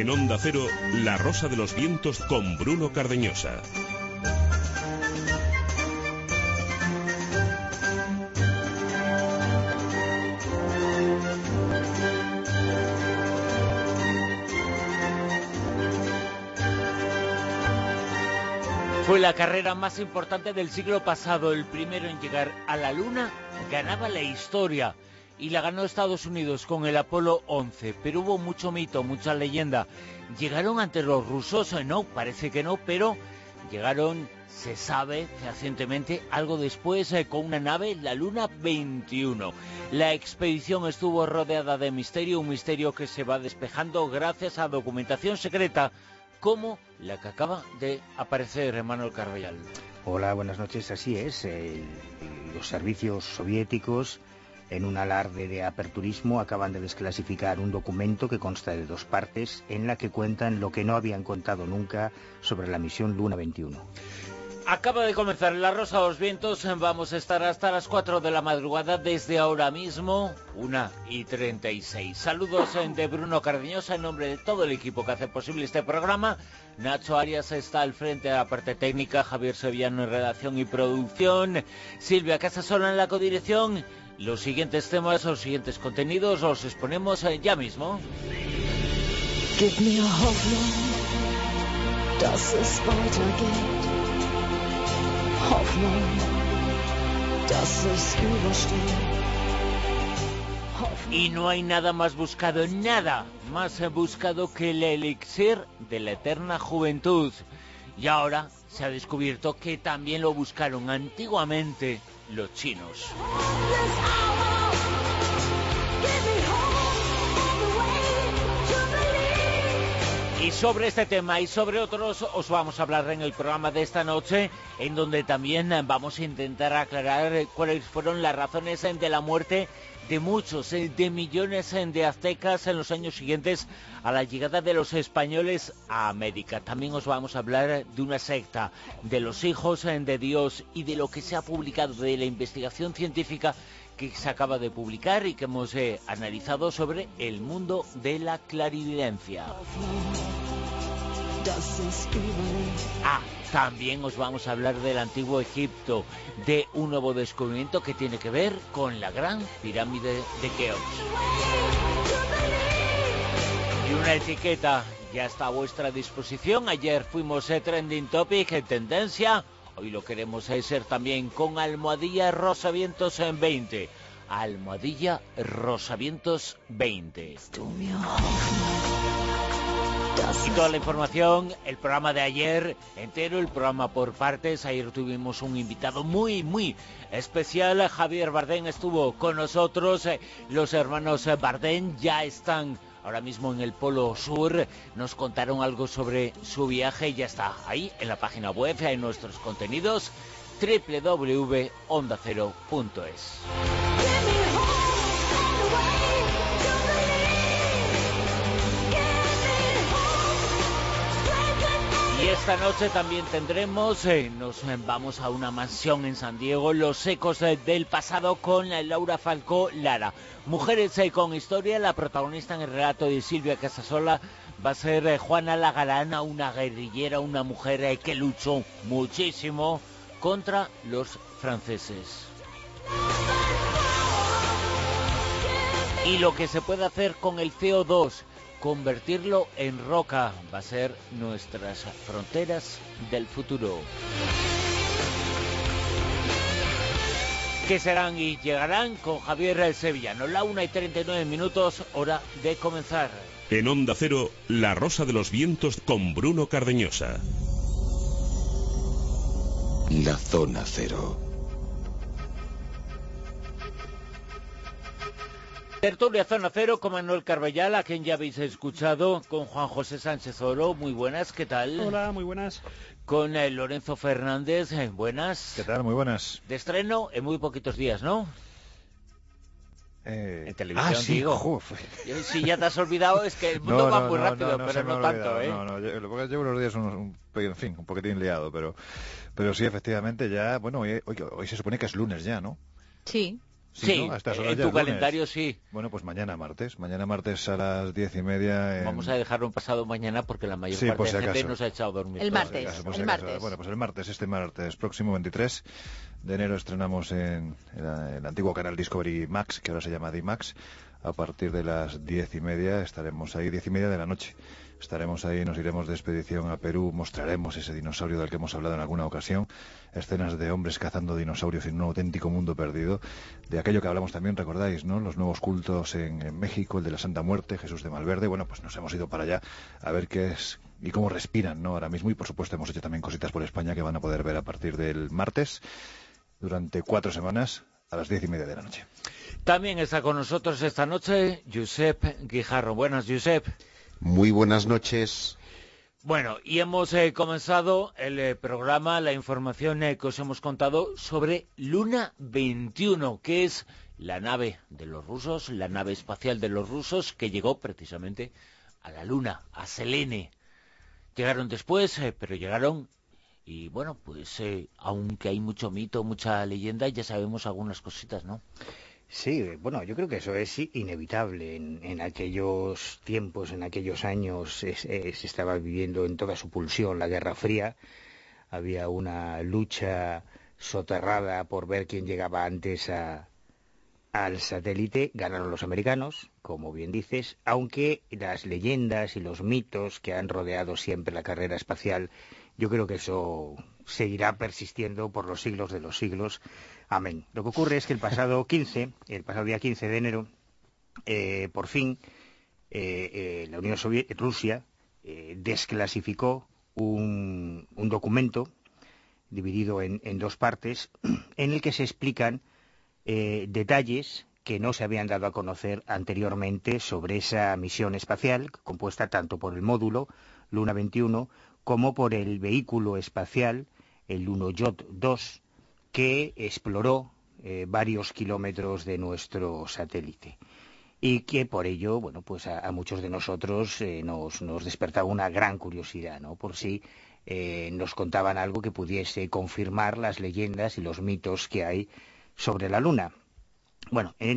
En Onda Cero, La Rosa de los Vientos con Bruno Cardeñosa. Fue la carrera más importante del siglo pasado. El primero en llegar a la Luna ganaba la historia. Y la ganó Estados Unidos con el Apolo 11. Pero hubo mucho mito, mucha leyenda. ¿Llegaron ante los rusos? No, parece que no, pero llegaron, se sabe fehacientemente, algo después con una nave, la Luna 21. La expedición estuvo rodeada de misterio, un misterio que se va despejando gracias a documentación secreta, como la que acaba de aparecer, Manuel Carballal. Hola, buenas noches. Así es, los servicios soviéticos, en un alarde de aperturismo, acaban de desclasificar un documento que consta de 2 partes, en la que cuentan lo que no habían contado nunca sobre la misión Luna 21. Acaba de comenzar La Rosa de los Vientos. Vamos a estar hasta las 4 de la madrugada, desde ahora mismo, 1:36. Saludos de Bruno Cardeñosa en nombre de todo el equipo que hace posible este programa. Nacho Arias está al frente de la parte técnica, Javier Sevillano en redacción y producción, Silvia Casasola en la codirección. Los siguientes temas, los siguientes contenidos los exponemos ya mismo. Gib mir Hoffnung, dass es weitergeht. Hoffnung, dass es übersteht. Y no hay nada más buscado que el elixir de la eterna juventud. Y ahora se ha descubierto que también lo buscaron antiguamente los chinos. Y sobre este tema y sobre otros os vamos a hablar en el programa de esta noche, en donde también vamos a intentar aclarar cuáles fueron las razones de la muerte de muchos, de millones de aztecas en los años siguientes a la llegada de los españoles a América. También os vamos a hablar de una secta, de los hijos de Dios y de lo que se ha publicado, de la investigación científica que se acaba de publicar y que hemos analizado sobre el mundo de la clarividencia. También os vamos a hablar del antiguo Egipto, de un nuevo descubrimiento que tiene que ver con la gran pirámide de Keops. Y una etiqueta ya está a vuestra disposición. Ayer fuimos Trending Topic en tendencia. Hoy lo queremos ser también con Almohadilla Rosavientos en 20. Almohadilla Rosavientos 20. Y toda la información, el programa de ayer entero, el programa por partes. Ayer tuvimos un invitado muy especial. Javier Bardem estuvo con nosotros. Los hermanos Bardem ya están ahora mismo en el Polo Sur. Nos contaron algo sobre su viaje y ya está ahí en la página web, en nuestros contenidos, www.ondacero.es. Y esta noche también tendremos, nos vamos a una mansión en San Diego, los ecos del pasado con Laura Falcó Lara. Mujeres con historia, la protagonista en el relato de Silvia Casasola va a ser Juana la Galana, una guerrillera, una mujer que luchó muchísimo contra los franceses. Y lo que se puede hacer con el CO2, convertirlo en roca, va a ser nuestras fronteras del futuro. ¿Qué serán y llegarán? Con Javier Sevillano. La 1:39, hora de comenzar. En Onda Cero, La Rosa de los Vientos con Bruno Cardeñosa. La Zona Cero. Tertulia Zona Cero con Manuel Carballal, a quien ya habéis escuchado, con Juan José Sánchez Oro. Muy buenas, ¿qué tal? Hola, muy buenas. Con Lorenzo Fernández, buenas. ¿Qué tal? Muy buenas. De estreno en muy poquitos días, ¿no? En televisión, sí, digo. Si ya te has olvidado, es que el mundo va muy rápido, pero no tanto, ¿eh? No, llevo unos días un poquitín liado, pero sí, efectivamente, ya, bueno, hoy se supone que es lunes ya, ¿no? Sí. Sí, ¿no? A estas horas en ya tu es lunes. calendario sí. Bueno, pues mañana martes a las 10:30. Vamos a dejarlo pasado mañana porque la mayor Sí, parte por de si la gente acaso. nos ha echado a dormir. El todavía. martes. Por si el acaso. martes. Bueno, pues este martes próximo 23 de enero estrenamos en el antiguo canal Discovery Max, que ahora se llama D-Max. A partir de las 10:30 estaremos ahí, 10:30 de la noche. Estaremos ahí, nos iremos de expedición a Perú, mostraremos ese dinosaurio del que hemos hablado en alguna ocasión, escenas de hombres cazando dinosaurios en un auténtico mundo perdido, de aquello que hablamos también, recordáis, ¿no? Los nuevos cultos en México, el de la Santa Muerte, Jesús de Malverde. Bueno, pues nos hemos ido para allá a ver qué es y cómo respiran, ¿no? Ahora mismo, y por supuesto hemos hecho también cositas por España que van a poder ver a partir del martes, durante 4 semanas, a las 10:30 de la noche. También está con nosotros esta noche Josep Guijarro. Buenas, Josep. Muy buenas noches. Bueno, y hemos comenzado el programa, la información que os hemos contado sobre Luna 21, que es la nave de los rusos, la nave espacial de los rusos, que llegó precisamente a la Luna, a Selene. Llegaron después, pero llegaron, y bueno, pues aunque hay mucho mito, mucha leyenda, ya sabemos algunas cositas, ¿no? Sí, bueno, yo creo que eso es inevitable. En aquellos tiempos, en aquellos años, se estaba viviendo en toda su pulsión la Guerra Fría. Había una lucha soterrada por ver quién llegaba antes al satélite. Ganaron los americanos, como bien dices, aunque las leyendas y los mitos que han rodeado siempre la carrera espacial, yo creo que eso seguirá persistiendo por los siglos de los siglos. Amén. Lo que ocurre es que el pasado día 15 de enero, por fin, la Unión Soviética, Rusia, desclasificó un documento dividido en 2 partes, en el que se explican detalles que no se habían dado a conocer anteriormente sobre esa misión espacial, compuesta tanto por el módulo Luna 21 como por el vehículo espacial, el Lunoyot-2, que exploró varios kilómetros de nuestro satélite y que por ello, bueno, pues a muchos de nosotros nos despertaba una gran curiosidad, ¿no? Por si nos contaban algo que pudiese confirmar las leyendas y los mitos que hay sobre la Luna. Bueno, en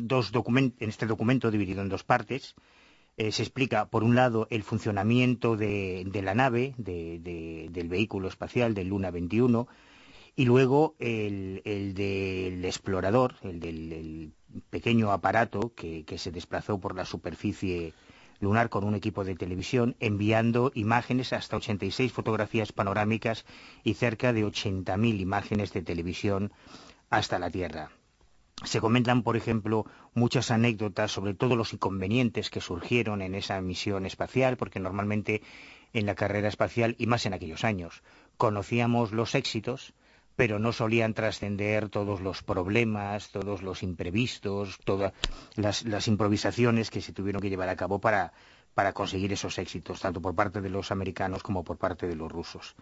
este documento dividido en 2 partes, se explica, por un lado, el funcionamiento de la nave, del vehículo espacial, del Luna 21, y luego el del explorador, el del pequeño aparato que se desplazó por la superficie lunar con un equipo de televisión, enviando imágenes, hasta 86 fotografías panorámicas y cerca de 80.000 imágenes de televisión hasta la Tierra. Se comentan, por ejemplo, muchas anécdotas sobre todos los inconvenientes que surgieron en esa misión espacial, porque normalmente en la carrera espacial, y más en aquellos años, conocíamos los éxitos, pero no solían trascender todos los problemas, todos los imprevistos, todas las improvisaciones que se tuvieron que llevar a cabo para conseguir esos éxitos, tanto por parte de los americanos como por parte de los rusos.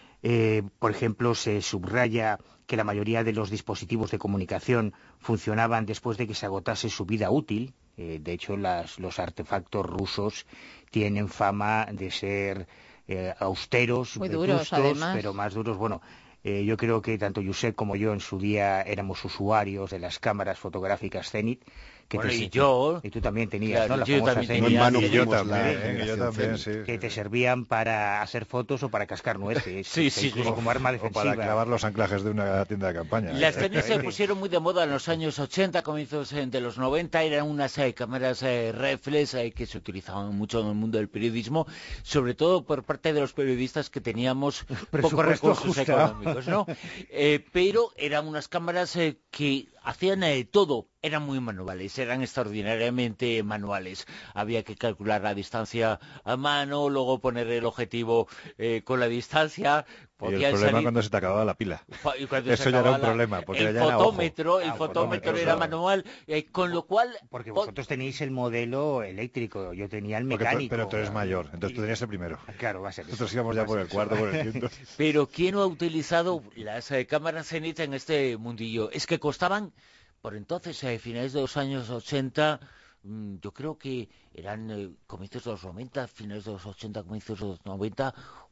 Por ejemplo, se subraya que la mayoría de los dispositivos de comunicación funcionaban después de que se agotase su vida útil. De hecho, los artefactos rusos tienen fama de ser austeros, muy duros, vetustos, además, pero más duros. Bueno, yo creo que tanto Josep como yo en su día éramos usuarios de las cámaras fotográficas Zenit. Bueno, y yo... Y tú también tenías, claro, ¿no? La yo famosa también Zenit. tenía, Hermano, sí, Yo fuimos también, sí. Que te servían para hacer fotos o para cascar nueces. Sí, sí, incluso sí. como arma O defensiva. para clavar los anclajes de una tienda de campaña. Las Zenit se pusieron muy de moda en los años 80, comienzos de los 90, eran unas cámaras reflex que se utilizaban mucho en el mundo del periodismo, sobre todo por parte de los periodistas que teníamos pocos recursos económicos, ¿no? Pero eran unas cámaras que hacían todo, eran muy manuales, eran extraordinariamente manuales. Había que calcular la distancia a mano, luego poner el objetivo con la distancia. Y el problema cuando se te acababa la pila. Eso ya era un problema, porque el ya era fotómetro, ojo. el fotómetro era manual, con lo cual... Porque vosotros tenéis el modelo eléctrico, yo tenía el mecánico. Pero tú eres mayor, entonces tú tenías el primero. Claro, va a ser eso. Nosotros íbamos ya por el cuarto, por el quinto. Pero ¿quién no ha utilizado las cámaras Zenit en este mundillo? Es que costaban, por entonces, a finales de los años 80... yo creo que eran comienzos de los 90, finales de los 80, comienzos de los 90,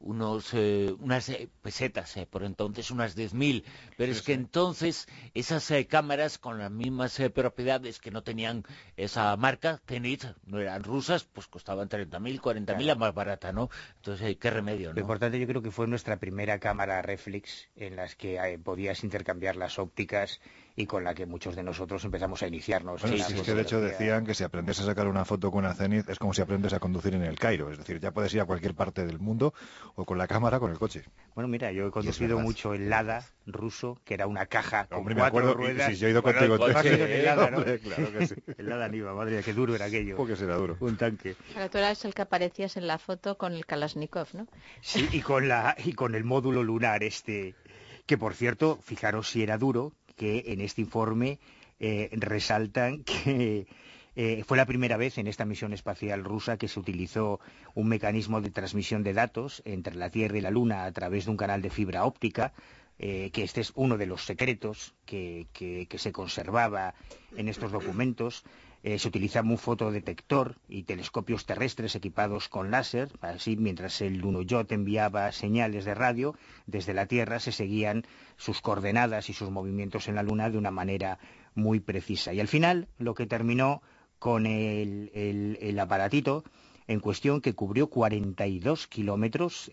unas pesetas, por entonces unas 10.000, pero es que entonces esas cámaras con las mismas propiedades que no tenían esa marca, Zenit, no eran rusas, pues costaban 30.000, 40.000, la más barata, ¿no? Entonces, qué remedio, ¿no? Lo importante, yo creo que fue nuestra primera cámara reflex en las que podías intercambiar las ópticas y con la que muchos de nosotros empezamos a iniciarnos. Bueno, sí, es que de hecho decían que si aprendes a sacar una foto con una Zenith es como si aprendes a conducir en el Cairo, es decir, ya puedes ir a cualquier parte del mundo o con la cámara, con el coche. Bueno, mira, yo he conducido mucho el Lada ruso, que era una caja con Hombre, 4 me acuerdo, ruedas. sí, yo he ido contigo. Has ido en el Lada, ¿no? Hombre, claro que sí. El Lada Niva, madre mía, qué duro era aquello. Porque será duro. Un tanque. Pero tú eras el que aparecías en la foto con el Kalashnikov, ¿no? Sí, y con el módulo lunar que por cierto, fijaros si era duro, que en este informe resaltan que fue la primera vez en esta misión espacial rusa que se utilizó un mecanismo de transmisión de datos entre la Tierra y la Luna a través de un canal de fibra óptica, que este es uno de los secretos que se conservaba en estos documentos. Se utilizaba un fotodetector y telescopios terrestres equipados con láser, así mientras el Lunoyot enviaba señales de radio, desde la Tierra se seguían sus coordenadas y sus movimientos en la Luna de una manera muy precisa. Y al final lo que terminó con el aparatito en cuestión, que cubrió 42 kilómetros,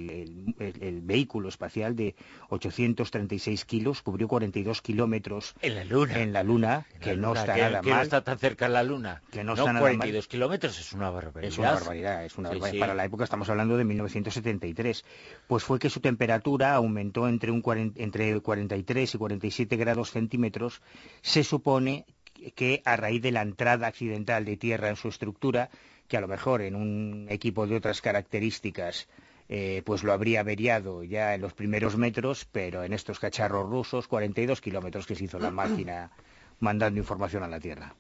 el vehículo espacial de 836 kilos, cubrió 42 kilómetros en la Luna, que no está nada mal. Que no está tan cerca de la Luna. Que no está nada 42 kilómetros es una barbaridad. Es una barbaridad, Sí. Para la época estamos hablando de 1973. Pues fue que su temperatura aumentó entre 43 y 47 grados centímetros. Se supone que a raíz de la entrada accidental de tierra en su estructura, que a lo mejor en un equipo de otras características pues lo habría averiado ya en los primeros metros, pero en estos cacharros rusos, 42 kilómetros que se hizo la máquina mandando información a la Tierra.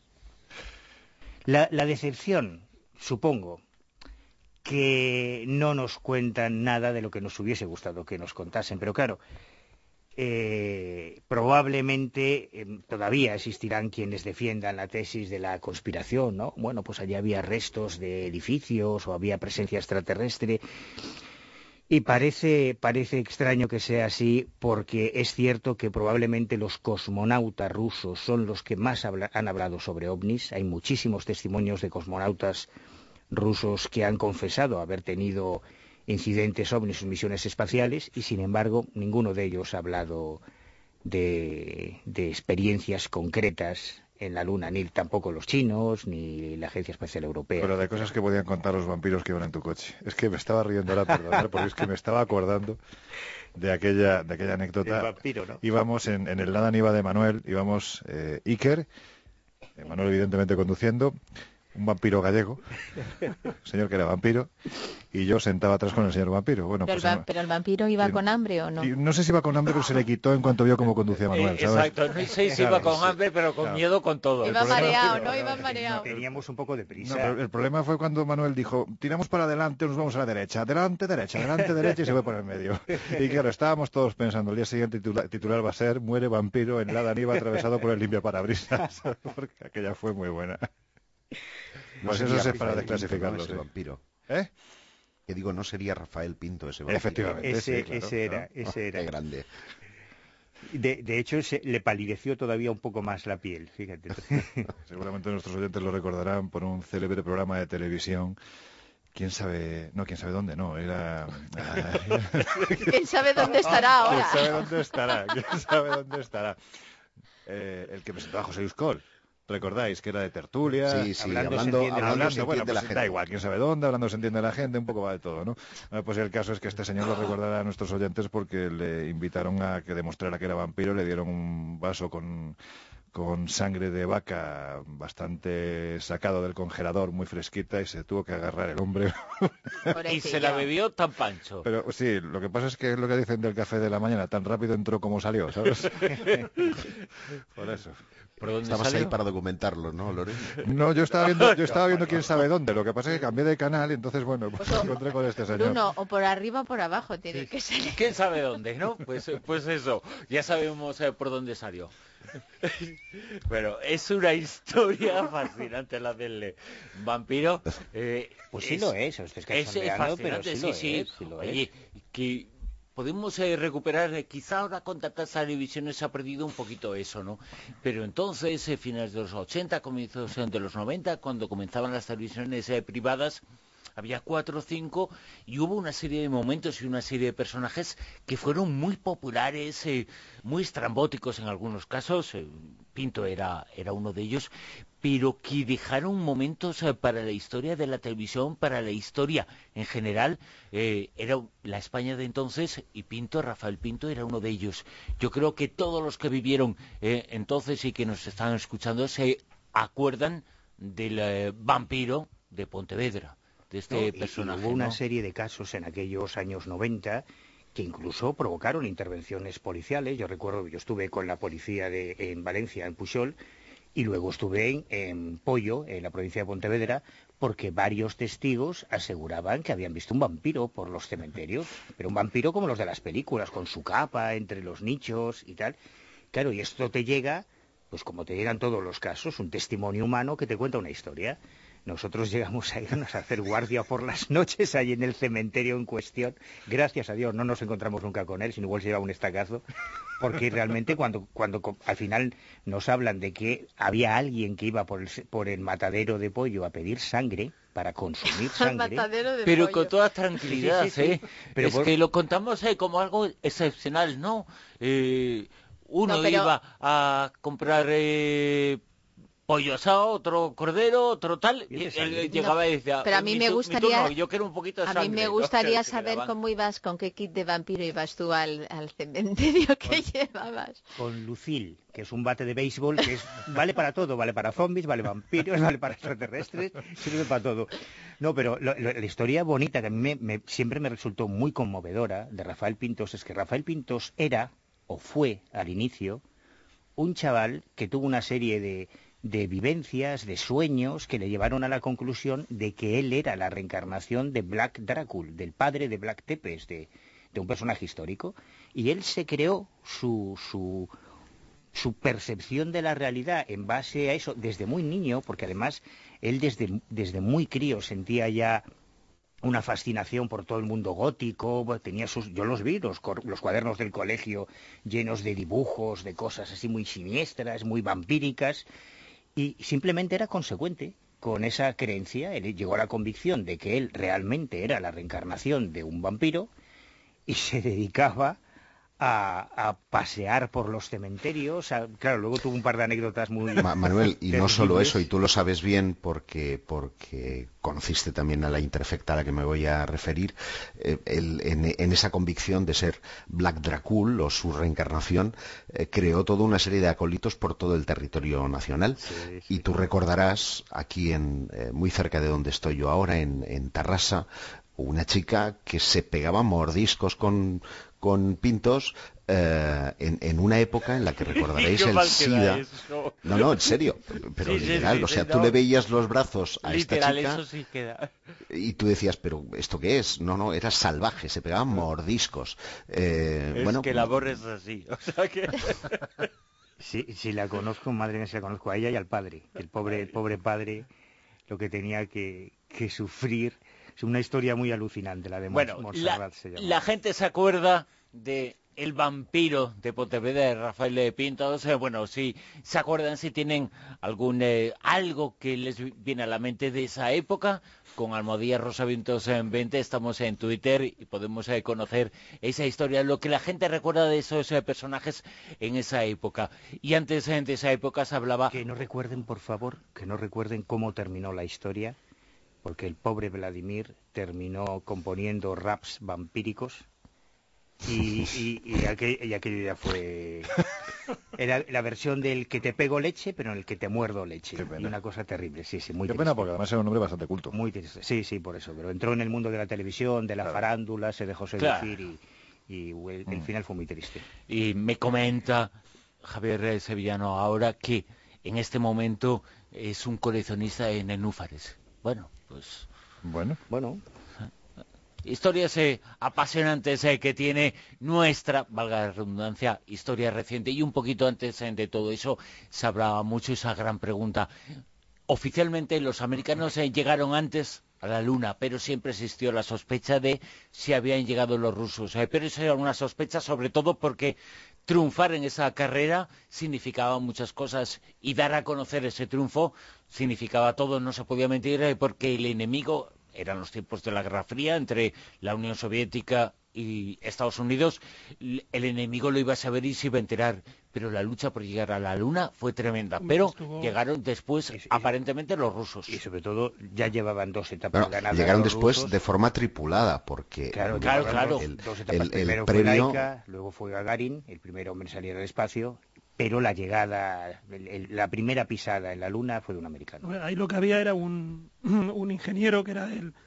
La decepción, supongo, que no nos cuentan nada de lo que nos hubiese gustado que nos contasen, pero claro, probablemente todavía existirán quienes defiendan la tesis de la conspiración, ¿no? Bueno, pues allí había restos de edificios o había presencia extraterrestre, y parece extraño que sea así, porque es cierto que probablemente los cosmonautas rusos son los que más han hablado sobre ovnis. Hay muchísimos testimonios de cosmonautas rusos que han confesado haber tenido incidentes ovnis en misiones espaciales, y sin embargo ninguno de ellos ha hablado de experiencias concretas en la Luna, ni tampoco los chinos, ni la Agencia Espacial Europea. Pero de cosas que podían contar los vampiros que iban en tu coche. Es que me estaba riendo ahora, perdonar, porque es que me estaba acordando de aquella anécdota. El vampiro, ¿no? Íbamos en el Lada Niva de Manuel, íbamos Iker, Manuel evidentemente conduciendo, un vampiro gallego, un señor que era vampiro, y yo sentaba atrás con el señor vampiro. Bueno, pero el vampiro iba con hambre o no. No sé si iba con hambre, pero se le quitó en cuanto vio cómo conducía Manuel, ¿sabes? Exacto, no sé si iba con hambre, pero con miedo, con todo. Iba mareado. Teníamos un poco de prisa. No, pero el problema fue cuando Manuel dijo, tiramos para adelante, nos vamos a la derecha, adelante, derecha, y se fue por el medio. Y claro, estábamos todos pensando, el día siguiente titular va a ser, muere vampiro en Lada Niva atravesado por el limpiaparabrisas, porque aquella fue muy buena. Pues eso es para desclasificarlo, ese vampiro. ¿Eh? Que digo, no sería Rafael Pinto ese vampiro. Efectivamente. Ese era. Qué grande. De hecho, le palideció todavía un poco más la piel, fíjate. Seguramente nuestros oyentes lo recordarán por un célebre programa de televisión. ¿Quién sabe dónde? No, era... ¿Quién sabe dónde estará ahora? ¿Quién sabe dónde estará? El que presentaba a José Euscol. ¿Recordáis? Que era de tertulia. Sí, hablando hablando Bueno, de la pues gente. da igual, quién sabe dónde, hablando se entiende la gente, un poco va de todo, ¿no? Pues el caso es que este señor lo recordará a nuestros oyentes porque le invitaron a que demostrara que era vampiro, le dieron un vaso con sangre de vaca bastante sacado del congelador, muy fresquita, y se tuvo que agarrar el hombre. Y se la bebió tan pancho. Pero sí, lo que pasa es que es lo que dicen del café de la mañana, tan rápido entró como salió, ¿sabes? Por eso. ¿Por dónde Estabas salió? ahí para documentarlo, ¿no, Loren? No, yo estaba viendo quién sabe dónde. Lo que pasa es que cambié de canal y entonces, bueno, pues me encontré con este señor. Bruno, o por arriba o por abajo tiene que salir. ¿Quién sabe dónde, no? Pues eso, ya sabemos por dónde salió. Bueno, es una historia fascinante la del vampiro. Pues sí lo es, usted es cachondeando, pero sí lo es. Oye, que podemos recuperar, quizá ahora con tantas televisiones se ha perdido un poquito eso, ¿no? Pero entonces, finales de los 80, comienzos de los 90, cuando comenzaban las televisiones privadas, había 4 o 5 y hubo una serie de momentos y una serie de personajes que fueron muy populares, muy estrambóticos en algunos casos. Pinto era uno de ellos, pero que dejaron momentos para la historia de la televisión, para la historia en general. Era la España de entonces y Rafael Pinto era uno de ellos. Yo creo que todos los que vivieron entonces y que nos están escuchando se acuerdan del vampiro de Pontevedra. De este personaje, hubo una ¿no? serie de casos en aquellos años 90 que incluso provocaron intervenciones policiales. Yo recuerdo, yo estuve con la policía en Valencia, en Pujol, y luego estuve en Pollo, en la provincia de Pontevedra, porque varios testigos aseguraban que habían visto un vampiro por los cementerios, pero un vampiro como los de las películas, con su capa entre los nichos y tal. Claro, y esto te llega, pues como te llegan todos los casos, un testimonio humano que te cuenta una historia. Nosotros llegamos a irnos a hacer guardia por las noches ahí en el cementerio en cuestión. Gracias a Dios no nos encontramos nunca con él, sino igual se lleva un estacazo. Porque realmente cuando al final nos hablan de que había alguien que iba por el matadero de pollo a pedir sangre, para consumir sangre. Pero con toda tranquilidad, sí. Pero es que lo contamos como algo excepcional, ¿no? Uno iba a comprar pollo asado, otro cordero, otro tal, y él llegaba y decía, pero a mí me gustaría, yo quiero un poquito de sangre. A mí me gustaría saber cómo ibas, con qué kit de vampiro ibas tú al cementerio que llevabas. Con Lucil, que es un bate de béisbol que vale para todo, vale para zombies, vale vampiros, vale para extraterrestres, sirve para todo. No, pero la historia bonita que a mí siempre me resultó muy conmovedora de Rafael Pintos es que Rafael Pintos era, o fue al inicio, un chaval que tuvo una serie de vivencias, de sueños que le llevaron a la conclusión de que él era la reencarnación de Black Drácula, del padre de Black Tepes, de un personaje histórico, y él se creó su percepción de la realidad en base a eso desde muy niño, porque además él desde muy crío sentía ya una fascinación por todo el mundo gótico, tenía yo los vi, los cuadernos del colegio llenos de dibujos, de cosas así muy siniestras, muy vampíricas, y simplemente era consecuente con esa creencia. Él llegó a la convicción de que él realmente era la reencarnación de un vampiro y se dedicaba a pasear por los cementerios. Claro, luego tuvo un par de anécdotas muy... Manuel, y no solo eso, y tú lo sabes bien porque conociste también a la interfecta a la que me voy a referir, en esa convicción de ser Black Drácula o su reencarnación, creó toda una serie de acólitos por todo el territorio nacional. Sí. Y tú recordarás, aquí muy cerca de donde estoy yo ahora, en Tarrasa, una chica que se pegaba mordiscos con Pintos en una época en la que recordaréis el SIDA. No, en serio, pero literal, sí, o sea, tú le veías los brazos a literal, esta chica eso sí queda. Y tú decías, pero ¿esto qué es? No, era salvaje, se pegaban mordiscos. Es que la Borra es así, o sea que... Si la conozco, madre mía, si la conozco a ella y al padre. El pobre padre, lo que tenía que sufrir. Es una historia muy alucinante, la de Montserrat se llama. La gente se acuerda de El vampiro de Pontevedra de Rafael Pintos. Bueno, si se acuerdan, si tienen algo que les viene a la mente de esa época, con Almodía Rosavientos en 20 estamos en Twitter y podemos conocer esa historia, lo que la gente recuerda de esos personajes en esa época. Y antes de esa época se hablaba... Que no recuerden, por favor, cómo terminó la historia, porque el pobre Vladimir terminó componiendo raps vampíricos y aquello ya fue... Era la versión del que te pego leche, pero en el que te muerdo leche. Y una cosa terrible, sí, muy Qué triste. pena, porque además era un hombre bastante culto. Muy triste, sí, por eso. Pero entró en el mundo de la televisión, de la farándula, se dejó seducir y el final fue muy triste. Y me comenta Javier Sevillano ahora que en este momento es un coleccionista de nenúfares. Bueno, pues... Bueno. Historias apasionantes que tiene nuestra, valga la redundancia, historia reciente. Y un poquito antes de todo eso se hablaba mucho esa gran pregunta. Oficialmente los americanos llegaron antes a la Luna, pero siempre existió la sospecha de si habían llegado los rusos. Pero eso era una sospecha sobre todo porque triunfar en esa carrera significaba muchas cosas y dar a conocer ese triunfo significaba todo. No se podía mentir porque el enemigo... Eran los tiempos de la Guerra Fría entre la Unión Soviética y Estados Unidos. El enemigo lo iba a saber y se iba a enterar, pero la lucha por llegar a la Luna fue tremenda. Pero llegaron después, aparentemente, los rusos. Y sobre todo, ya llevaban 2 etapas ganadas. Llegaron después rusos. De forma tripulada, porque claro. 2 etapas. Primero fue Laika, luego fue Gagarin, el primer hombre en salir al espacio. Pero la llegada, la primera pisada en la Luna fue de un americano. Ahí lo que había era un ingeniero que era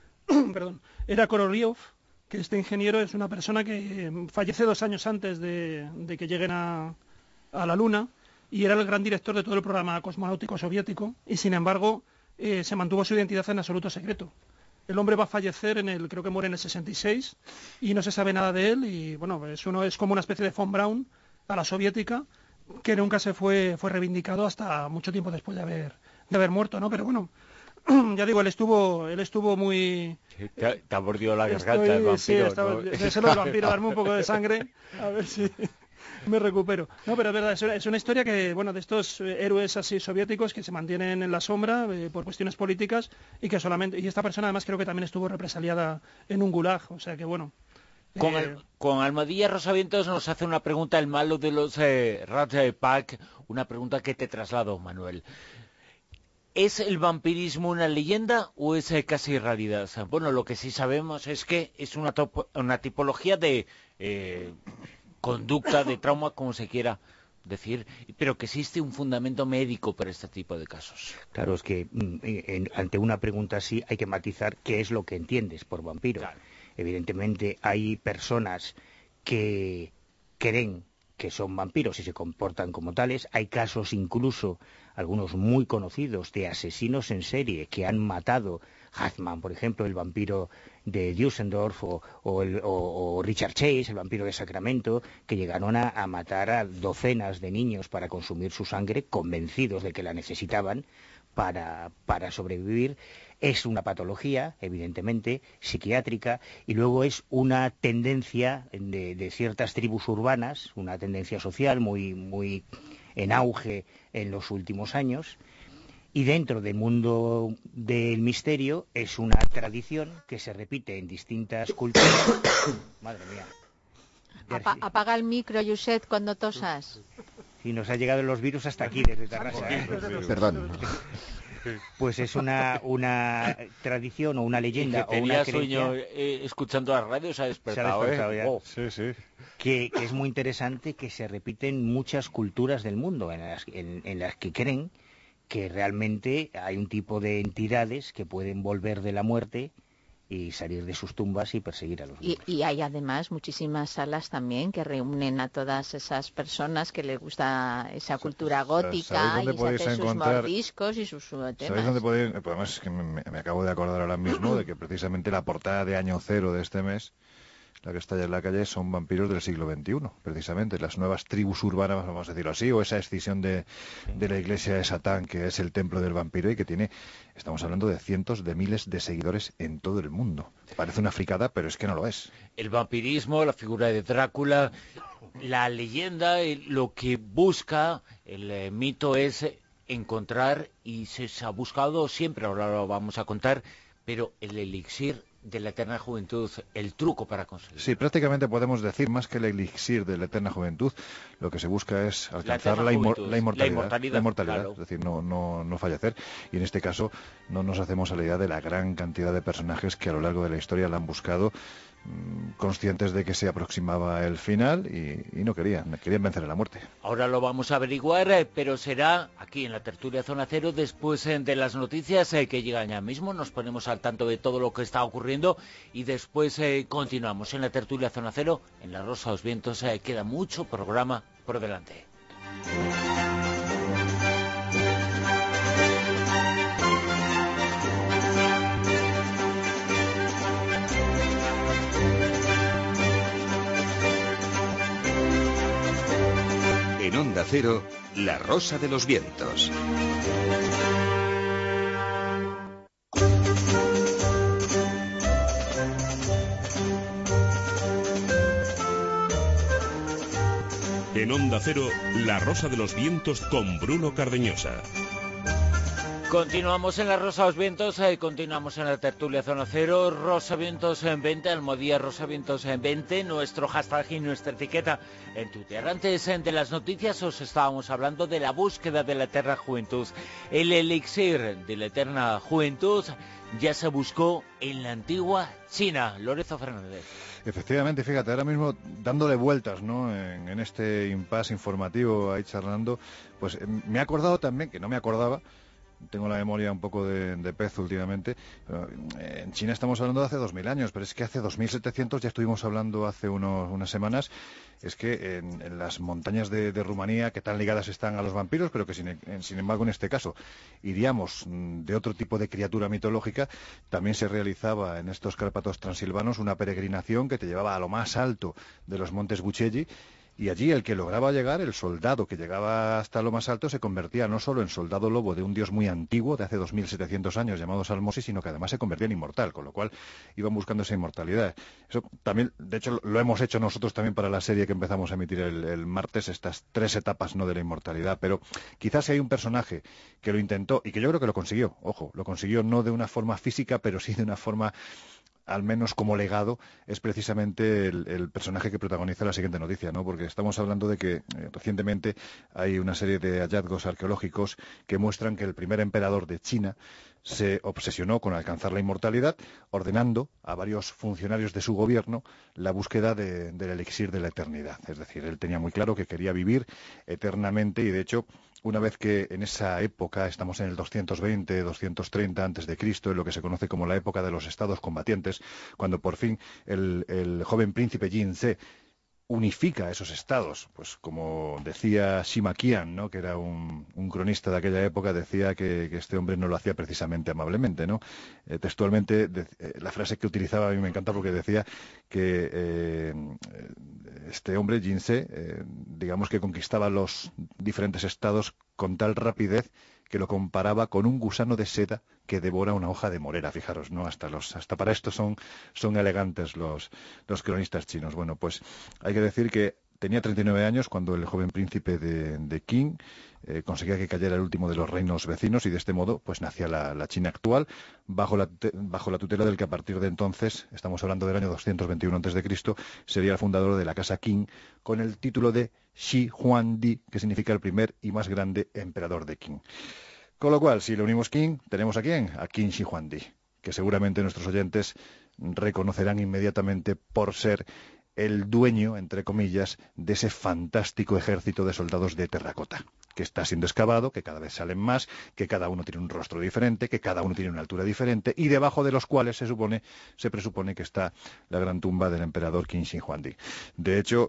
era Korolev, que este ingeniero es una persona que fallece 2 años antes de que lleguen a la Luna, y era el gran director de todo el programa cosmonáutico soviético, y sin embargo se mantuvo su identidad en absoluto secreto. El hombre va a fallecer creo que muere en el 66, y no se sabe nada de él, y bueno, es como una especie de von Braun a la soviética, que nunca se fue reivindicado hasta mucho tiempo después de haber muerto, ¿no? Pero bueno, ya digo, él estuvo muy... Te ha mordido la garganta el vampiro. Sí, ese lo del vampiro, darme un poco de sangre, a ver si me recupero. No, pero es verdad, es una historia que, bueno, de estos héroes así soviéticos que se mantienen en la sombra por cuestiones políticas y esta persona además creo que también estuvo represaliada en un gulag, o sea que bueno... Con Almadilla Rosavientos nos hace una pregunta el malo de los Rat Pack, una pregunta que te traslado, Manuel. ¿Es el vampirismo una leyenda o es casi realidad? Bueno, lo que sí sabemos es que es una tipología de conducta, de trauma, como se quiera decir, pero que existe un fundamento médico para este tipo de casos. Claro, es que ante una pregunta así hay que matizar qué es lo que entiendes por vampiro. Claro. Evidentemente hay personas que creen que son vampiros y se comportan como tales. Hay casos incluso, algunos muy conocidos, de asesinos en serie que han matado. Hathman, por ejemplo, el vampiro de Düsseldorf, o Richard Chase, el vampiro de Sacramento, que llegaron a matar a docenas de niños para consumir su sangre, convencidos de que la necesitaban para sobrevivir. Es una patología, evidentemente, psiquiátrica, y luego es una tendencia de ciertas tribus urbanas, una tendencia social muy en auge en los últimos años, y dentro del mundo del misterio es una tradición que se repite en distintas culturas. Madre mía. Apaga el micro, Josep, cuando tosas. Y nos ha llegado los virus hasta aquí, desde Tarrasa. Perdón. Pues es una tradición o una leyenda o una creencia. Sueño escuchando la radio, se ha despertado ya. Oh. Sí. Que es muy interesante, que se repiten muchas culturas del mundo en las que creen que realmente hay un tipo de entidades que pueden volver de la muerte y salir de sus tumbas y perseguir a los vivos. Y hay además muchísimas salas también que reúnen a todas esas personas que les gusta esa cultura gótica y se hacen sus mordiscos y sus temas. ¿Sabéis dónde podéis? Además es que me acabo de acordar ahora mismo de que precisamente la portada de Año Cero de este mes, la que está allá en la calle, son vampiros del siglo XXI, precisamente, las nuevas tribus urbanas, vamos a decirlo así, o esa escisión de la iglesia de Satán, que es el templo del vampiro y que tiene, estamos hablando de cientos de miles de seguidores en todo el mundo. Parece una fricada, pero es que no lo es. El vampirismo, la figura de Drácula, la leyenda, lo que busca, el mito es encontrar, y se ha buscado siempre, ahora lo vamos a contar, pero el elixir de la eterna juventud, el truco para conseguirlo. Sí, prácticamente podemos decir, más que el elixir de la eterna juventud, lo que se busca es alcanzar la inmortalidad, claro. Es decir, no fallecer, y en este caso no nos hacemos a la idea de la gran cantidad de personajes que a lo largo de la historia la han buscado, conscientes de que se aproximaba el final y no querían vencer a la muerte. Ahora lo vamos a averiguar, pero será aquí en la tertulia Zona Cero, después de las noticias que llegan ya mismo. Nos ponemos al tanto de todo lo que está ocurriendo y después continuamos en la tertulia Zona Cero, en La Rosa de los Vientos. Queda mucho programa por delante. Cero, La Rosa de los Vientos. En Onda Cero, La Rosa de los Vientos con Bruno Cardeñosa. Continuamos en La Rosa de los Vientos, continuamos en la tertulia Zona Cero, Rosa Vientos en 20, Almodía Rosa Vientos en 20, nuestro hashtag y nuestra etiqueta en Twitter. Antes de las noticias os estábamos hablando de la búsqueda de la eterna juventud. El elixir de la eterna juventud ya se buscó en la antigua China. Lorenzo Fernández. Efectivamente, fíjate, ahora mismo dándole vueltas, ¿no?, en este impasse informativo ahí charlando, pues me he acordado también, que no me acordaba, tengo la memoria un poco de pez últimamente, pero en China estamos hablando de hace 2000 años, pero es que hace 2700 ya estuvimos hablando hace unas semanas, es que en las montañas de Rumanía, que tan ligadas están a los vampiros, pero que sin embargo en este caso iríamos de otro tipo de criatura mitológica, también se realizaba en estos Cárpatos transilvanos una peregrinación que te llevaba a lo más alto de los montes Buchelli. Y allí el que lograba llegar, el soldado que llegaba hasta lo más alto, se convertía no solo en soldado lobo de un dios muy antiguo, de hace 2700 años, llamado Salmosi, sino que además se convertía en inmortal, con lo cual iban buscando esa inmortalidad. Eso también, de hecho, lo hemos hecho nosotros también para la serie que empezamos a emitir el martes, estas 3 etapas, ¿no?, de la inmortalidad. Pero quizás si hay un personaje que lo intentó, y que yo creo que lo consiguió, ojo, lo consiguió no de una forma física, pero sí de una forma, al menos como legado, es precisamente el personaje que protagoniza la siguiente noticia, ¿no? Porque estamos hablando de que recientemente hay una serie de hallazgos arqueológicos que muestran que el primer emperador de China se obsesionó con alcanzar la inmortalidad, ordenando a varios funcionarios de su gobierno la búsqueda del elixir de la eternidad. Es decir, él tenía muy claro que quería vivir eternamente y, de hecho, una vez que en esa época, estamos en el 220, 230 antes de Cristo, en lo que se conoce como la época de los estados combatientes, cuando por fin el joven príncipe Jin-se unifica esos estados, pues como decía Sima Qian, ¿no?, que era un cronista de aquella época, decía que este hombre no lo hacía precisamente amablemente, ¿no? Textualmente, la frase que utilizaba a mí me encanta porque decía que este hombre, Jin-se, digamos que conquistaba los diferentes estados con tal rapidez que lo comparaba con un gusano de seda que devora una hoja de morera. Fijaros, ¿no? Hasta para esto son elegantes los cronistas chinos. Bueno, pues hay que decir que tenía 39 años cuando el joven príncipe de Qin conseguía que cayera el último de los reinos vecinos, y de este modo pues nacía la China actual, bajo la tutela del que a partir de entonces, estamos hablando del año 221 a.C., sería el fundador de la casa Qin, con el título de Shi Huangdi, que significa el primer y más grande emperador de Qin. Con lo cual, si le unimos Qin, ¿tenemos a quién? A Qin Shi Huangdi, que seguramente nuestros oyentes reconocerán inmediatamente por ser el dueño, entre comillas, de ese fantástico ejército de soldados de terracota, que está siendo excavado, que cada vez salen más, que cada uno tiene un rostro diferente, que cada uno tiene una altura diferente, y debajo de los cuales se presupone que está la gran tumba del emperador Qin Shi Huangdi. De hecho,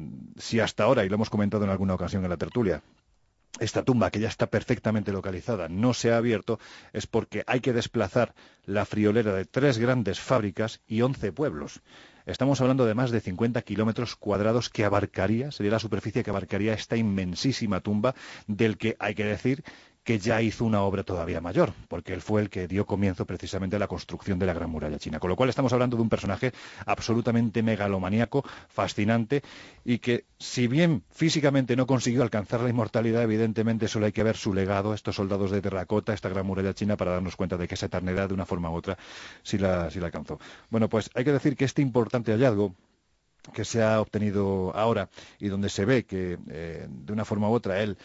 si hasta ahora, y lo hemos comentado en alguna ocasión en la tertulia, esta tumba, que ya está perfectamente localizada, no se ha abierto, es porque hay que desplazar la friolera de 3 grandes fábricas y 11 pueblos. Estamos hablando de más de 50 kilómetros cuadrados que sería la superficie que abarcaría esta inmensísima tumba, del que hay que decir que ya hizo una obra todavía mayor, porque él fue el que dio comienzo precisamente a la construcción de la Gran Muralla China. Con lo cual estamos hablando de un personaje absolutamente megalomaníaco, fascinante, y que, si bien físicamente no consiguió alcanzar la inmortalidad, evidentemente solo hay que ver su legado, estos soldados de terracota, esta Gran Muralla China, para darnos cuenta de que esa eternidad, de una forma u otra, sí la alcanzó. Bueno, pues hay que decir que este importante hallazgo que se ha obtenido ahora, y donde se ve que de una forma u otra él,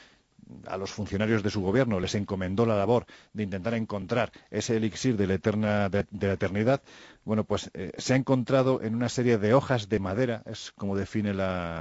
a los funcionarios de su gobierno, les encomendó la labor de intentar encontrar ese elixir de la eternidad, bueno, pues se ha encontrado en una serie de hojas de madera, es como define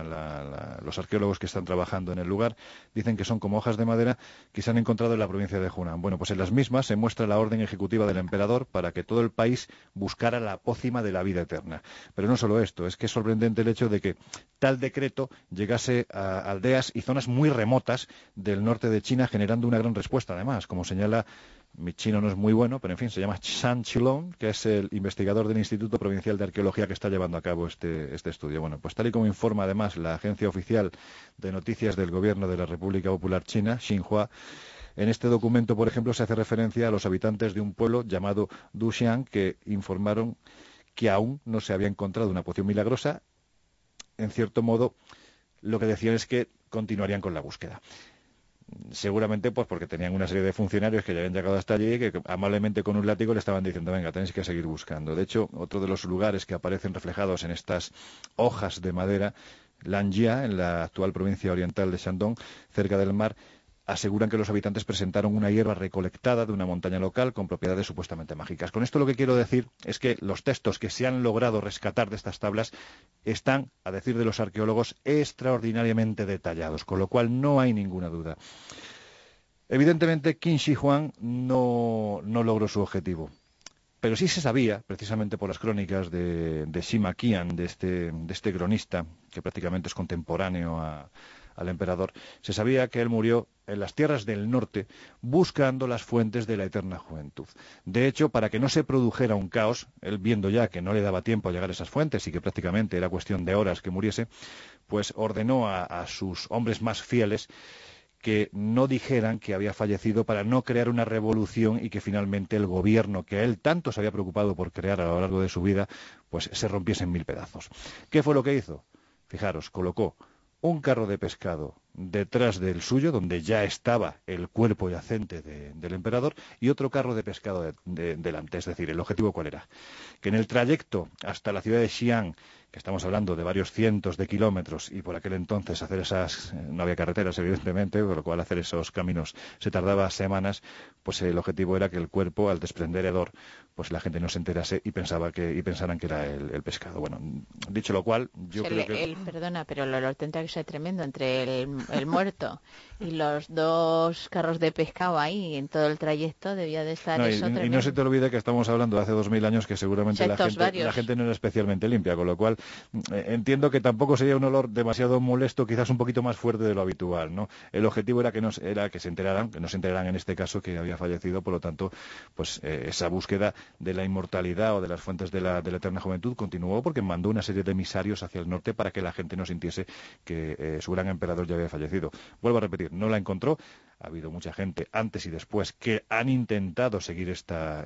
los arqueólogos que están trabajando en el lugar, dicen que son como hojas de madera que se han encontrado en la provincia de Hunan. Bueno, pues en las mismas se muestra la orden ejecutiva del emperador para que todo el país buscara la pócima de la vida eterna. Pero no solo esto, es que es sorprendente el hecho de que tal decreto llegase a aldeas y zonas muy remotas del norte de China, generando una gran respuesta, además, como señala Mi chino no es muy bueno, pero en fin, se llama Chan Chilong, que es el investigador del Instituto Provincial de Arqueología que está llevando a cabo este estudio. Bueno, pues tal y como informa además la agencia oficial de noticias del Gobierno de la República Popular China, Xinhua, en este documento, por ejemplo, se hace referencia a los habitantes de un pueblo llamado Duxiang, que informaron que aún no se había encontrado una poción milagrosa. En cierto modo, lo que decían es que continuarían con la búsqueda. Seguramente pues porque tenían una serie de funcionarios que ya habían llegado hasta allí y que amablemente con un látigo le estaban diciendo, venga, tenéis que seguir buscando. De hecho, otro de los lugares que aparecen reflejados en estas hojas de madera, Lanjia, en la actual provincia oriental de Shandong, cerca del mar, aseguran que los habitantes presentaron una hierba recolectada de una montaña local con propiedades supuestamente mágicas. Con esto lo que quiero decir es que los textos que se han logrado rescatar de estas tablas están, a decir de los arqueólogos, extraordinariamente detallados, con lo cual no hay ninguna duda. Evidentemente, Qin Shi Huang no logró su objetivo. Pero sí se sabía, precisamente por las crónicas de Sima Qian, de este cronista, que prácticamente es contemporáneo al emperador, se sabía que él murió en las tierras del norte buscando las fuentes de la eterna juventud. De hecho, para que no se produjera un caos, él viendo ya que no le daba tiempo a llegar a esas fuentes y que prácticamente era cuestión de horas que muriese, pues ordenó a sus hombres más fieles que no dijeran que había fallecido para no crear una revolución y que finalmente el gobierno que él tanto se había preocupado por crear a lo largo de su vida, pues se rompiese en 1000 pedazos. ¿Qué fue lo que hizo? Fijaros, colocó un carro de pescado detrás del suyo, donde ya estaba el cuerpo yacente del emperador, y otro carro de pescado delante. Es decir, ¿el objetivo cuál era? Que en el trayecto hasta la ciudad de Xi'an, que estamos hablando de varios cientos de kilómetros, y por aquel entonces hacer no había carreteras, evidentemente, por lo cual hacer esos caminos se tardaba semanas, pues el objetivo era que el cuerpo, al desprender hedor, pues la gente no se enterase y pensaran que era el pescado. Bueno, dicho lo cual, yo creo que... Perdona, pero lo tendría que ser tremendo entre el muerto y los dos carros de pescado ahí, en todo el trayecto debía de estar tremendo. Y no se te olvide que estamos hablando de hace 2000 años que seguramente la gente no era especialmente limpia, con lo cual entiendo que tampoco sería un olor demasiado molesto, quizás un poquito más fuerte de lo habitual, ¿no? El objetivo era que no se enteraran en este caso que había fallecido, por lo tanto, pues esa búsqueda de la inmortalidad o de las fuentes de la eterna juventud continuó porque mandó una serie de emisarios hacia el norte para que la gente no sintiese que su gran emperador ya había fallecido. Vuelvo a repetir, no la encontró. Ha habido mucha gente antes y después que han intentado seguir esta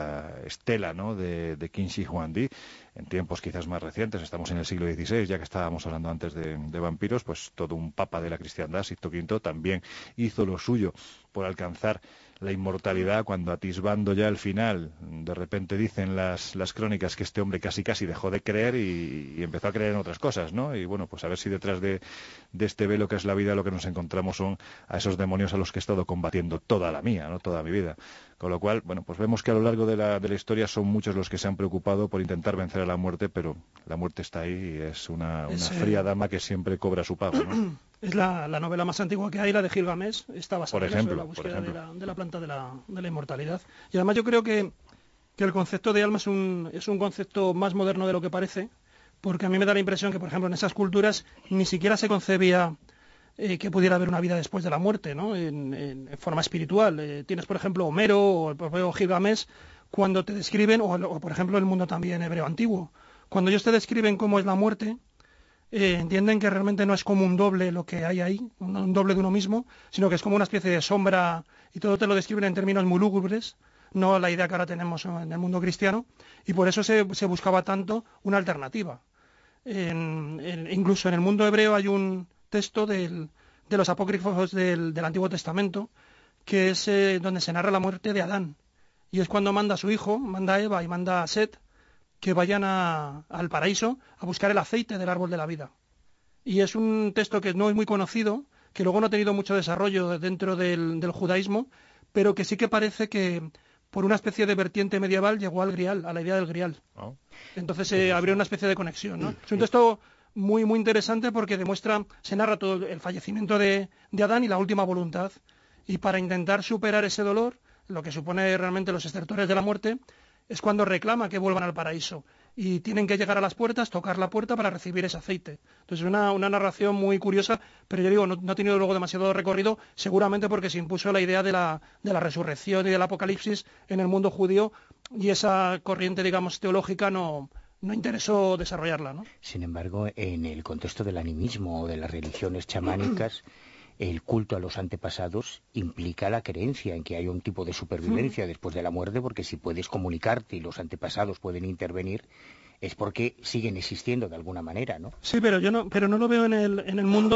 estela, ¿no?, de Qin Shi Huangdi en tiempos quizás más recientes. Estamos en el siglo XVI, ya que estábamos hablando antes de vampiros, pues todo un papa de la cristiandad, Sixto V, también hizo lo suyo por alcanzar la inmortalidad, cuando atisbando ya el final, de repente dicen las crónicas que este hombre casi dejó de creer y empezó a creer en otras cosas, ¿no? Y bueno, pues a ver si detrás de este velo que es la vida lo que nos encontramos son a esos demonios a los que he estado combatiendo toda la mía, ¿no?, toda mi vida. Con lo cual, bueno, pues vemos que a lo largo de la historia son muchos los que se han preocupado por intentar vencer a la muerte, pero la muerte está ahí y es una fría dama que siempre cobra su pago, ¿no? Es la novela más antigua que hay, la de Gilgamesh, está basada en la búsqueda de la planta de la inmortalidad. Y además yo creo que el concepto de alma es un concepto más moderno de lo que parece, porque a mí me da la impresión que, por ejemplo, en esas culturas ni siquiera se concebía que pudiera haber una vida después de la muerte, ¿no?, en forma espiritual. Tienes, por ejemplo, Homero o el propio Gilgamesh, cuando te describen, o por ejemplo el mundo también hebreo antiguo, cuando ellos te describen cómo es la muerte, entienden que realmente no es como un doble lo que hay ahí, un doble de uno mismo, sino que es como una especie de sombra, y todo te lo describen en términos muy lúgubres, no la idea que ahora tenemos en el mundo cristiano, y por eso se buscaba tanto una alternativa. Incluso en el mundo hebreo hay un texto de los apócrifos del Antiguo Testamento, que es donde se narra la muerte de Adán, y es cuando manda a su hijo, manda a Eva y manda a Set, que vayan al paraíso a buscar el aceite del árbol de la vida. Y es un texto que no es muy conocido, que luego no ha tenido mucho desarrollo dentro del judaísmo, pero que sí que parece que por una especie de vertiente medieval llegó al Grial, a la idea del Grial. Oh. Entonces abrió una especie de conexión, ¿no? Es un texto muy muy interesante porque se narra todo el fallecimiento de Adán y la última voluntad. Y para intentar superar ese dolor, lo que supone realmente los estertores de la muerte, es cuando reclama que vuelvan al paraíso. Y tienen que llegar a las puertas, tocar la puerta para recibir ese aceite. Entonces es una narración muy curiosa, pero yo digo, no ha tenido luego demasiado recorrido, seguramente porque se impuso la idea de la resurrección y del apocalipsis en el mundo judío, y esa corriente, digamos, teológica no interesó desarrollarla, ¿no? Sin embargo, en el contexto del animismo o de las religiones chamánicas, el culto a los antepasados implica la creencia en que hay un tipo de supervivencia después de la muerte, porque si puedes comunicarte y los antepasados pueden intervenir, es porque siguen existiendo de alguna manera, ¿no? Sí, pero yo no lo veo en el mundo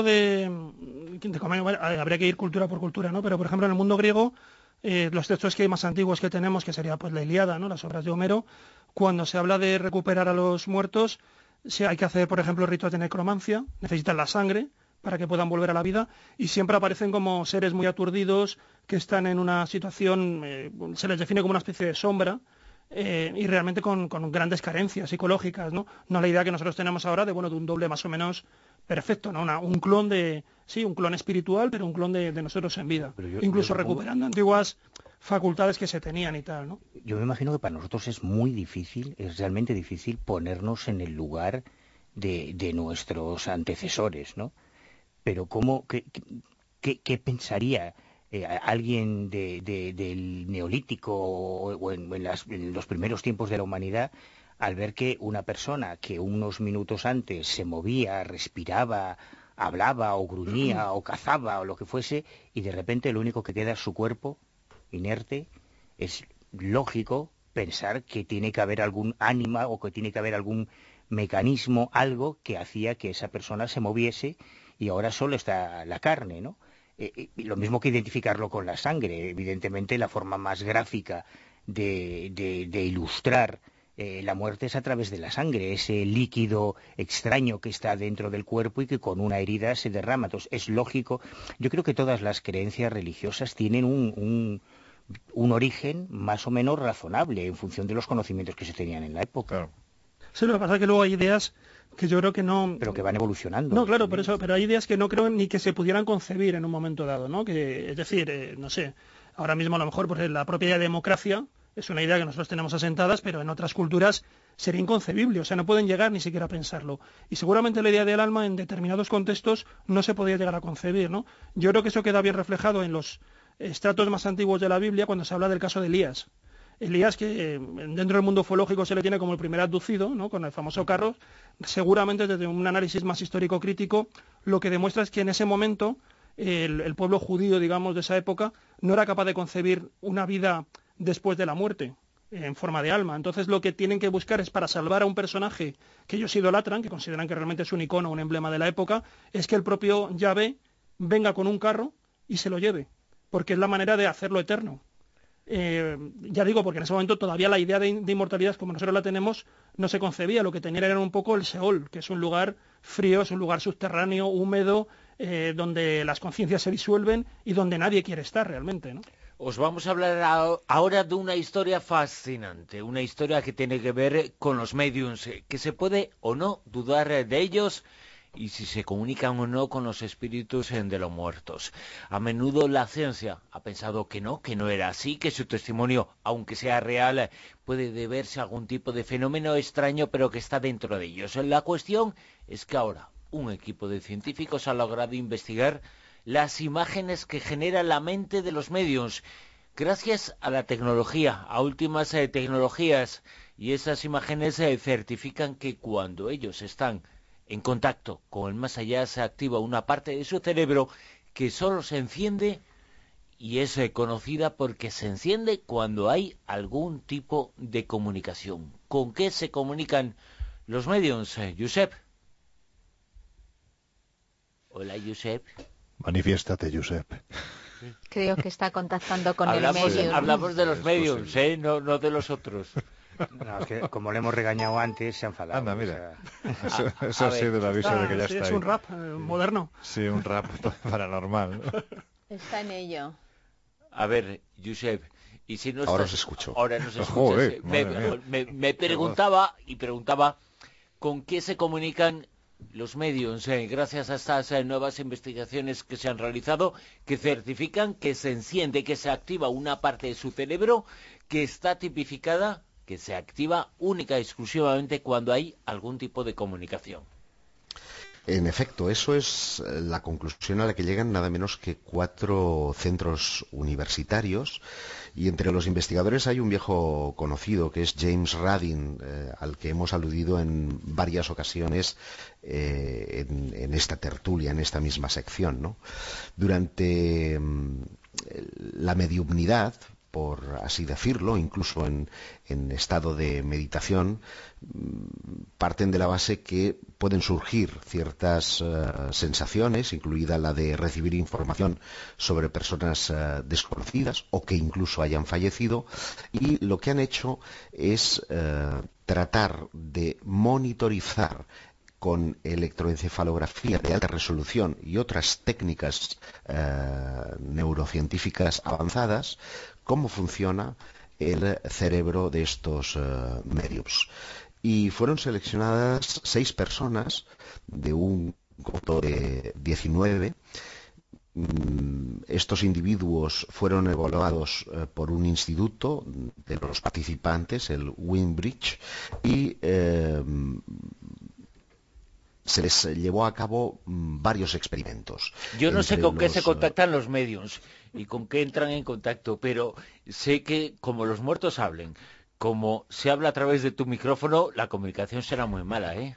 habría que ir cultura por cultura, ¿no? Pero por ejemplo en el mundo griego, los textos que hay más antiguos que tenemos, que sería pues la Ilíada, ¿no? Las obras de Homero, cuando se habla de recuperar a los muertos, hay que hacer, por ejemplo, ritos de necromancia, necesitan la sangre para que puedan volver a la vida, y siempre aparecen como seres muy aturdidos, que están en una situación, se les define como una especie de sombra, y realmente con grandes carencias psicológicas, ¿no? No la idea que nosotros tenemos ahora de un doble más o menos perfecto, ¿no? Un clon un clon espiritual, pero un clon de nosotros en vida, incluso recuperando antiguas facultades que se tenían y tal, ¿no? Yo me imagino que para nosotros es realmente difícil ponernos en el lugar de nuestros antecesores, ¿no? Pero ¿qué pensaría alguien del Neolítico o en los primeros tiempos de la humanidad al ver que una persona que unos minutos antes se movía, respiraba, hablaba o gruñía o cazaba o lo que fuese, y de repente lo único que queda es su cuerpo inerte? Es lógico pensar que tiene que haber algún ánima o que tiene que haber algún mecanismo, algo que hacía que esa persona se moviese, y ahora solo está la carne, ¿no? Lo mismo que identificarlo con la sangre. Evidentemente la forma más gráfica de ilustrar la muerte es a través de la sangre, ese líquido extraño que está dentro del cuerpo y que con una herida se derrama. Entonces es lógico. Yo creo que todas las creencias religiosas tienen un origen más o menos razonable en función de los conocimientos que se tenían en la época. Claro. Sí, lo que pasa es que luego hay ideas que yo creo que no... Pero que van evolucionando. No, claro, pero hay ideas que no creo ni que se pudieran concebir en un momento dado, ¿no? Es decir, no sé, ahora mismo a lo mejor pues, la propia idea de democracia es una idea que nosotros tenemos asentadas, pero en otras culturas sería inconcebible, o sea, no pueden llegar ni siquiera a pensarlo. Y seguramente la idea del alma en determinados contextos no se podía llegar a concebir, ¿no? Yo creo que eso queda bien reflejado en los estratos más antiguos de la Biblia cuando se habla del caso de Elías. Elías, que dentro del mundo ufológico se le tiene como el primer abducido, ¿no? Con el famoso carro, seguramente desde un análisis más histórico crítico, lo que demuestra es que en ese momento el pueblo judío, digamos, de esa época, no era capaz de concebir una vida después de la muerte, en forma de alma. Entonces lo que tienen que buscar es, para salvar a un personaje que ellos idolatran, que consideran que realmente es un icono, un emblema de la época, es que el propio Yahvé venga con un carro y se lo lleve, porque es la manera de hacerlo eterno. Ya digo, porque en ese momento todavía la idea de inmortalidad como nosotros la tenemos no se concebía. Lo que tenía era un poco el Seol, que es un lugar frío, es un lugar subterráneo, húmedo, donde las conciencias se disuelven y donde nadie quiere estar realmente, ¿no? Os vamos a hablar ahora de una historia fascinante, una historia que tiene que ver con los mediums, que se puede o no dudar de ellos, y si se comunican o no con los espíritus de los muertos. A menudo la ciencia ha pensado que no era así, que su testimonio, aunque sea real, puede deberse a algún tipo de fenómeno extraño, pero que está dentro de ellos. La cuestión es que ahora un equipo de científicos ha logrado investigar las imágenes que genera la mente de los mediums, gracias a la tecnología, a últimas tecnologías, y esas imágenes certifican que cuando ellos están en contacto con el más allá se activa una parte de su cerebro que solo se enciende y es conocida porque se enciende cuando hay algún tipo de comunicación. ¿Con qué se comunican los mediums, Josep? Hola, Josep. Manifiéstate, Josep. Creo que está contactando con el medium. Hablamos de los mediums, no de los otros. No, es que como le hemos regañado antes, se ha enfadado. Anda, mira. Eso ha sido el aviso de que ya está es ahí. un rap moderno. Sí, un rap paranormal. Está en ello. A ver, Josep, y si no ahora os escucho. Ahora nos escuchas. Joder, me preguntaba con qué se comunican los mediums, gracias a estas nuevas investigaciones que se han realizado, que certifican que se enciende, que se activa una parte de su cerebro que está tipificada que se activa única y exclusivamente cuando hay algún tipo de comunicación. En efecto, eso es la conclusión a la que llegan nada menos que 4 centros universitarios, y entre los investigadores hay un viejo conocido que es James Radin, al que hemos aludido en varias ocasiones en esta tertulia, en esta misma sección, ¿no? Durante la mediumnidad, por así decirlo, incluso en estado de meditación, parten de la base que pueden surgir ciertas sensaciones, incluida la de recibir información sobre personas desconocidas o que incluso hayan fallecido, y lo que han hecho es tratar de monitorizar con electroencefalografía de alta resolución y otras técnicas neurocientíficas avanzadas cómo funciona el cerebro de estos médiums. Y fueron seleccionadas 6 personas de un grupo de 19. Estos individuos fueron evaluados por un instituto de los participantes, el Windbridge, y se les llevó a cabo varios experimentos. Yo no sé con qué se contactan los mediums y con qué entran en contacto, pero sé que como los muertos hablen, como se habla a través de tu micrófono, la comunicación será muy mala, ¿eh?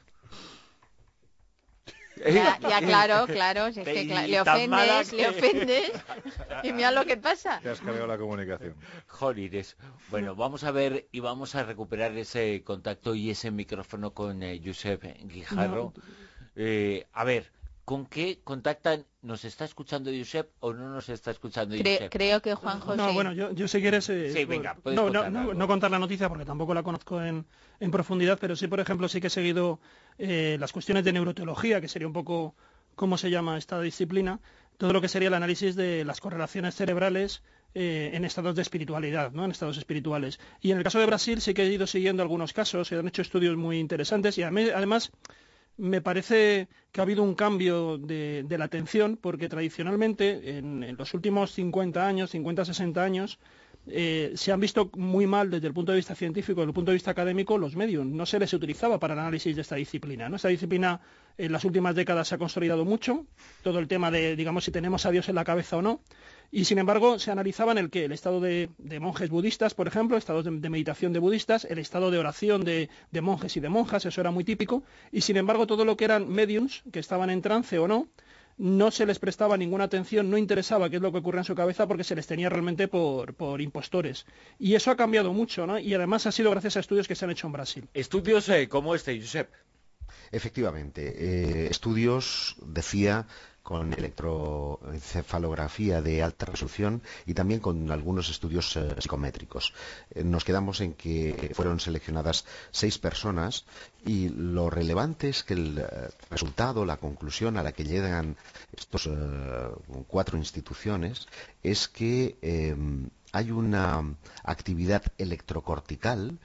Ya, claro, si es que le ofendes, y mira lo que pasa. Te has cargado la comunicación. Jolines. Bueno, vamos a ver y vamos a recuperar ese contacto y ese micrófono con Josep Guijarro. A ver, ¿con qué contactan? ¿Nos está escuchando Josep o no nos está escuchando Josep? Creo que Juan José... No, bueno, yo si quieres... sí, venga, no contar la noticia porque tampoco la conozco en profundidad, pero sí, por ejemplo, sí que he seguido las cuestiones de neuroteología, que sería un poco cómo se llama esta disciplina, todo lo que sería el análisis de las correlaciones cerebrales en estados de espiritualidad, ¿no? En estados espirituales. Y en el caso de Brasil sí que he ido siguiendo algunos casos, se han hecho estudios muy interesantes y además me parece que ha habido un cambio de la atención, porque tradicionalmente en los últimos 60 años, se han visto muy mal desde el punto de vista científico, desde el punto de vista académico, los mediums. No se les utilizaba para el análisis de esta disciplina, ¿no? Esta disciplina en las últimas décadas se ha consolidado mucho, todo el tema de, digamos, si tenemos a Dios en la cabeza o no, y sin embargo se analizaba en el estado de monjes budistas, por ejemplo, estados de meditación de budistas, el estado de oración de monjes y de monjas, eso era muy típico, y sin embargo todo lo que eran mediums, que estaban en trance o no se les prestaba ninguna atención, no interesaba qué es lo que ocurría en su cabeza porque se les tenía realmente por impostores. Y eso ha cambiado mucho, ¿no? Y además ha sido gracias a estudios que se han hecho en Brasil. Estudios como este, Josep. Efectivamente, estudios, decía, con electroencefalografía de alta resolución y también con algunos estudios psicométricos. Nos quedamos en que fueron seleccionadas 6 personas y lo relevante es que el resultado, la conclusión a la que llegan estos 4 instituciones es que hay una actividad electrocortical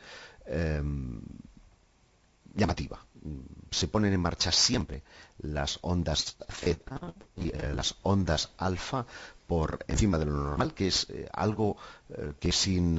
llamativa. Se ponen en marcha siempre las ondas Z y las ondas alfa por encima de lo normal, que es algo que sin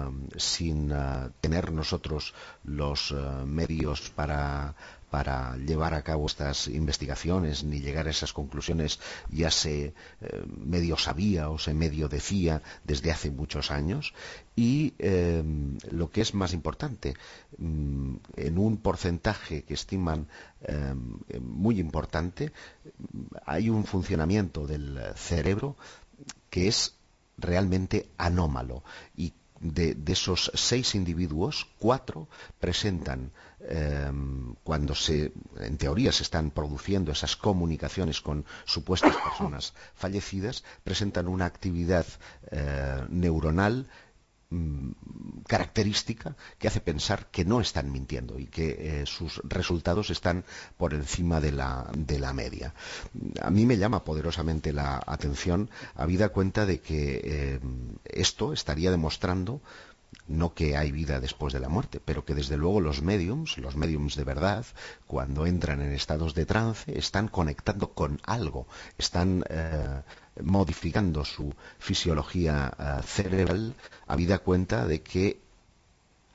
tener nosotros los medios para llevar a cabo estas investigaciones ni llegar a esas conclusiones ya se medio sabía o se medio decía desde hace muchos años. Y lo que es más importante, en un porcentaje que estiman muy importante, hay un funcionamiento del cerebro que es realmente anómalo, y de esos 6 individuos, 4 presentan, cuando en teoría se están produciendo esas comunicaciones con supuestas personas fallecidas, presentan una actividad neuronal característica que hace pensar que no están mintiendo y que sus resultados están por encima de la media. A mí me llama poderosamente la atención, habida cuenta de que esto estaría demostrando no que hay vida después de la muerte, pero que desde luego los mediums de verdad, cuando entran en estados de trance, están conectando con algo, están modificando su fisiología cerebral, habida cuenta de que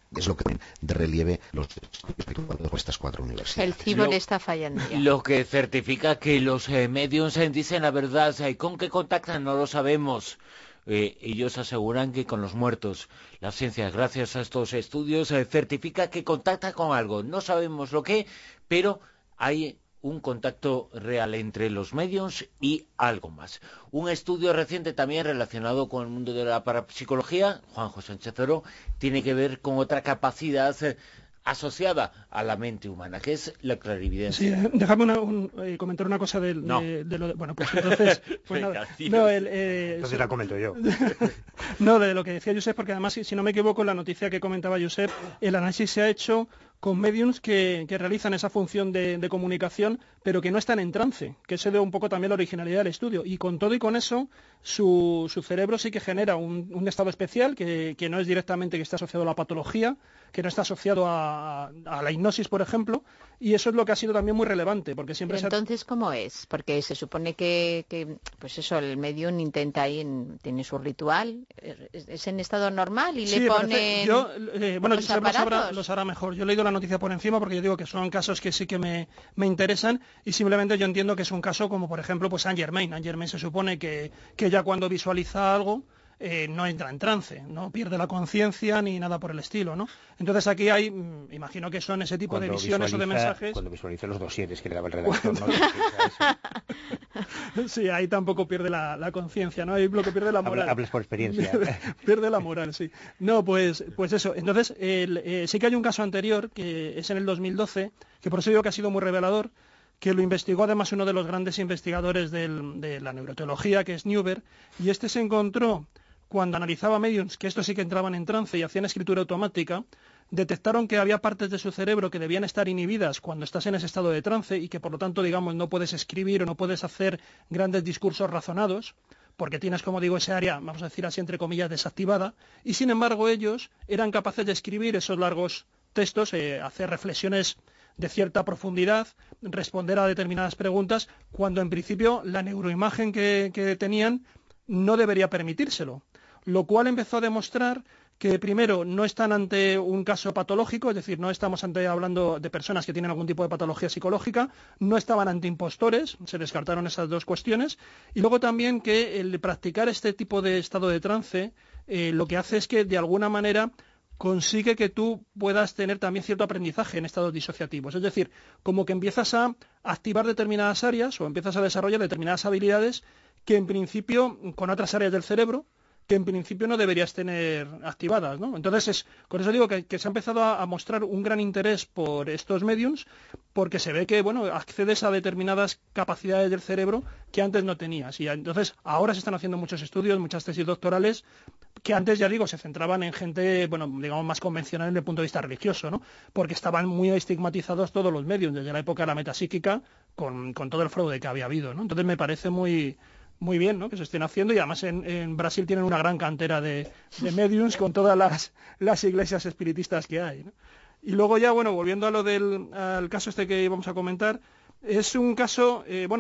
es lo que ponen de relieve los estudios de estas 4 universidades. El CIBO le está fallando ya. Lo que certifica que los medios dicen la verdad. ¿Con qué contactan? No lo sabemos. Ellos aseguran que con los muertos. La ciencia, gracias a estos estudios, certifica que contacta con algo. No sabemos lo que, pero hay un contacto real entre los medios y algo más. Un estudio reciente también relacionado con el mundo de la parapsicología, Juanjo Sánchez Oro, tiene que ver con otra capacidad asociada a la mente humana, que es la clarividencia. Sí, déjame comentar una cosa de lo de... Bueno, pues entonces... Pues nada, entonces la comento yo. No, de lo que decía Josep, porque además, si no me equivoco, en la noticia que comentaba Josep, el análisis se ha hecho con mediums que realizan esa función de comunicación, pero que no están en trance, que se debe un poco también la originalidad del estudio. Y con todo y con eso, su cerebro sí que genera un estado especial, que no es directamente que está asociado a la patología, que no está asociado a la hipnosis, por ejemplo, y eso es lo que ha sido también muy relevante, porque siempre Entonces, ¿cómo es? Porque se supone que pues eso, el medium intenta ahí, tiene su ritual, es en estado normal y sí, le pone bueno, lo sabrá mejor. Yo he leído la noticia por encima porque yo digo que son casos que sí que me interesan y simplemente yo entiendo que es un caso como, por ejemplo, pues Saint Germain. Saint Germain se supone que ya cuando visualiza algo no entra en trance, no pierde la conciencia ni nada por el estilo, ¿no? Entonces aquí hay, imagino que son ese tipo de visiones o de mensajes. Cuando visualiza los dosieres que le daba el redactor, ¿no? Sí, ahí tampoco pierde la conciencia, ¿no? Ahí lo que pierde la moral. Hablas por experiencia. Pierde la moral, sí. No, pues eso. Entonces, sí que hay un caso anterior, que es en el 2012, que por eso digo que ha sido muy revelador, que lo investigó además uno de los grandes investigadores de la neuroteología, que es Newber, y este se encontró, cuando analizaba mediums, que estos sí que entraban en trance y hacían escritura automática, detectaron que había partes de su cerebro que debían estar inhibidas cuando estás en ese estado de trance y que por lo tanto, digamos, no puedes escribir o no puedes hacer grandes discursos razonados, porque tienes, como digo, ese área, vamos a decir así, entre comillas, desactivada, y sin embargo ellos eran capaces de escribir esos largos textos, hacer reflexiones de cierta profundidad, responder a determinadas preguntas, cuando en principio la neuroimagen que tenían no debería permitírselo. Lo cual empezó a demostrar que, primero, no están ante un caso patológico, es decir, no estamos hablando de personas que tienen algún tipo de patología psicológica, no estaban ante impostores, se descartaron esas dos cuestiones, y luego también que el practicar este tipo de estado de trance lo que hace es que, de alguna manera, consigue que tú puedas tener también cierto aprendizaje en estados disociativos. Es decir, como que empiezas a activar determinadas áreas o empiezas a desarrollar determinadas habilidades que en principio, con otras áreas del cerebro, que en principio no deberías tener activadas, ¿no? Entonces, con eso digo que se ha empezado a mostrar un gran interés por estos mediums, porque se ve que, bueno, accedes a determinadas capacidades del cerebro que antes no tenías. Y entonces, ahora se están haciendo muchos estudios, muchas tesis doctorales, que antes, ya digo, se centraban en gente, bueno, digamos, más convencional desde el punto de vista religioso, ¿no? Porque estaban muy estigmatizados todos los mediums, desde la época de la metapsíquica, con todo el fraude que había habido, ¿no? Entonces me parece muy bien, ¿no?, que se estén haciendo, y además en Brasil tienen una gran cantera de mediums con todas las iglesias espiritistas que hay, ¿no? Y luego ya, bueno, volviendo a lo al caso este que íbamos a comentar, es un caso,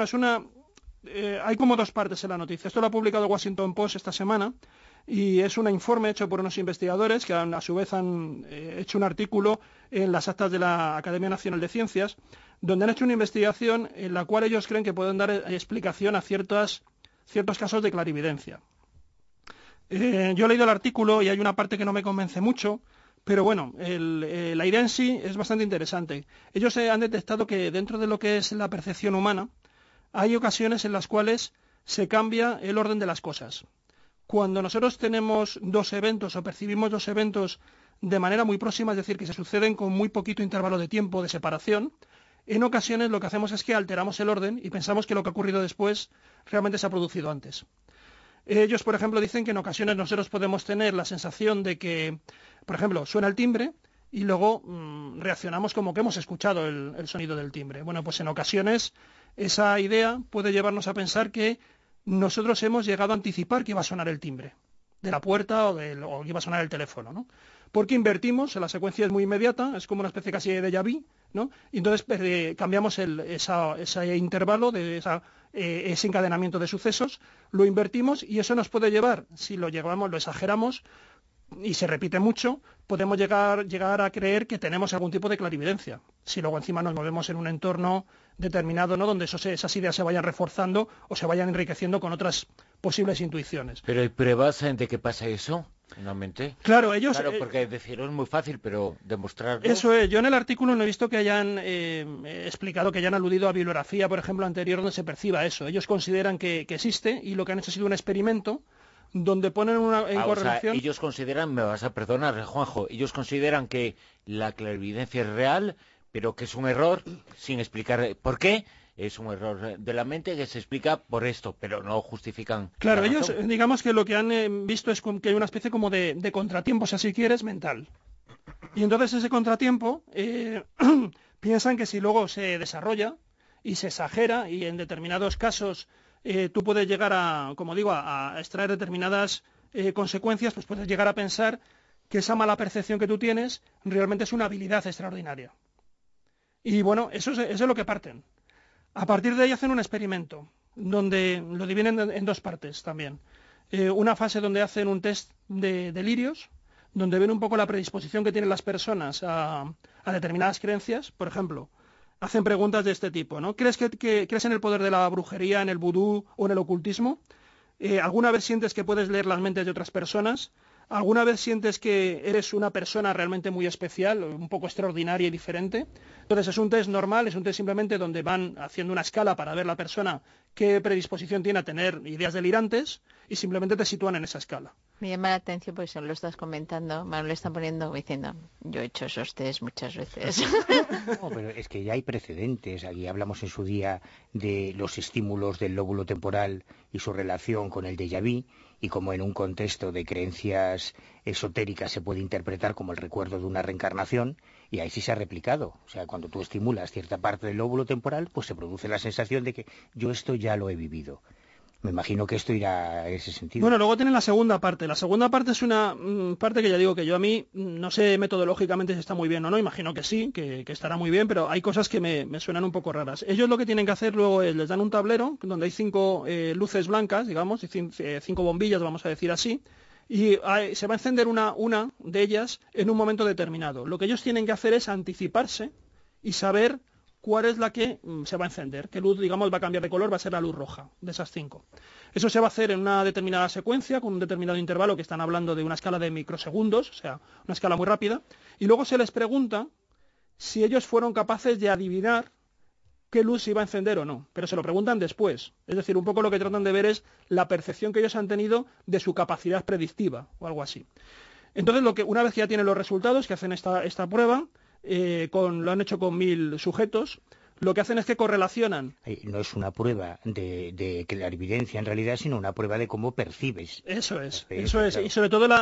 hay como dos partes en la noticia. Esto lo ha publicado Washington Post esta semana y es un informe hecho por unos investigadores que a su vez han hecho un artículo en las actas de la Academia Nacional de Ciencias, donde han hecho una investigación en la cual ellos creen que pueden dar explicación a ciertos casos de clarividencia. Yo he leído el artículo y hay una parte que no me convence mucho, pero bueno, la idea en sí es bastante interesante. Ellos han detectado que dentro de lo que es la percepción humana, hay ocasiones en las cuales se cambia el orden de las cosas. Cuando nosotros tenemos dos eventos o percibimos dos eventos de manera muy próxima, es decir, que se suceden con muy poquito intervalo de tiempo de separación, en ocasiones lo que hacemos es que alteramos el orden y pensamos que lo que ha ocurrido después realmente se ha producido antes. Ellos, por ejemplo, dicen que en ocasiones nosotros podemos tener la sensación de que, por ejemplo, suena el timbre y luego reaccionamos como que hemos escuchado el sonido del timbre. Bueno, pues en ocasiones esa idea puede llevarnos a pensar que nosotros hemos llegado a anticipar que iba a sonar el timbre de la puerta o que iba a sonar el teléfono, ¿no? Porque invertimos, la secuencia es muy inmediata, es como una especie casi de déjà vu, ¿no? Y entonces cambiamos ese intervalo de ese encadenamiento de sucesos, lo invertimos y eso nos puede llevar, si lo exageramos, y se repite mucho, podemos llegar a creer que tenemos algún tipo de clarividencia. Si luego encima nos movemos en un entorno determinado, ¿no?, donde esas ideas se vayan reforzando o se vayan enriqueciendo con otras posibles intuiciones. ¿Pero hay pruebas de que pasa eso en la mente? Claro, porque decirlo es muy fácil, pero demostrarlo... Eso es. Yo en el artículo no he visto que hayan explicado, que hayan aludido a bibliografía, por ejemplo, anterior, donde se perciba eso. Ellos consideran que existe, y lo que han hecho ha sido un experimento donde ponen en correlación... O sea, ellos consideran, me vas a perdonar, Juanjo, ellos consideran que la clarividencia es real, pero que es un error, sin explicar por qué. Es un error de la mente que se explica por esto, pero no justifican. Claro, ellos, digamos que lo que han visto es que hay una especie como de contratiempo, si así quieres, mental. Y entonces ese contratiempo piensan que si luego se desarrolla y se exagera, y en determinados casos tú puedes llegar a, como digo, a extraer determinadas consecuencias, pues puedes llegar a pensar que esa mala percepción que tú tienes realmente es una habilidad extraordinaria. Y bueno, eso es lo que parten. A partir de ahí hacen un experimento, donde lo dividen en dos partes también. Una fase donde hacen un test de delirios, donde ven un poco la predisposición que tienen las personas a determinadas creencias. Por ejemplo, hacen preguntas de este tipo, ¿no? ¿Crees en el poder de la brujería, en el vudú o en el ocultismo? ¿Alguna vez sientes que puedes leer las mentes de otras personas? ¿Alguna vez sientes que eres una persona realmente muy especial, un poco extraordinaria y diferente? Entonces es un test normal, es un test simplemente donde van haciendo una escala para ver la persona qué predisposición tiene a tener ideas delirantes, y simplemente te sitúan en esa escala. Me llama la atención porque se lo estás comentando, Manuel está poniendo diciendo, yo he hecho esos test muchas veces. No, pero es que ya hay precedentes. Aquí hablamos en su día de los estímulos del lóbulo temporal y su relación con el déjà vu, y como en un contexto de creencias esotéricas se puede interpretar como el recuerdo de una reencarnación, y ahí sí se ha replicado. O sea, cuando tú estimulas cierta parte del lóbulo temporal, pues se produce la sensación de que yo esto ya lo he vivido. Me imagino que esto irá en ese sentido. Bueno, luego tienen la segunda parte. La segunda parte es una parte que ya digo que yo a mí no sé metodológicamente si está muy bien o no. Imagino que sí, que estará muy bien, pero hay cosas que me suenan un poco raras. Ellos lo que tienen que hacer luego es, les dan un tablero donde hay 5 luces blancas, digamos, y 5 bombillas, vamos a decir así, y se va a encender una de ellas en un momento determinado. Lo que ellos tienen que hacer es anticiparse y saber cuál es la que se va a encender, qué luz, digamos, va a cambiar de color, va a ser la luz roja de esas 5. Eso se va a hacer en una determinada secuencia, con un determinado intervalo, que están hablando de una escala de microsegundos, o sea, una escala muy rápida, y luego se les pregunta si ellos fueron capaces de adivinar qué luz se iba a encender o no, pero se lo preguntan después. Es decir, un poco lo que tratan de ver es la percepción que ellos han tenido de su capacidad predictiva, o algo así. Entonces, una vez que ya tienen los resultados, que hacen esta prueba, lo han hecho con 1000 sujetos, lo que hacen es que correlacionan. No es una prueba de clarividencia en realidad, sino una prueba de cómo percibes. Eso es. Claro. Y sobre todo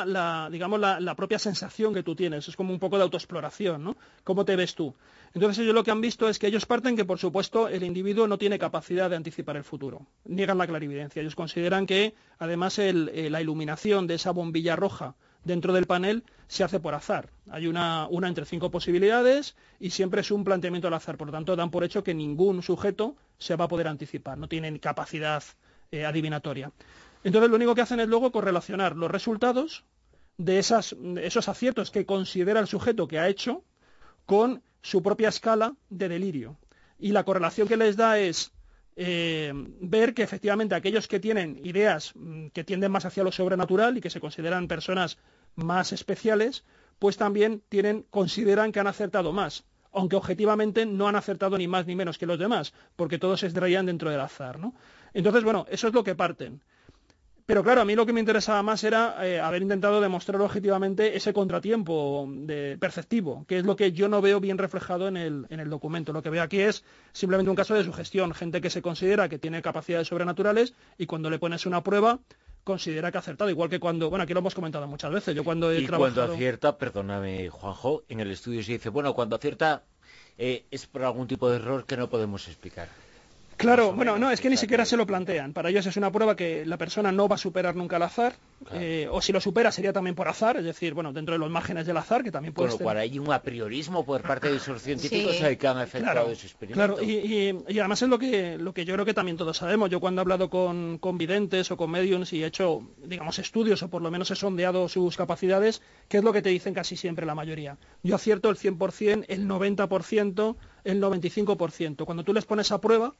la propia sensación que tú tienes. Es como un poco de autoexploración, ¿no? ¿Cómo te ves tú? Entonces ellos lo que han visto es que ellos parten que, por supuesto, el individuo no tiene capacidad de anticipar el futuro. Niegan la clarividencia. Ellos consideran que, además, la iluminación de esa bombilla roja dentro del panel se hace por azar. Hay una entre 5 posibilidades y siempre es un planteamiento al azar. Por lo tanto, dan por hecho que ningún sujeto se va a poder anticipar, no tienen capacidad adivinatoria. Entonces, lo único que hacen es luego correlacionar los resultados de esos aciertos que considera el sujeto que ha hecho con su propia escala de delirio. Y la correlación que les da es ver que efectivamente aquellos que tienen ideas que tienden más hacia lo sobrenatural y que se consideran personas más especiales, pues también consideran que han acertado más, aunque objetivamente no han acertado ni más ni menos que los demás, porque todos se extraían dentro del azar, ¿no? Entonces, bueno, eso es lo que parten. Pero claro, a mí lo que me interesaba más era haber intentado demostrar objetivamente ese contratiempo perceptivo, que es lo que yo no veo bien reflejado en el documento. Lo que veo aquí es simplemente un caso de sugestión, gente que se considera que tiene capacidades sobrenaturales y cuando le pones una prueba considera que ha acertado, igual que cuando, bueno, aquí lo hemos comentado muchas veces, yo cuando he trabajado... cuando acierta, perdóname Juanjo, en el estudio se dice, bueno, cuando acierta es por algún tipo de error que no podemos explicar. Claro, bueno, no, es que ni siquiera se lo plantean. Para ellos es una prueba que la persona no va a superar nunca al azar, claro. O si lo supera sería también por azar, es decir, bueno, dentro de los márgenes del azar, que también puede ser. Con lo cual hay un apriorismo por parte de esos científicos que han efectuado ese experimento. Claro, y además es lo que yo creo que también todos sabemos. Yo cuando he hablado con videntes o con mediums y he hecho, digamos, estudios, o por lo menos he sondeado sus capacidades, ¿qué es lo que te dicen casi siempre la mayoría? Yo acierto el 100%, el 90%, el 95%. Cuando tú les pones a prueba,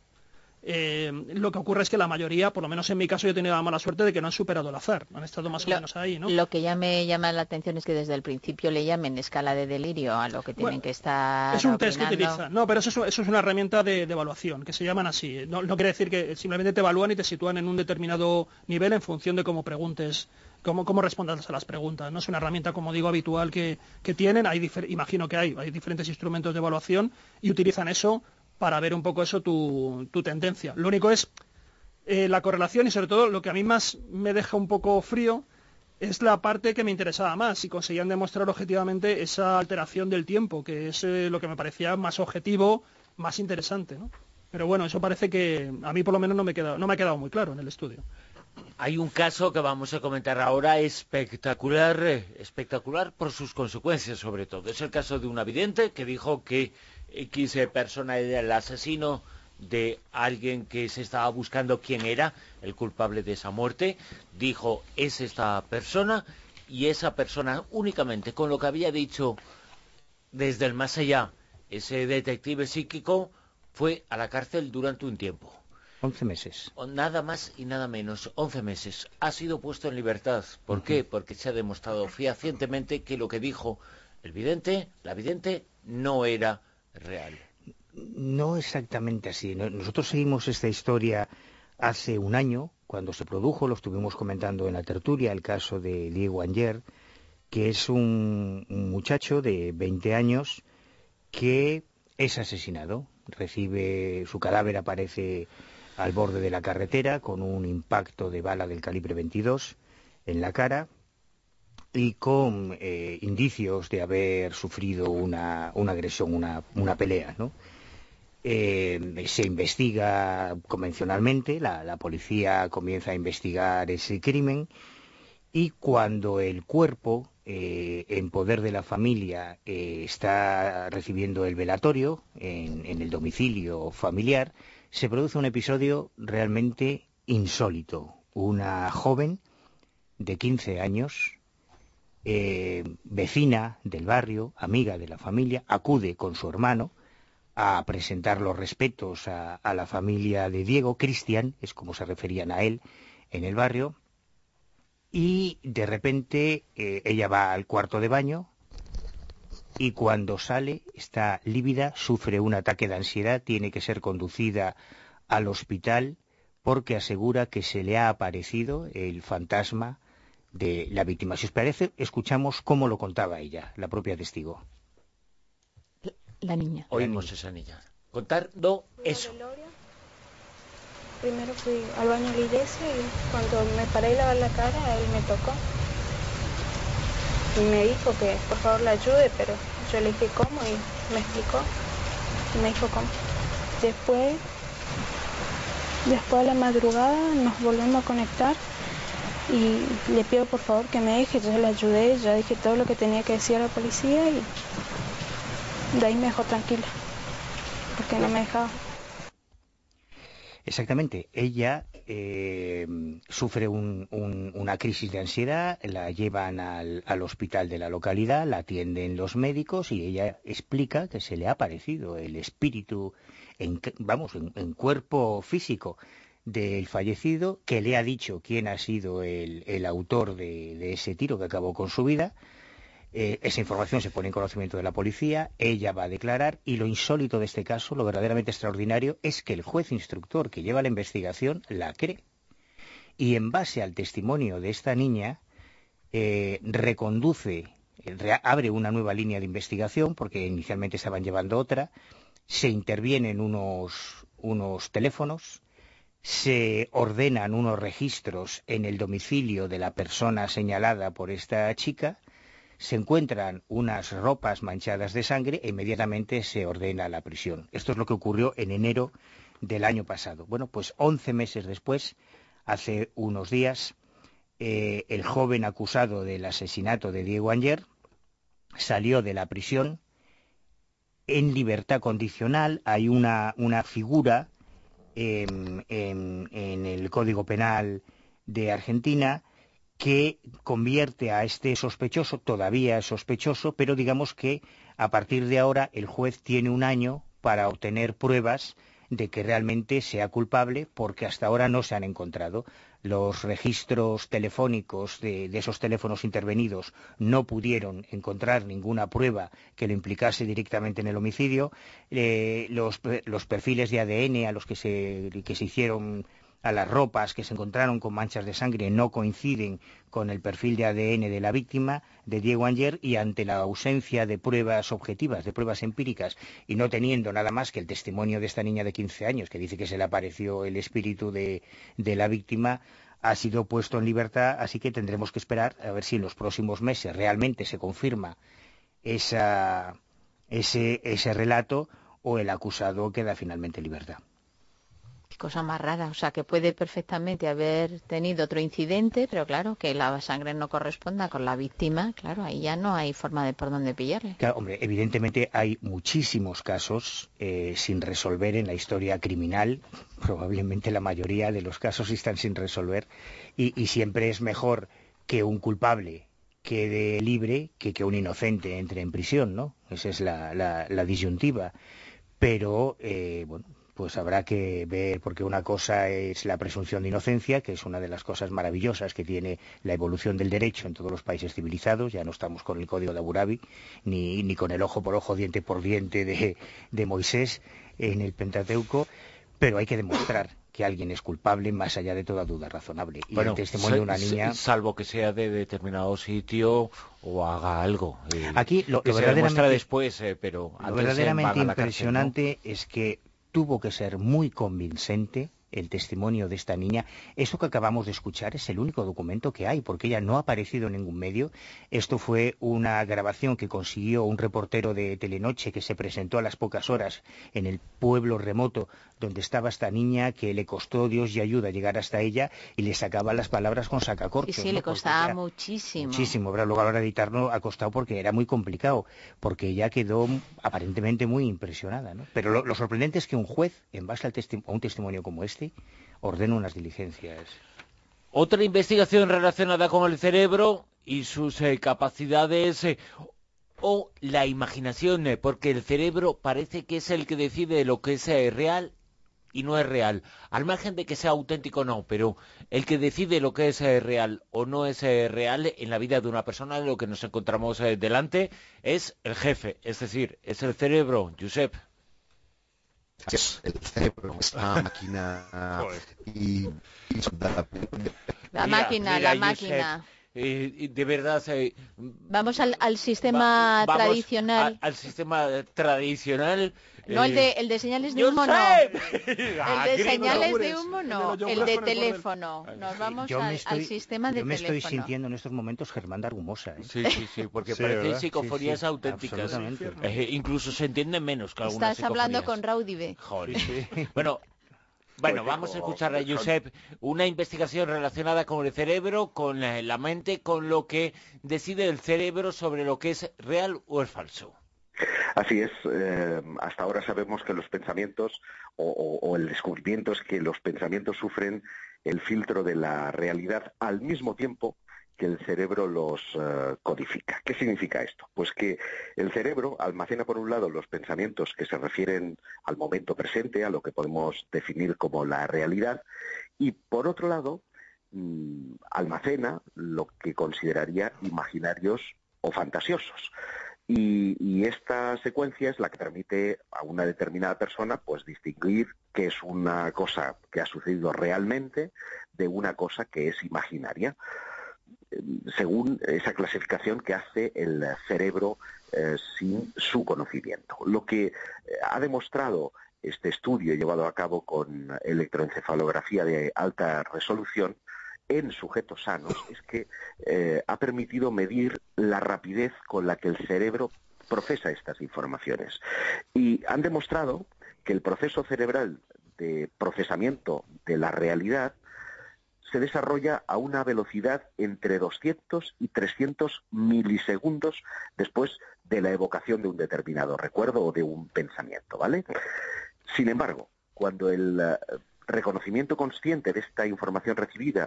lo que ocurre es que la mayoría, por lo menos en mi caso, yo he tenido la mala suerte de que no han superado el azar, han estado más o menos ahí, ¿no? Lo que ya me llama la atención es que desde el principio le llamen escala de delirio a lo que tienen que estar es un opinando. test que utilizan, no, pero eso es una herramienta de evaluación, que se llaman así. No quiere decir que simplemente te evalúan y te sitúan en un determinado nivel en función de cómo preguntes, cómo respondas a las preguntas. No es una herramienta, como digo, habitual que tienen. Imagino que hay diferentes instrumentos de evaluación y utilizan eso para ver un poco eso, tu tendencia. Lo único es la correlación, y sobre todo lo que a mí más me deja un poco frío es la parte que me interesaba más, si conseguían demostrar objetivamente esa alteración del tiempo, que es lo que me parecía más objetivo, más interesante, ¿no? Pero bueno, eso parece que a mí por lo menos no me ha quedado muy claro en el estudio. Hay un caso que vamos a comentar ahora espectacular por sus consecuencias sobre todo. Es el caso de una vidente que dijo que X persona era el asesino de alguien que se estaba buscando quién era el culpable de esa muerte. Dijo, es esta persona, y esa persona únicamente con lo que había dicho desde el más allá, ese detective psíquico, fue a la cárcel durante un tiempo. 11 meses. Nada más y nada menos, 11 meses. Ha sido puesto en libertad. ¿Por qué? Porque se ha demostrado fehacientemente que lo que dijo la vidente, no era real. No exactamente así. Nosotros seguimos esta historia hace un año, cuando se produjo, lo estuvimos comentando en la tertulia, el caso de Diego Anger, que es un muchacho de 20 años que es asesinado. Su cadáver aparece al borde de la carretera con un impacto de bala del calibre 22 en la cara y con indicios de haber sufrido una agresión, una pelea, ¿no? Se investiga convencionalmente, la policía comienza a investigar ese crimen, y cuando el cuerpo en poder de la familia está recibiendo el velatorio en el domicilio familiar, se produce un episodio realmente insólito. Una joven de 15 años, vecina del barrio, amiga de la familia, acude con su hermano a presentar los respetos a la familia de Diego. Cristian es como se referían a él en el barrio, y de repente ella va al cuarto de baño y cuando sale está lívida, sufre un ataque de ansiedad, tiene que ser conducida al hospital porque asegura que se le ha aparecido el fantasma de la víctima. Si os parece, escuchamos cómo lo contaba ella, la propia testigo. La niña. Oímos esa niña contando eso. Primero fui al baño de la iglesia y cuando me paré a lavar la cara, él me tocó. Y me dijo que por favor la ayude, pero yo le dije cómo y me explicó. Y me dijo cómo. Después a la madrugada nos volvemos a conectar y le pido por favor que me deje. Yo le ayudé, ya dije todo lo que tenía que decir a la policía y de ahí me dejó tranquila, porque no me dejaba. Exactamente, ella sufre una crisis de ansiedad, la llevan al hospital de la localidad, la atienden los médicos y ella explica que se le ha aparecido el espíritu en cuerpo físico del fallecido, que le ha dicho quién ha sido el autor de ese tiro que acabó con su vida. Esa información se pone en conocimiento de la policía, ella va a declarar, y lo insólito de este caso, lo verdaderamente extraordinario, es que el juez instructor que lleva la investigación la cree. Y en base al testimonio de esta niña, abre una nueva línea de investigación, porque inicialmente estaban llevando otra, se intervienen unos teléfonos, se ordenan unos registros en el domicilio de la persona señalada por esta chica, se encuentran unas ropas manchadas de sangre e inmediatamente se ordena la prisión. Esto es lo que ocurrió en enero del año pasado. Bueno, pues 11 meses después, hace unos días, el joven acusado del asesinato de Diego Anger salió de la prisión en libertad condicional. Hay una figura en el Código Penal de Argentina que convierte a este sospechoso, todavía es sospechoso, pero digamos que a partir de ahora el juez tiene un año para obtener pruebas de que realmente sea culpable, porque hasta ahora no se han encontrado. Los registros telefónicos de esos teléfonos intervenidos no pudieron encontrar ninguna prueba que lo implicase directamente en el homicidio. Los perfiles de ADN a los que se hicieron, a las ropas que se encontraron con manchas de sangre, no coinciden con el perfil de ADN de la víctima, de Diego Anger, y ante la ausencia de pruebas objetivas, de pruebas empíricas, y no teniendo nada más que el testimonio de esta niña de 15 años, que dice que se le apareció el espíritu de la víctima, ha sido puesto en libertad. Así que tendremos que esperar a ver si en los próximos meses realmente se confirma ese relato, o el acusado queda finalmente en libertad. Qué cosa más rara, o sea, que puede perfectamente haber tenido otro incidente, pero claro, que la sangre no corresponda con la víctima, claro, ahí ya no hay forma de por dónde pillarle. Claro, hombre, evidentemente hay muchísimos casos sin resolver en la historia criminal. Probablemente la mayoría de los casos están sin resolver, y siempre es mejor que un culpable quede libre que un inocente entre en prisión, ¿no? Esa es la disyuntiva. Pero, bueno, pues habrá que ver, porque una cosa es la presunción de inocencia, que es una de las cosas maravillosas que tiene la evolución del derecho en todos los países civilizados. Ya no estamos con el Código de Hammurabi, ni con el ojo por ojo, diente por diente de Moisés en el Pentateuco, pero hay que demostrar que alguien es culpable más allá de toda duda razonable. Y el testimonio de una niña... Salvo que sea de determinado sitio o haga algo. Aquí lo que se demuestra después, pero lo verdaderamente impresionante, ¿no?, es que tuvo que ser muy convincente el testimonio de esta niña. Eso que acabamos de escuchar es el único documento que hay, porque ella no ha aparecido en ningún medio. Esto fue una grabación que consiguió un reportero de Telenoche, que se presentó a las pocas horas en el pueblo remoto donde estaba esta niña, que le costó Dios y ayuda llegar hasta ella, y le sacaba las palabras con sacacorchos. Sí, ¿no? Le costaba muchísimo. Muchísimo, pero luego a la hora de editarlo ha costado, porque era muy complicado, porque ella quedó aparentemente muy impresionada, ¿no? Pero lo sorprendente es que un juez, en base a un testimonio como este, ordena unas diligencias. Otra investigación relacionada con el cerebro y sus capacidades o la imaginación, porque el cerebro parece que es el que decide lo que es real y no es real, al margen de que sea auténtico o no, pero el que decide lo que es real o no es real en la vida de una persona, lo que nos encontramos delante, es el jefe, es decir, es el cerebro. Josep. Es el cerebro, esta máquina y la máquina. De verdad, vamos al sistema tradicional. Al sistema tradicional. No el de señales de humo, no. El de señales de humo, no. El de teléfono. Nos vamos al sistema de teléfono. Yo me estoy sintiendo en estos momentos Germán Argumosa, ¿eh? Sí, porque parecen psicofonías auténticas. Incluso se entienden menos que algunas Estás hablando con Raudive. Joder. Bueno, vamos a escuchar a Josep, una investigación relacionada con el cerebro, con la mente, con lo que decide el cerebro sobre lo que es real o es falso. Así es, hasta ahora sabemos que los pensamientos, o el descubrimiento es que los pensamientos sufren el filtro de la realidad al mismo tiempo que el cerebro los codifica. ¿Qué significa esto? Pues que el cerebro almacena, por un lado, los pensamientos que se refieren al momento presente, a lo que podemos definir como la realidad, y por otro lado, almacena lo que consideraría imaginarios o fantasiosos. Y esta secuencia es la que permite a una determinada persona pues distinguir qué es una cosa que ha sucedido realmente de una cosa que es imaginaria, según esa clasificación que hace el cerebro sin su conocimiento. Lo que ha demostrado este estudio llevado a cabo con electroencefalografía de alta resolución en sujetos sanos es que ha permitido medir la rapidez con la que el cerebro procesa estas informaciones. Y han demostrado que el proceso cerebral de procesamiento de la realidad se desarrolla a una velocidad entre 200 y 300 milisegundos después de la evocación de un determinado recuerdo o de un pensamiento, ¿vale? Sin embargo, cuando el reconocimiento consciente de esta información recibida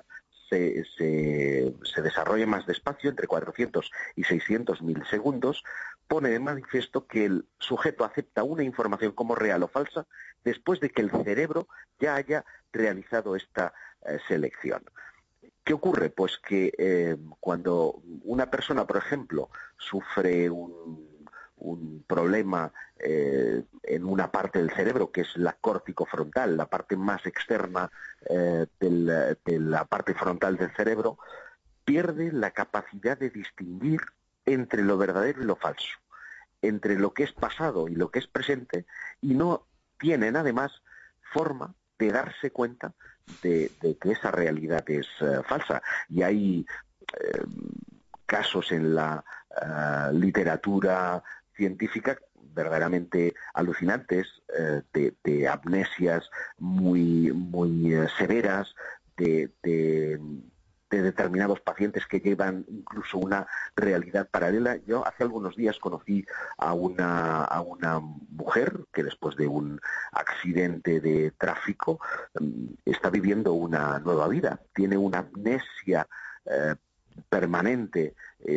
se desarrolla más despacio, entre 400 y 600 milisegundos, pone de manifiesto que el sujeto acepta una información como real o falsa después de que el cerebro ya haya realizado esta selección. ¿Qué ocurre? Pues que cuando una persona, por ejemplo, sufre un problema en una parte del cerebro, que es la córtico-frontal, la parte más externa de la parte frontal del cerebro, pierde la capacidad de distinguir entre lo verdadero y lo falso, entre lo que es pasado y lo que es presente, y no tienen además forma de darse cuenta de que esa realidad es falsa. Y hay casos en la literatura científica verdaderamente alucinantes, de amnesias muy severas, de determinados pacientes que llevan incluso una realidad paralela. Yo hace algunos días conocí a una mujer que después de un accidente de tráfico está viviendo una nueva vida. Tiene una amnesia permanente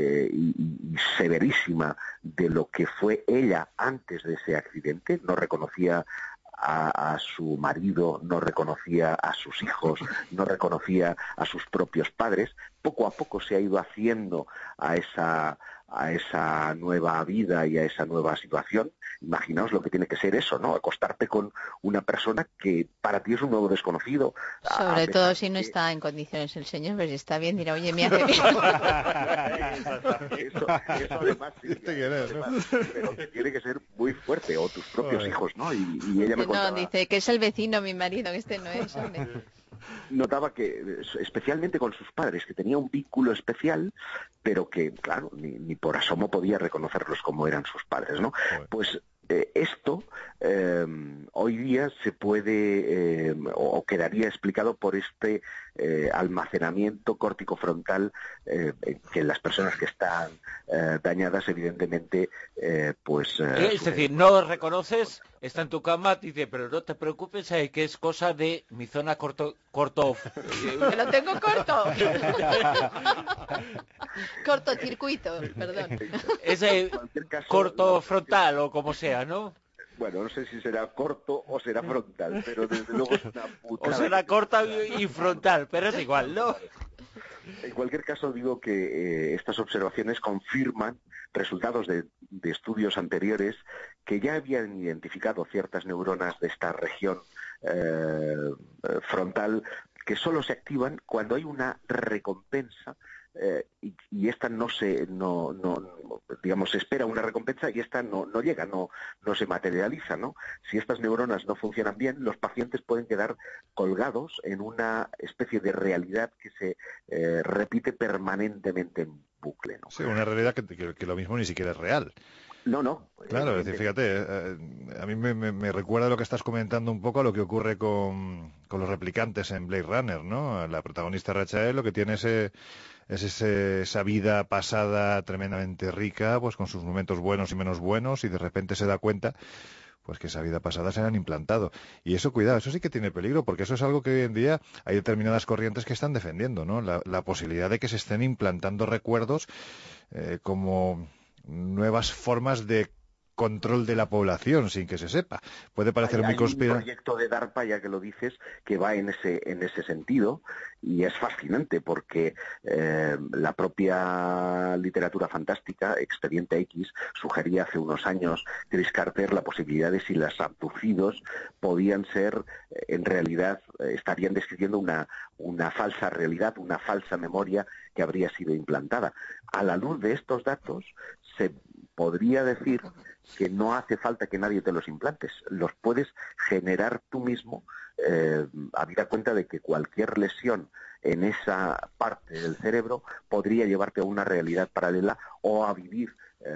y severísima de lo que fue ella antes de ese accidente. No reconocía a su marido, no reconocía a sus hijos, no reconocía a sus propios padres. Poco a poco se ha ido haciendo a esa nueva vida y a esa nueva situación. Imaginaos lo que tiene que ser eso, ¿no? Acostarte con una persona que para ti es un nuevo desconocido. Sobre todo si no está en condiciones el señor, pues si está bien, dirá, oye, me hace bien. Eso además, sí, pero que tiene que ser muy fuerte, o tus propios hijos, ¿no? Y ella me contaba... No, dice que es el vecino, mi marido, que este no es, hombre. Notaba que, especialmente con sus padres, que tenía un vínculo especial, pero que, claro, ni por asomo podía reconocerlos como eran sus padres, ¿no? Pues esto hoy día se puede o quedaría explicado por este almacenamiento córtico-frontal que las personas que están dañadas, evidentemente, es decir, no reconoces, está en tu cama, dice, pero no te preocupes, que es cosa de mi zona corto. ¡Que lo tengo corto! Cortocircuito, perdón. Ese corto frontal o como sea, ¿no? Bueno, no sé si será corto o será frontal, pero desde luego es una putada. O será corta y frontal, pero es igual, ¿no? En cualquier caso, digo que estas observaciones confirman resultados de estudios anteriores que ya habían identificado ciertas neuronas de esta región frontal que solo se activan cuando hay una recompensa y esta digamos, se espera una recompensa y esta no llega, no se materializa, ¿no? Si estas neuronas no funcionan bien, los pacientes pueden quedar colgados en una especie de realidad que se repite permanentemente en bucle, ¿no? Sí, una realidad que lo mismo ni siquiera es real. No. Claro, es decir, fíjate, a mí me recuerda lo que estás comentando un poco a lo que ocurre con los replicantes en Blade Runner, ¿no? La protagonista Rachael lo que tiene es esa vida pasada tremendamente rica, pues con sus momentos buenos y menos buenos, y de repente se da cuenta pues que esa vida pasada se la han implantado. Y eso, cuidado, eso sí que tiene peligro, porque eso es algo que hoy en día hay determinadas corrientes que están defendiendo, ¿no? La posibilidad de que se estén implantando recuerdos como nuevas formas de control de la población sin que se sepa. Puede parecer muy conspiranoico. Hay un proyecto de DARPA, ya que lo dices, que va en ese sentido, y es fascinante porque la propia literatura fantástica, Expediente X, sugería hace unos años Chris Carter la posibilidad de si los abducidos podían ser, en realidad, estarían describiendo una falsa realidad, una falsa memoria que habría sido implantada. A la luz de estos datos, se podría decir que no hace falta que nadie te los implantes, los puedes generar tú mismo habida cuenta de que cualquier lesión en esa parte del cerebro podría llevarte a una realidad paralela o a vivir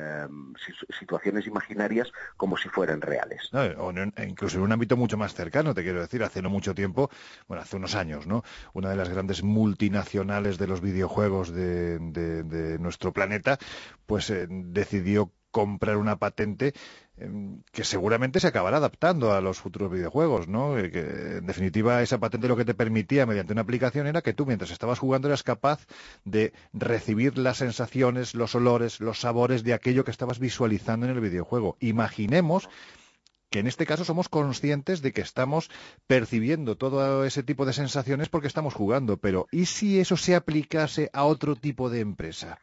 situaciones imaginarias como si fueran reales. No, incluso en un ámbito mucho más cercano, te quiero decir, hace no mucho tiempo, bueno, hace unos años, ¿no? Una de las grandes multinacionales de los videojuegos de nuestro planeta, pues decidió comprar una patente que seguramente se acabará adaptando a los futuros videojuegos, ¿no? Que en definitiva esa patente lo que te permitía mediante una aplicación era que tú mientras estabas jugando eras capaz de recibir las sensaciones, los olores, los sabores de aquello que estabas visualizando en el videojuego. Imaginemos que en este caso somos conscientes de que estamos percibiendo todo ese tipo de sensaciones porque estamos jugando, pero ¿y si eso se aplicase a otro tipo de empresa?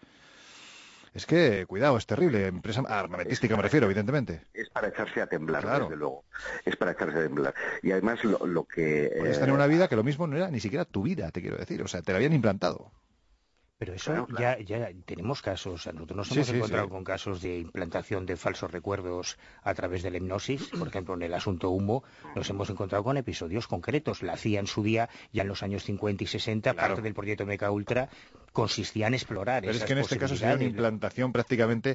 Es que, cuidado, es terrible. Empresa armamentística me refiero, evidentemente. Es para echarse a temblar, claro. Desde luego. Es para echarse a temblar. Y además lo que... Puedes tener una vida que lo mismo no era ni siquiera tu vida, te quiero decir. O sea, te la habían implantado. Pero eso claro. Ya tenemos casos, nosotros nos hemos encontrado con casos de implantación de falsos recuerdos a través de la hipnosis. Por ejemplo, en el asunto Humo nos hemos encontrado con episodios concretos. La CIA en su día, ya en los años 50 y 60, parte del proyecto MKUltra consistía en explorar Pero esas es que en este caso sería una implantación prácticamente,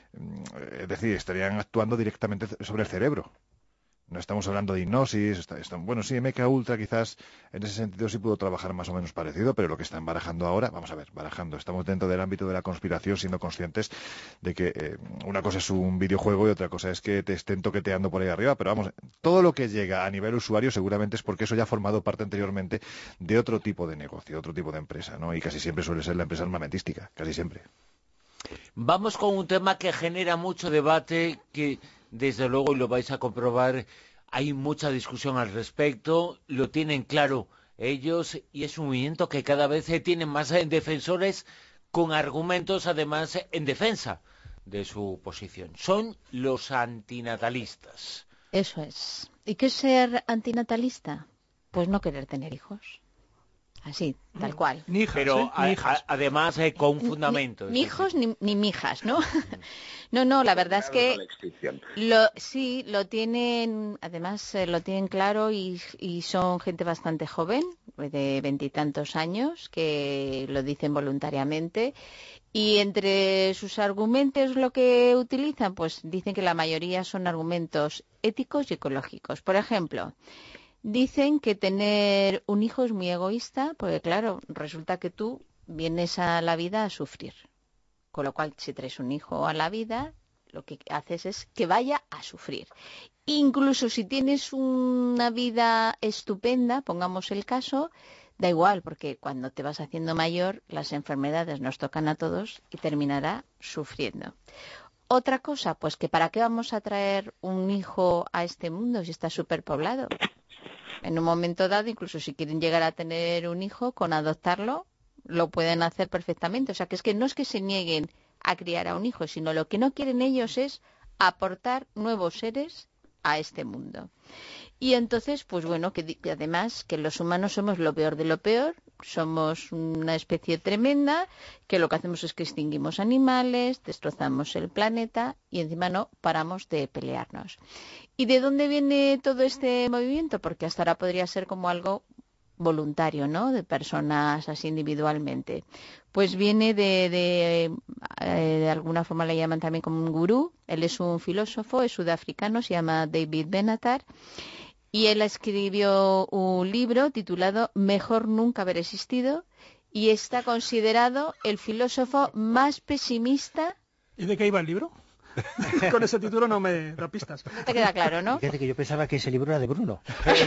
es decir, estarían actuando directamente sobre el cerebro. No estamos hablando de hipnosis, bueno, sí, MKUltra quizás en ese sentido sí pudo trabajar más o menos parecido, pero lo que están barajando ahora, vamos a ver, estamos dentro del ámbito de la conspiración siendo conscientes de que una cosa es un videojuego y otra cosa es que te estén toqueteando por ahí arriba, pero vamos, todo lo que llega a nivel usuario seguramente es porque eso ya ha formado parte anteriormente de otro tipo de negocio, otro tipo de empresa, ¿no? Y casi siempre suele ser la empresa armamentística, casi siempre. Vamos con un tema que genera mucho debate, que desde luego, y lo vais a comprobar, hay mucha discusión al respecto, lo tienen claro ellos, y es un movimiento que cada vez tiene más defensores con argumentos, además, en defensa de su posición. Son los antinatalistas. Eso es. ¿Y qué es ser antinatalista? Pues no querer tener hijos. Así, tal cual. Ni hijas, pero ni hijas. Además con fundamentos. Ni hijos ni mijas, ¿no? No, la verdad es que lo tienen, además lo tienen claro y son gente bastante joven, de 20 y tantos años, que lo dicen voluntariamente. Y entre sus argumentos lo que utilizan, pues dicen que la mayoría son argumentos éticos y ecológicos. Por ejemplo, dicen que tener un hijo es muy egoísta, porque claro, resulta que tú vienes a la vida a sufrir. Con lo cual, si traes un hijo a la vida, lo que haces es que vaya a sufrir. Incluso si tienes una vida estupenda, pongamos el caso, da igual, porque cuando te vas haciendo mayor, las enfermedades nos tocan a todos y terminará sufriendo. Otra cosa, pues que para qué vamos a traer un hijo a este mundo si está superpoblado. En un momento dado, incluso si quieren llegar a tener un hijo, con adoptarlo, lo pueden hacer perfectamente. O sea, que es que no es que se nieguen a criar a un hijo, sino lo que no quieren ellos es aportar nuevos seres a este mundo. Y entonces, pues bueno, que además que los humanos somos lo peor de lo peor, somos una especie tremenda, que lo que hacemos es que extinguimos animales, destrozamos el planeta y encima no paramos de pelearnos. ¿Y de dónde viene todo este movimiento? Porque hasta ahora podría ser como algo voluntario, ¿no? De personas así individualmente. Pues viene de alguna forma le llaman también como un gurú. Él es un filósofo, es sudafricano, se llama David Benatar. Y él escribió un libro titulado Mejor nunca haber existido y está considerado el filósofo más pesimista. ¿Y de qué iba el libro? Con ese título no me da pistas. Te queda claro, ¿no? Fíjate que yo pensaba que ese libro era de Bruno.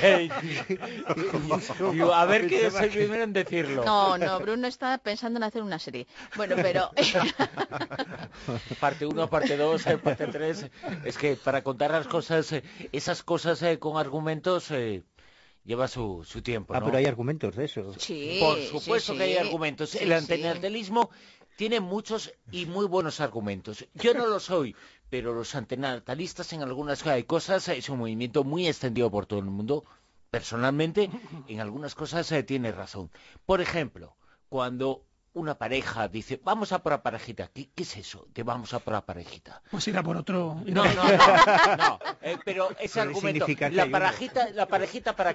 A ver quién es el primero en decirlo. No, Bruno está pensando en hacer una serie. Bueno, pero... Parte 1, parte 2, parte 3. Es que para contar las cosas, esas cosas con argumentos... lleva su tiempo, ¿no? Pero hay argumentos de eso. Sí, por supuesto que hay argumentos. Sí, el antinatalismo tiene muchos y muy buenos argumentos. Yo no lo soy, pero los antinatalistas en algunas cosas es un movimiento muy extendido por todo el mundo. Personalmente, en algunas cosas tiene razón. Por ejemplo, cuando una pareja dice, vamos a por la parejita. ¿Qué es eso de vamos a por la parejita? Pues ir a por otro. No, pero ese argumento, ¿la parejita para qué?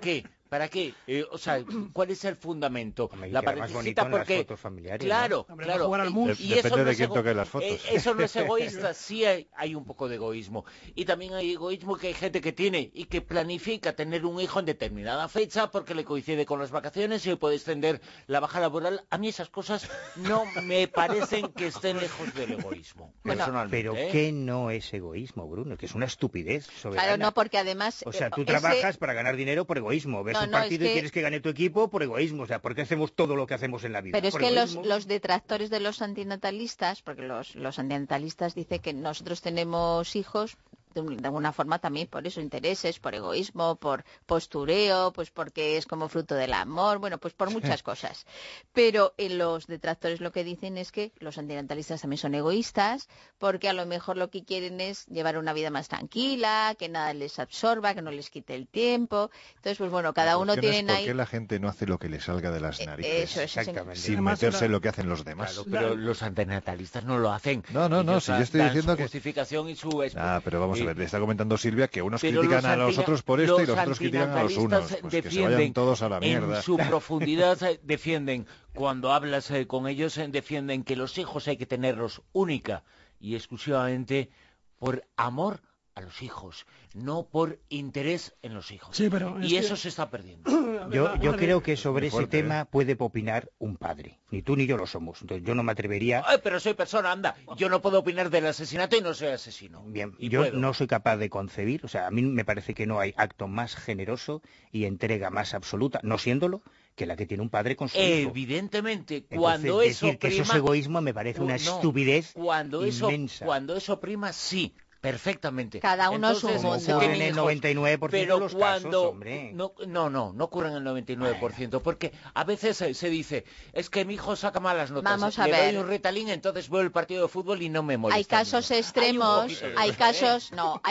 ¿Para qué? O sea, ¿cuál es el fundamento? Hombre, La queda más bonito en las fotos familiares, claro, ¿no? claro. Jugar al mus. Y Depende eso no de es quién toque las fotos. Eso no es egoísta, sí hay un poco de egoísmo. Y también hay egoísmo que hay gente que tiene y que planifica tener un hijo en determinada fecha porque le coincide con las vacaciones y puede extender la baja laboral. A mí esas cosas no me parecen que estén lejos del egoísmo, personalmente. Pero ¿qué no es egoísmo, Bruno? Que es una estupidez soberana. Claro, no, porque además... O sea, tú trabajas para ganar dinero por egoísmo. Ves un partido y quieres que gane tu equipo por egoísmo. O sea, ¿por qué hacemos todo lo que hacemos en la vida? Pero es por que egoísmo. los detractores de los antinatalistas, porque los antinatalistas dicen que nosotros tenemos hijos de alguna forma también por eso, intereses, por egoísmo, por postureo, pues porque es como fruto del amor, bueno, pues por muchas cosas. Pero los detractores lo que dicen es que los antinatalistas también son egoístas, porque a lo mejor lo que quieren es llevar una vida más tranquila, que nada les absorba, que no les quite el tiempo. Entonces, pues bueno, cada uno tiene ahí... ¿Por qué la gente no hace lo que le salga de las narices? Eso es, exactamente. Sin meterse en lo que hacen los demás. Claro, pero los antinatalistas no lo hacen. No, si yo estoy diciendo su que... justificación y su... pero vamos a ver, le está comentando Silvia que unos pero critican a los otros por esto y los otros critican a los unos. Pues que se vayan todos a la mierda. En su profundidad defienden, cuando hablas con ellos, defienden que los hijos hay que tenerlos única y exclusivamente por amor a los hijos, no por interés en los hijos. Sí, pero y eso se está perdiendo. Yo creo que sobre ese tema puede opinar un padre. Ni tú ni yo lo somos. Entonces yo no me atrevería... Ay, pero soy persona, anda. Yo no puedo opinar del asesinato y no soy asesino. Bien, y yo puedo. no soy capaz de concebir, o sea, a mí me parece que no hay acto más generoso y entrega más absoluta, no siéndolo, que la que tiene un padre con su hijo. Evidentemente, Entonces, cuando eso decir que prima... eso es egoísmo me parece una estupidez inmensa. Cuando eso prima, sí. Perfectamente. Cada uno entonces, es un mundo. Ocurre en el 99% pero de los cuando casos, hombre. no ocurre en el 99%, porque a veces se dice, es que mi hijo saca malas notas, Vamos a le ver. doy un Ritalin, entonces veo el partido de fútbol y no me molesta. Hay casos extremos, hay casos,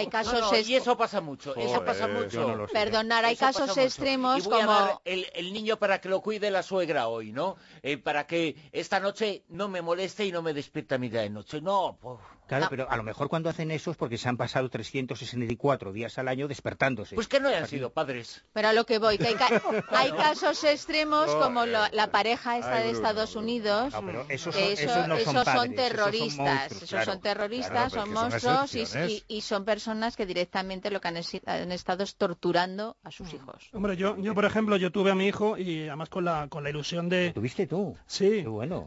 y eso pasa mucho, eso pasa mucho. Perdonar, hay Eso pasa casos mucho. extremos y voy como... a dar el niño para que lo cuide la suegra hoy, ¿no? Para que esta noche no me moleste y no me despierte a mitad de noche. No, pues... Claro, pero a lo mejor cuando hacen eso es porque se han pasado 364 días al año despertándose. Pues que no hayan sido padres. Pero a lo que voy, que hay casos extremos como la pareja esta de Estados Unidos, pero esos que no son padres, son terroristas, son terroristas, son monstruos y son personas que directamente lo que han estado es torturando a sus hijos. Hombre, yo por ejemplo, yo tuve a mi hijo y además con la ilusión de... ¿Lo tuviste tú? Sí. Qué bueno.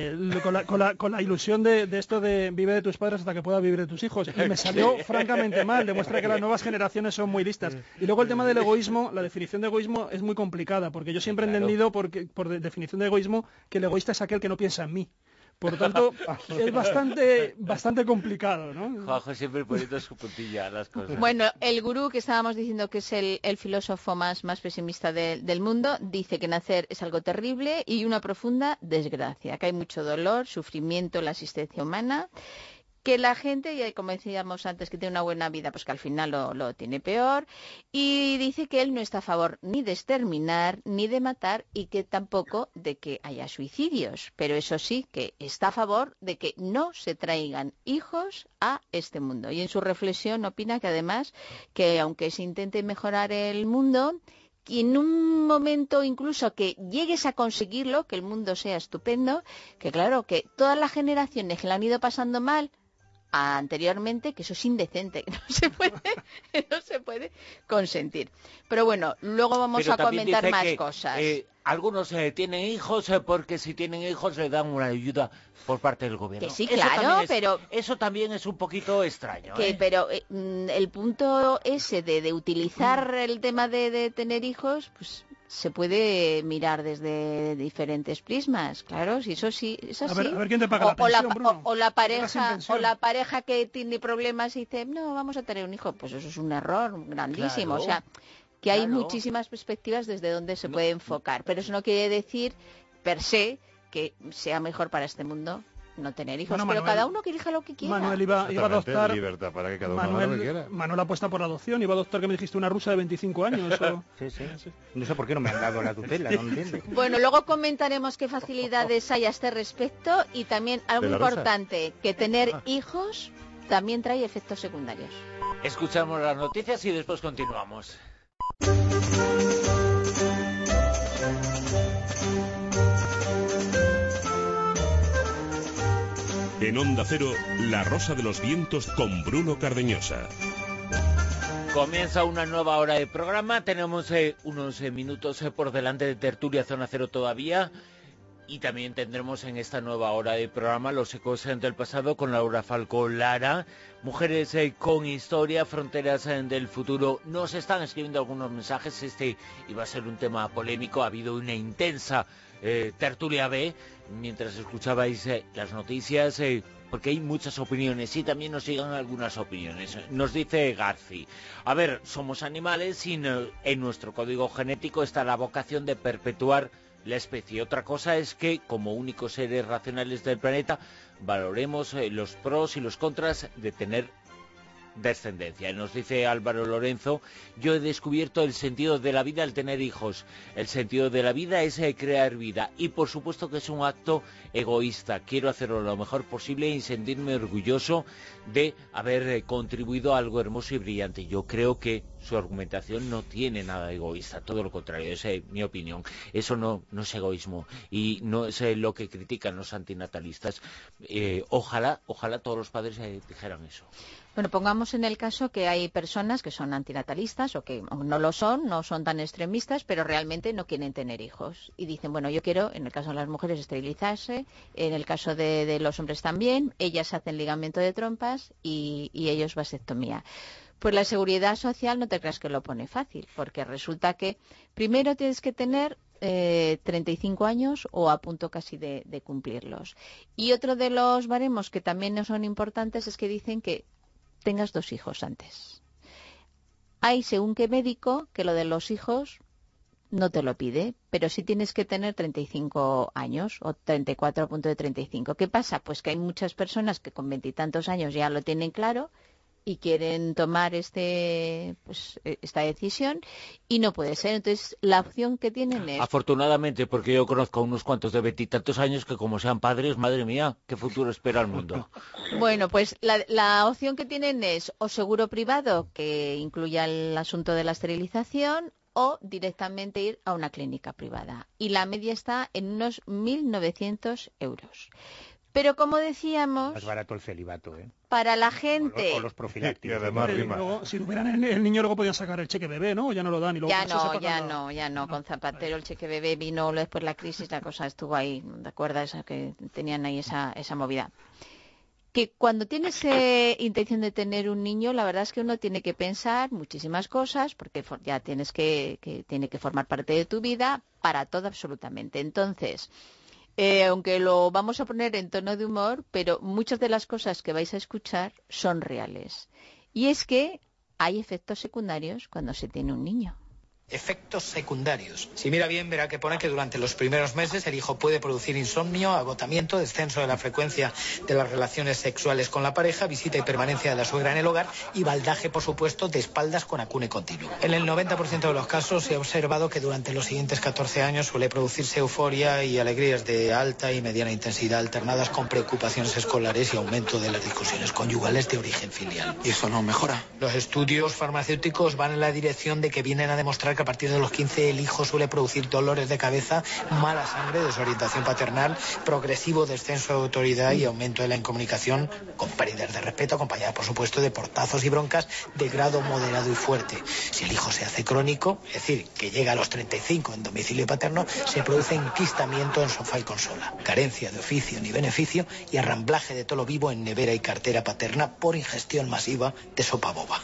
Con la ilusión de esto de vive de tus padres hasta que pueda vivir de tus hijos. Y me salió francamente mal, demuestra que las nuevas generaciones son muy listas. Y luego el tema del egoísmo, la definición de egoísmo es muy complicada, porque yo siempre he entendido, por definición de egoísmo, que el egoísta es aquel que no piensa en mí. Por lo tanto, es bastante complicado, ¿no? Juanjo siempre poniendo su puntilla a las cosas. Bueno, el gurú que estábamos diciendo que es el filósofo más pesimista del mundo, dice que nacer es algo terrible y una profunda desgracia, que hay mucho dolor, sufrimiento en la existencia humana, que la gente, y como decíamos antes, que tiene una buena vida, pues que al final lo tiene peor, y dice que él no está a favor ni de exterminar, ni de matar, y que tampoco de que haya suicidios, pero eso sí, que está a favor de que no se traigan hijos a este mundo. Y en su reflexión opina que además, que aunque se intente mejorar el mundo, y en un momento incluso que llegues a conseguirlo, que el mundo sea estupendo, que claro, que todas las generaciones que la han ido pasando mal anteriormente, que eso es indecente, que no se puede consentir. Pero bueno, luego vamos a comentar más cosas. Algunos tienen hijos porque si tienen hijos le dan una ayuda por parte del gobierno. Que sí, claro, pero... Eso también es un poquito extraño. Pero el punto ese de utilizar el tema de tener hijos, pues... se puede mirar desde diferentes prismas, claro, si eso sí es así. A ver quién te paga la pensión, Bruno. O la pareja que tiene problemas y dice, no, vamos a tener un hijo, pues eso es un error grandísimo, claro. O sea, que hay muchísimas perspectivas desde donde se puede enfocar, pero eso no quiere decir per se que sea mejor para este mundo no tener hijos, pero Manuel, cada uno que elija lo que quiera. Manuel iba a adoptar... libertad para que cada uno haga lo que quiera. Manuel apuesta por la adopción, iba a adoptar, que me dijiste, una rusa de 25 años. O... Sí. No sé por qué no me han dado la tutela, no entiendo. Bueno, luego comentaremos qué facilidades hay a este respecto y también algo importante, que tener hijos también trae efectos secundarios. Escuchamos las noticias y después continuamos. En Onda Cero, La Rosa de los Vientos con Bruno Cardeñosa. Comienza una nueva hora de programa, tenemos unos minutos por delante de tertulia Zona Cero todavía, y también tendremos en esta nueva hora de programa los ecos del pasado con Laura Falcó Lara, mujeres con historia, fronteras del futuro. Nos están escribiendo algunos mensajes, este iba a ser un tema polémico, ha habido una intensa tertulia B, mientras escuchabais las noticias, porque hay muchas opiniones y también nos llegan algunas opiniones. Nos dice Garci, a ver, somos animales y en nuestro código genético está la vocación de perpetuar la especie. Otra cosa es que, como únicos seres racionales del planeta, valoremos los pros y los contras de tener descendencia. Nos dice Álvaro Lorenzo, yo he descubierto el sentido de la vida al tener hijos. El sentido de la vida es crear vida, y por supuesto que es un acto egoísta. Quiero hacerlo lo mejor posible y sentirme orgulloso de haber contribuido a algo hermoso y brillante. Yo creo que su argumentación no tiene nada egoísta, todo lo contrario, esa es mi opinión. Eso no es egoísmo y no es lo que critican los antinatalistas. Ojalá todos los padres dijeran eso. Bueno, pongamos en el caso que hay personas que son antinatalistas o que no lo son, no son tan extremistas, pero realmente no quieren tener hijos. Y dicen, bueno, yo quiero, en el caso de las mujeres, esterilizarse, en el caso de los hombres también, ellas hacen ligamento de trompas y ellos vasectomía. Pues la seguridad social no te creas que lo pone fácil, porque resulta que primero tienes que tener 35 años o a punto casi de cumplirlos. Y otro de los baremos que también no son importantes es que dicen que tengas 2 hijos antes. Hay según qué médico que lo de los hijos no te lo pide, pero sí tienes que tener 35 años o 34 a punto de 35. ¿Qué pasa? Pues que hay muchas personas que con 20 y tantos años ya lo tienen claro y quieren tomar esta decisión y no puede ser. Entonces, la opción que tienen es... Afortunadamente, porque yo conozco a unos cuantos de 20 y tantos años que como sean padres, madre mía, qué futuro espera el mundo. Bueno, pues la opción que tienen es o seguro privado, que incluya el asunto de la esterilización, o directamente ir a una clínica privada. Y la media está en unos 1.900 euros. Pero como decíamos... Más barato el celibato, ¿eh? Para la gente... O los profilácticos. Luego, si tuvieran el niño, luego podían sacar el cheque bebé, ¿no? Ya no lo dan. Y luego ya no. Con Zapatero el cheque bebé vino después la crisis, la cosa estuvo ahí. ¿Te acuerdas? Que tenían ahí esa movida. Que cuando tienes intención de tener un niño, la verdad es que uno tiene que pensar muchísimas cosas, porque ya tiene que formar parte de tu vida, para todo absolutamente. Entonces... aunque lo vamos a poner en tono de humor, pero muchas de las cosas que vais a escuchar son reales. Y es que hay efectos secundarios cuando se tiene un niño. Efectos secundarios. Si mira bien, verá que pone que durante los primeros meses el hijo puede producir insomnio, agotamiento, descenso de la frecuencia de las relaciones sexuales con la pareja, visita y permanencia de la suegra en el hogar y baldaje, por supuesto, de espaldas con acune continuo. En el 90% de los casos se ha observado que durante los siguientes 14 años suele producirse euforia y alegrías de alta y mediana intensidad alternadas con preocupaciones escolares y aumento de las discusiones conyugales de origen filial. ¿Y eso no mejora? Los estudios farmacéuticos van en la dirección de que vienen a demostrar que a partir de los 15 el hijo suele producir dolores de cabeza, mala sangre, desorientación paternal, progresivo descenso de autoridad y aumento de la incomunicación, con pérdidas de respeto, acompañadas por supuesto de portazos y broncas de grado moderado y fuerte. Si el hijo se hace crónico, es decir, que llega a los 35 en domicilio paterno, se produce enquistamiento en sofá y consola, carencia de oficio ni beneficio y arramblaje de todo lo vivo en nevera y cartera paterna por ingestión masiva de sopa boba.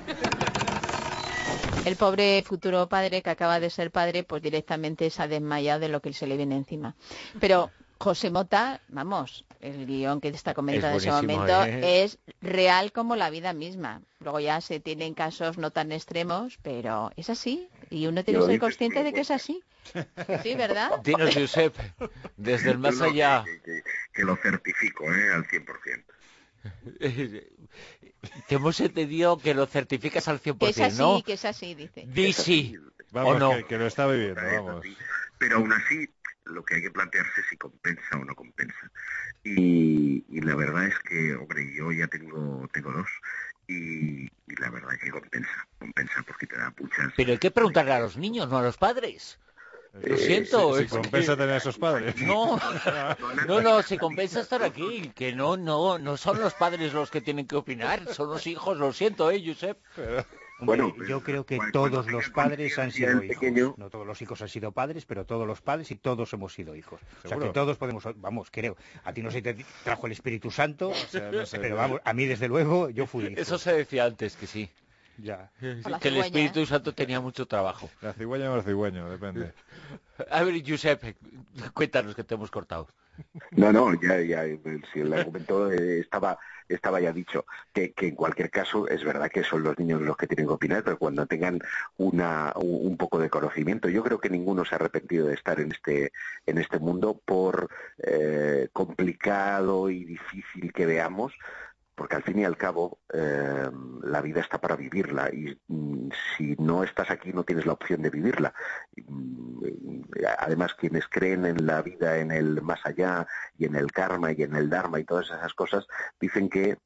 El pobre futuro padre que acaba de ser padre, pues directamente se ha desmayado de lo que se le viene encima. Pero José Mota, vamos, el guión que te está comentando en ese momento es real como la vida misma. Luego ya se tienen casos no tan extremos, pero es así. Y uno tiene que ser consciente de que es así. Sí, ¿verdad? Dinos, Josep, desde el más allá. Que lo certifico, al 100%. Te hemos entendido que lo certificas al 100%, que es así, ¿no? Que es así, dice. Di sí, vamos, o no. Que lo está viviendo, vamos. Pero aún así, lo que hay que plantearse es si compensa o no compensa. Y la verdad es que, hombre, yo ya tengo 2 y la verdad es que compensa porque te da puchas. Pero hay que preguntarle a los niños, no a los padres. Lo siento. Si compensa tener a esos padres. No, si compensa estar aquí, que no son los padres los que tienen que opinar, son los hijos, lo siento, Josep. Bueno, yo creo que todos los padres han sido hijos. No todos los hijos han sido padres, pero todos los padres y todos hemos sido hijos. O sea, que todos podemos, vamos, creo. A ti no se te trajo el Espíritu Santo, no sé, pero vamos, a mí desde luego yo fui hijo. Eso se decía antes, que sí. Ya. Que el Espíritu Santo tenía mucho trabajo. La cigüeña o el cigüeño, depende. A ver, Josep, cuéntanos que te hemos cortado. No, ya, si el argumento estaba ya dicho, que en cualquier caso es verdad que son los niños los que tienen que opinar, pero cuando tengan un poco de conocimiento. Yo creo que ninguno se ha arrepentido de estar en este mundo, por complicado y difícil que veamos, porque al fin y al cabo la vida está para vivirla, y si no estás aquí no tienes la opción de vivirla. Además, quienes creen en la vida, en el más allá, y en el karma y en el dharma y todas esas cosas, dicen que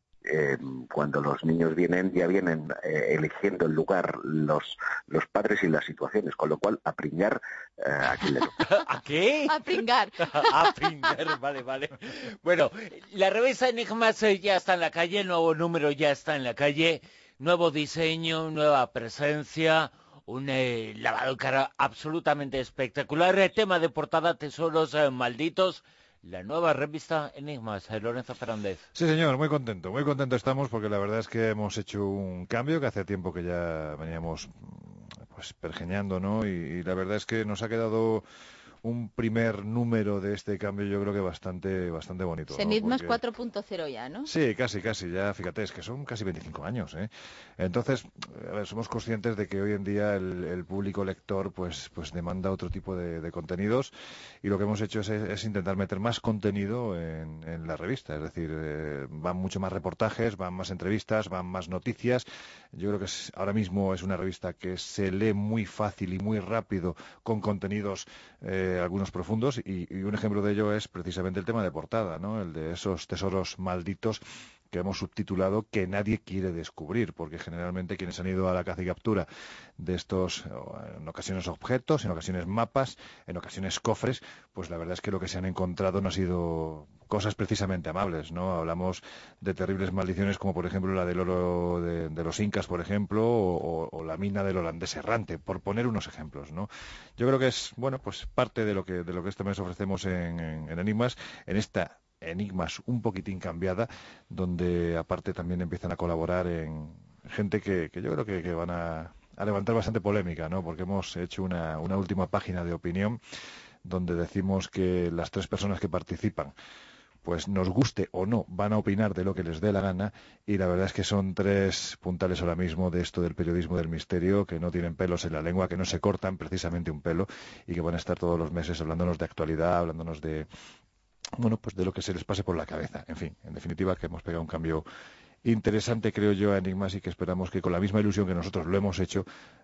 cuando los niños ya vienen eligiendo el lugar, los padres y las situaciones, con lo cual a pringar a quien le toca. ¿A qué? A pringar. A pringar, vale. Bueno, la revista Enigmas ya está en la calle, el nuevo número ya está en la calle, nuevo diseño, nueva presencia, un lavado de cara absolutamente espectacular, tema de portada, tesoros malditos. La nueva revista Enigmas, Lorenzo Fernández. Sí, señor, muy contento estamos, porque la verdad es que hemos hecho un cambio que hace tiempo que ya veníamos pues pergeñando, ¿no? Y la verdad es que nos ha quedado un primer número de este cambio, yo creo que bastante bonito. Enigmas 4.0 ya, ¿no? Sí, casi, ya fíjate, es que son casi 25 años, ¿eh? Entonces, a ver, somos conscientes de que hoy en día el público lector pues demanda otro tipo de contenidos, y lo que hemos hecho es intentar meter más contenido en la revista, es decir, van mucho más reportajes, van más entrevistas, van más noticias. Yo creo que ahora mismo es una revista que se lee muy fácil y muy rápido, con contenidos algunos profundos, y un ejemplo de ello es precisamente el tema de portada, ¿no? El de esos tesoros malditos que hemos subtitulado que nadie quiere descubrir, porque generalmente quienes han ido a la caza y captura de estos, en ocasiones objetos, en ocasiones mapas, en ocasiones cofres, pues la verdad es que lo que se han encontrado no ha sido cosas precisamente amables, ¿no? Hablamos de terribles maldiciones como por ejemplo la del oro de los incas, por ejemplo, o la mina del holandés errante, por poner unos ejemplos, ¿no? Yo creo que es, bueno, pues parte de lo que este mes ofrecemos en Enigmas, en esta Enigmas un poquitín cambiada, donde aparte también empiezan a colaborar en gente que yo creo que van a levantar bastante polémica, ¿no? Porque hemos hecho una última página de opinión donde decimos que las 3 personas que participan, pues nos guste o no, van a opinar de lo que les dé la gana, y la verdad es que son 3 puntales ahora mismo de esto del periodismo del misterio, que no tienen pelos en la lengua, que no se cortan precisamente un pelo, y que van a estar todos los meses hablándonos de actualidad, hablándonos de, bueno, pues de lo que se les pase por la cabeza. En fin, en definitiva, que hemos pegado un cambio interesante, creo yo, a Enigmas, y que esperamos que con la misma ilusión que nosotros lo hemos hecho,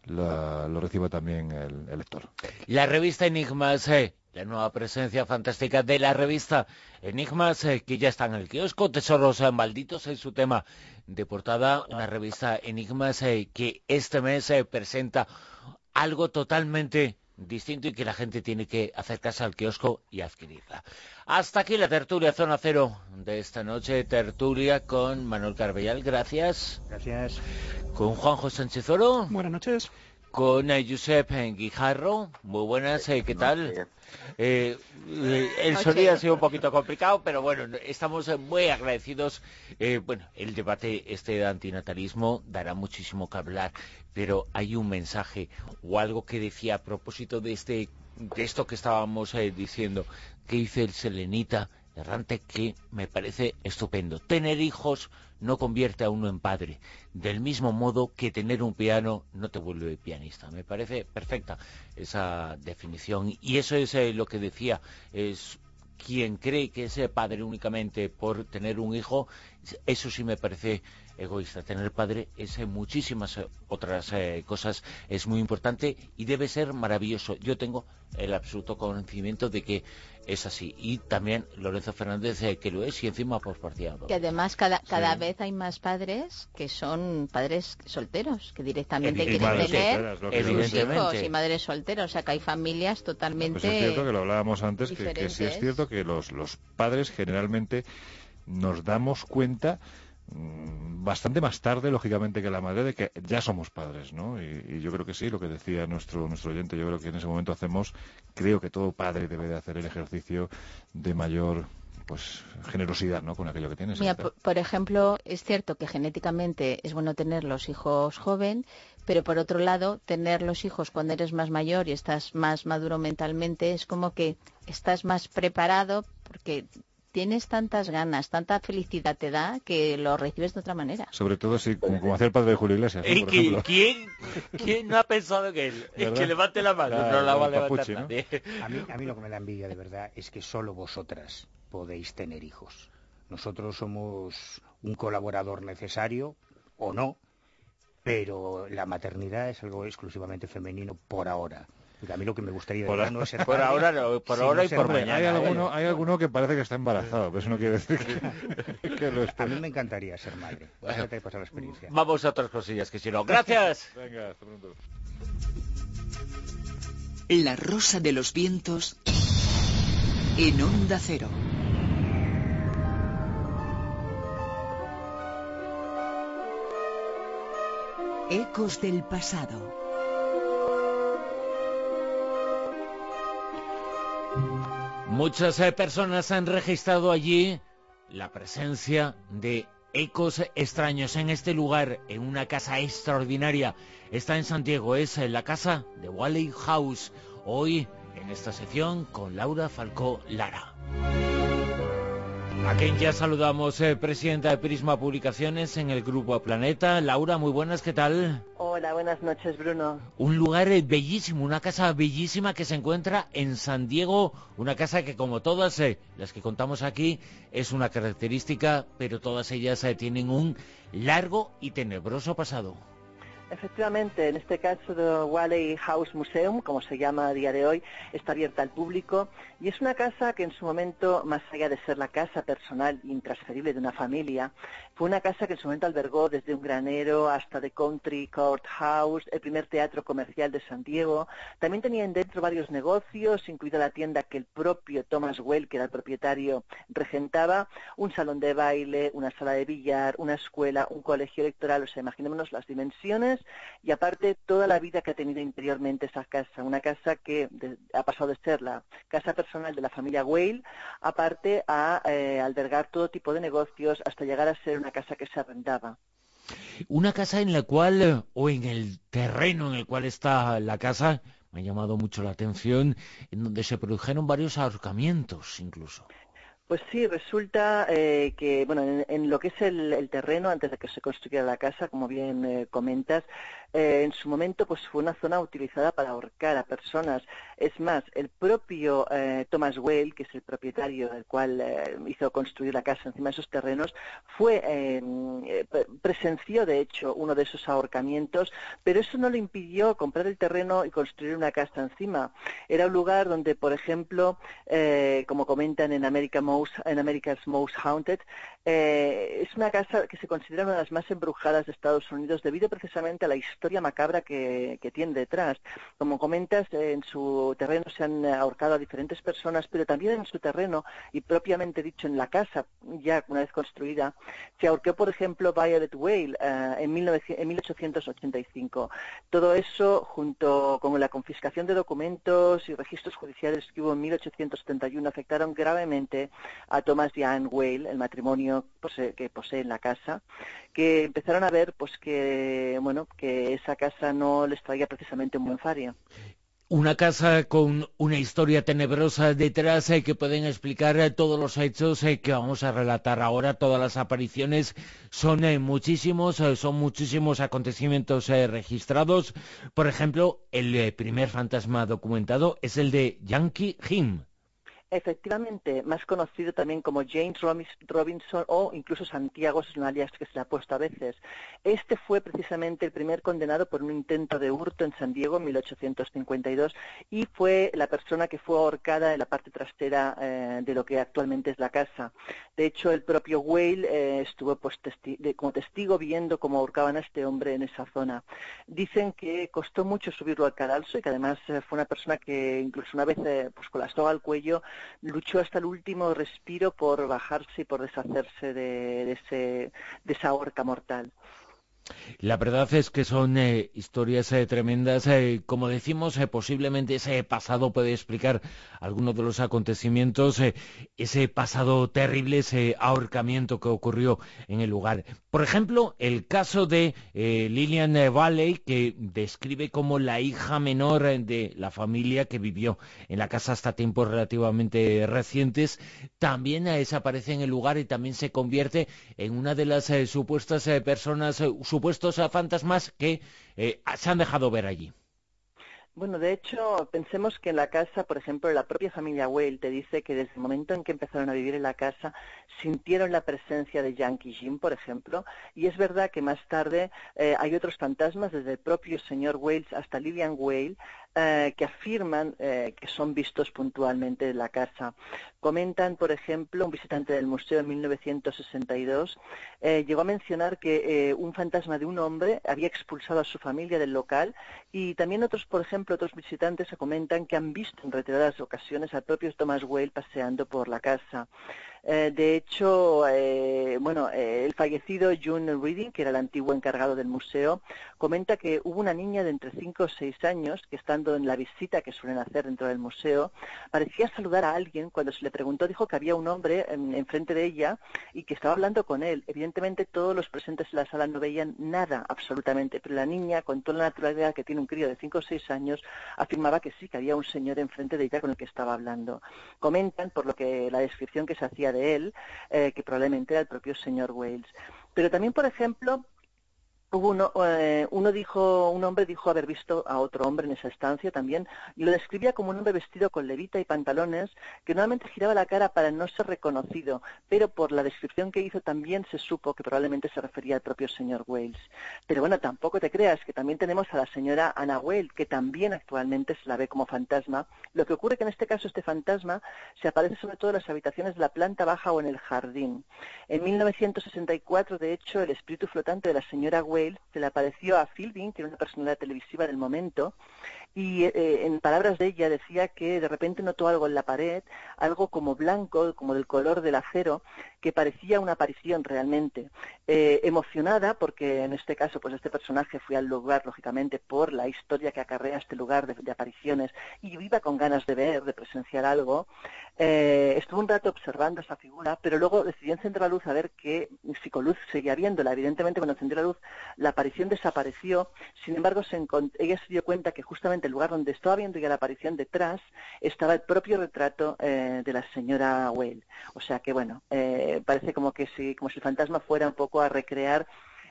lo reciba también el lector. La revista Enigmas, la nueva presencia fantástica de la revista Enigmas, que ya está en el kiosco, Tesoros malditos es su tema de portada, una revista Enigmas que este mes presenta algo totalmente distinto y que la gente tiene que acercarse al kiosco y adquirirla. Hasta aquí la tertulia Zona Cero de esta noche, tertulia con Manuel Carbellal, gracias. Gracias. Con Juanjo Sánchez Oro. Buenas noches. Con Josep Guijarro, muy buenas, ¿qué tal? El sonido ha sido un poquito complicado, pero bueno, estamos muy agradecidos. Bueno, el debate de antinatalismo dará muchísimo que hablar, pero hay un mensaje o algo que decía a propósito de esto que estábamos diciendo, que dice el selenita errante, que me parece estupendo. Tener hijos no convierte a uno en padre, del mismo modo que tener un piano no te vuelve pianista. Me parece perfecta esa definición, y eso es lo que decía, es quien cree que es padre únicamente por tener un hijo, eso sí me parece egoísta. Tener padre es muchísimas otras cosas, es muy importante y debe ser maravilloso. Yo tengo el absoluto conocimiento de que es así. Y también Lorenzo Fernández, que lo es, y encima posparciado. Que además cada vez hay más padres que son padres solteros, que directamente quieren tener sus hijos, y madres solteras. O sea, que hay familias totalmente pues es cierto que lo hablábamos antes, que sí es cierto que los padres generalmente nos damos cuenta bastante más tarde, lógicamente, que la madre, de que ya somos padres, ¿no? Y yo creo que sí, lo que decía nuestro oyente, yo creo que en ese momento creo que todo padre debe de hacer el ejercicio de mayor generosidad, ¿no?, con aquello que tienes. Mira, por ejemplo, es cierto que genéticamente es bueno tener los hijos joven, pero por otro lado, tener los hijos cuando eres más mayor y estás más maduro mentalmente, es como que estás más preparado porque tienes tantas ganas, tanta felicidad te da, que lo recibes de otra manera. Sobre todo así, como hacía el padre de Julio Iglesias, ¿no? Por ejemplo. ¿Quién no ha pensado que él? Que levante la mano, no la va a levantar nadie. A mí lo que me da envidia, de verdad, es que solo vosotras podéis tener hijos. Nosotros somos un colaborador necesario, o no, pero la maternidad es algo exclusivamente femenino por ahora. Porque a mí lo que me gustaría no es ser por padre, ahora no, por ahora y por mañana. Hay alguno que parece que está embarazado, pero eso no quiere decir que lo esté. A mí me encantaría ser madre. Déjate pasar la experiencia. Vamos a otras cosillas que si no. ¡Gracias! Venga, hasta pronto. La Rosa de los Vientos en Onda Cero. Ecos del pasado. Muchas personas han registrado allí la presencia de ecos extraños en este lugar, en una casa extraordinaria. Está en Santiago, es la casa de Whaley House. Hoy, en esta sección, con Laura Falcó Lara. A quien ya saludamos, presidenta de Prisma Publicaciones en el Grupo Planeta. Laura, muy buenas, ¿qué tal? Hola, buenas noches, Bruno. Un lugar bellísimo, una casa bellísima que se encuentra en San Diego, una casa que, como todas las que contamos aquí, es una característica, pero todas ellas tienen un largo y tenebroso pasado. Efectivamente, en este caso de Whaley House Museum, como se llama a día de hoy, está abierta al público y es una casa que en su momento, más allá de ser la casa personal intransferible de una familia, fue una casa que en su momento albergó desde un granero hasta The Country Court House, el primer teatro comercial de San Diego. También tenían dentro varios negocios, incluida la tienda que el propio Thomas Well, que era el propietario, regentaba, un salón de baile, una sala de billar, una escuela, un colegio electoral. O sea, imaginémonos las dimensiones y aparte toda la vida que ha tenido interiormente esa casa, una casa que ha pasado de ser la casa personal de la familia Whale, aparte a albergar todo tipo de negocios hasta llegar a ser una casa que se arrendaba. Una casa en la cual, o en el terreno en el cual está la casa, me ha llamado mucho la atención, en donde se produjeron varios ahorcamientos incluso. Pues sí, resulta que, bueno, en lo que es el terreno, antes de que se construyera la casa, como bien comentas, en su momento pues fue una zona utilizada para ahorcar a personas. Es más, el propio Thomas Well, que es el propietario del cual hizo construir la casa encima de esos terrenos, presenció de hecho uno de esos ahorcamientos, pero eso no le impidió comprar el terreno y construir una casa encima. Era un lugar donde, por ejemplo, como comentan en America's Most Haunted, es una casa que se considera una de las más embrujadas de Estados Unidos debido precisamente a la historia macabra que tiene detrás. Como comentas, en su terreno se han ahorcado a diferentes personas, pero también en su terreno, y propiamente dicho en la casa, ya una vez construida, se ahorcó, por ejemplo, Violet Whale en 1885. Todo eso, junto con la confiscación de documentos y registros judiciales que hubo en 1871, afectaron gravemente a Thomas y Anne Whale, el matrimonio que poseen la casa, que empezaron a ver pues que esa casa no les traía precisamente un buen fario. Una casa con una historia tenebrosa detrás que pueden explicar todos los hechos que vamos a relatar ahora. Todas las apariciones son muchísimos acontecimientos registrados. Por ejemplo, el primer fantasma documentado es el de Yankee Jim. Efectivamente, más conocido también como James Robinson o incluso Santiago, es un alias que se le ha puesto a veces. Este fue precisamente el primer condenado por un intento de hurto en San Diego en 1852 y fue la persona que fue ahorcada en la parte trasera de lo que actualmente es la casa. De hecho, el propio Whale estuvo pues, como testigo viendo cómo ahorcaban a este hombre en esa zona. Dicen que costó mucho subirlo al cadalso y que además fue una persona que incluso una vez pues, con la soga al cuello luchó hasta el último respiro por bajarse y por deshacerse de esa horca mortal. La verdad es que son historias tremendas. Como decimos, posiblemente ese pasado puede explicar algunos de los acontecimientos, ese pasado terrible, ese ahorcamiento que ocurrió en el lugar. Por ejemplo, el caso de Lillian Valley, que describe como la hija menor de la familia que vivió en la casa hasta tiempos relativamente recientes, también desaparece en el lugar y también se convierte en una de las supuestas personas, supuestos fantasmas que se han dejado ver allí. Bueno, de hecho, pensemos que en la casa, por ejemplo, la propia familia Whale te dice que desde el momento en que empezaron a vivir en la casa, sintieron la presencia de Yankee Jim, por ejemplo, y es verdad que más tarde hay otros fantasmas, desde el propio señor Whale hasta Lillian Whale, que afirman que son vistos puntualmente en la casa. Comentan, por ejemplo, un visitante del museo en 1962 llegó a mencionar que un fantasma de un hombre había expulsado a su familia del local y también otros, por ejemplo, otros visitantes comentan que han visto en reiteradas ocasiones al propio Thomas Whale paseando por la casa. De hecho, el fallecido June Reading, que era el antiguo encargado del museo, comenta que hubo una niña de entre 5 o 6 años que, estando en la visita que suelen hacer dentro del museo, parecía saludar a alguien. Cuando se le preguntó, dijo que había un hombre enfrente de ella y que estaba hablando con él. Evidentemente, todos los presentes en la sala no veían nada, absolutamente, pero la niña, con toda la naturalidad que tiene un crío de 5 o 6 años, afirmaba que sí, que había un señor enfrente de ella con el que estaba hablando. Comentan, por lo que la descripción que se hacía de él, que probablemente era el propio señor Wales. Pero también, por ejemplo, hubo un hombre dijo haber visto a otro hombre en esa estancia también, y lo describía como un hombre vestido con levita y pantalones, que normalmente giraba la cara para no ser reconocido, pero por la descripción que hizo también se supo que probablemente se refería al propio señor Wales. Pero bueno, tampoco te creas, que también tenemos a la señora Anna Whale, que también actualmente se la ve como fantasma. Lo que ocurre que en este caso este fantasma se aparece sobre todo en las habitaciones de la planta baja o en el jardín. En 1964, de hecho, el espíritu flotante de la señora Whale se le apareció a Philbin, que era una personalidad televisiva del momento, y en palabras de ella decía que de repente notó algo en la pared, algo como blanco, como del color del acero, que parecía una aparición realmente. Emocionada, porque en este caso pues este personaje fue al lugar, lógicamente, por la historia que acarrea este lugar de apariciones, y iba con ganas de ver, de presenciar algo, estuvo un rato observando esa figura, pero luego decidió encender la luz a ver que si con luz seguía viéndola. Evidentemente, cuando encendió la luz, la aparición desapareció. Sin embargo, ella se dio cuenta que justamente el lugar donde estaba viendo ya la aparición detrás estaba el propio retrato de la señora Whale. O sea que, bueno, parece como si el fantasma fuera un poco a recrear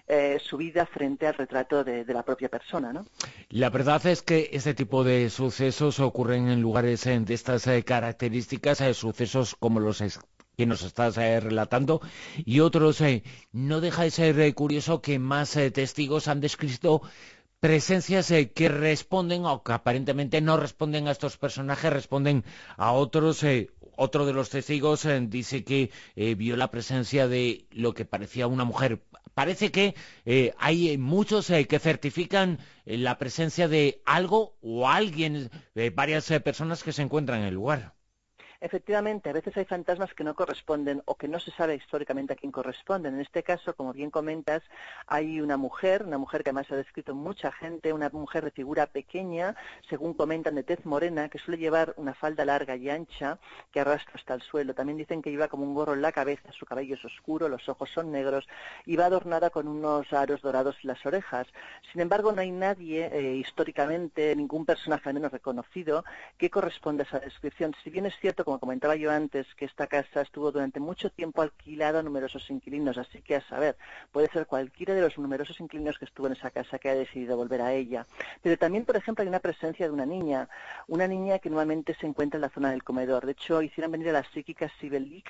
su vida frente al retrato de la propia persona, ¿no? La verdad es que este tipo de sucesos ocurren en lugares de estas características, sucesos como los que nos estás relatando, y otros. No deja de ser curioso que más testigos han descrito presencias que responden, o que aparentemente no responden a estos personajes, responden a otros. Otro de los testigos dice que vio la presencia de lo que parecía una mujer. Parece que hay muchos que certifican la presencia de algo o alguien, varias personas que se encuentran en el lugar. Efectivamente, a veces hay fantasmas que no corresponden o que no se sabe históricamente a quién corresponden. En este caso, como bien comentas, hay una mujer que además ha descrito mucha gente, una mujer de figura pequeña, según comentan, de tez morena, que suele llevar una falda larga y ancha que arrastra hasta el suelo. También dicen que lleva como un gorro en la cabeza, su cabello es oscuro, los ojos son negros y va adornada con unos aros dorados en las orejas. Sin embargo, no hay nadie históricamente, ningún personaje al menos reconocido, que corresponda a esa descripción. Si bien es cierto, como como comentaba yo antes, que esta casa estuvo durante mucho tiempo alquilada a numerosos inquilinos, así que a saber, puede ser cualquiera de los numerosos inquilinos que estuvo en esa casa que ha decidido volver a ella. Pero también, por ejemplo, hay una presencia de una niña que normalmente se encuentra en la zona del comedor. De hecho, hicieron venir a la psíquica Sibel Lick,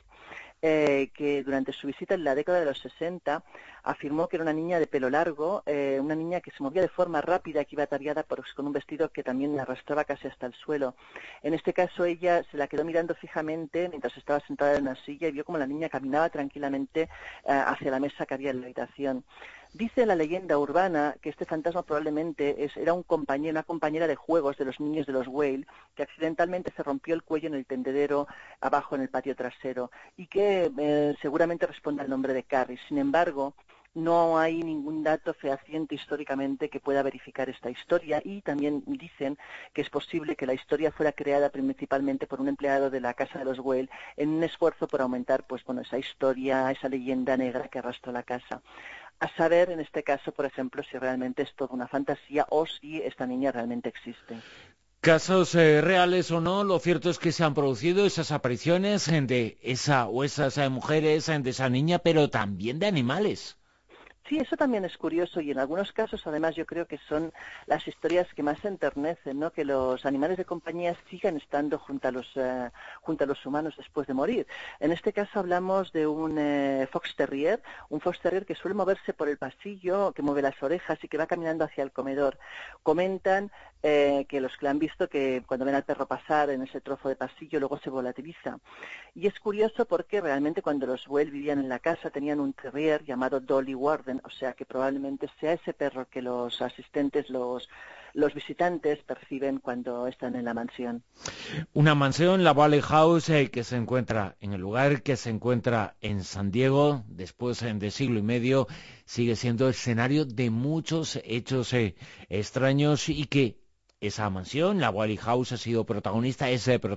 que durante su visita en la década de los 60 afirmó que era una niña de pelo largo, una niña que se movía de forma rápida, que iba ataviada con un vestido que también arrastraba casi hasta el suelo. En este caso ella se la quedó mirando fijamente mientras estaba sentada en una silla y vio como la niña caminaba tranquilamente hacia la mesa que había en la habitación. Dice la leyenda urbana que este fantasma probablemente era una compañera de juegos de los niños de los Whale, que accidentalmente se rompió el cuello en el tendedero abajo en el patio trasero y que seguramente responde al nombre de Carrie. Sin embargo, no hay ningún dato fehaciente históricamente que pueda verificar esta historia, y también dicen que es posible que la historia fuera creada principalmente por un empleado de la Casa de los Whale en un esfuerzo por aumentar esa historia, esa leyenda negra que arrastró la casa. A saber, en este caso, por ejemplo, si realmente es toda una fantasía o si esta niña realmente existe. Casos reales o no, lo cierto es que se han producido esas apariciones de esa o esas mujeres, de esa niña, pero también de animales. Sí, eso también es curioso, y en algunos casos además yo creo que son las historias que más enternecen, ¿no? Que los animales de compañía sigan estando junto a los humanos después de morir. En este caso hablamos de un fox terrier que suele moverse por el pasillo, que mueve las orejas y que va caminando hacia el comedor. Comentan que los que la han visto, que cuando ven al perro pasar en ese trozo de pasillo luego se volatiliza. Y es curioso porque realmente cuando los Whale vivían en la casa tenían un terrier llamado Dolly Warden, o sea que probablemente sea ese perro que los asistentes, los visitantes perciben cuando están en la mansión. Una mansión, la Valley House, que se encuentra en el lugar, que se encuentra en San Diego, después de siglo y medio, sigue siendo escenario de muchos hechos extraños, y que esa mansión, la Valley House, es protagonista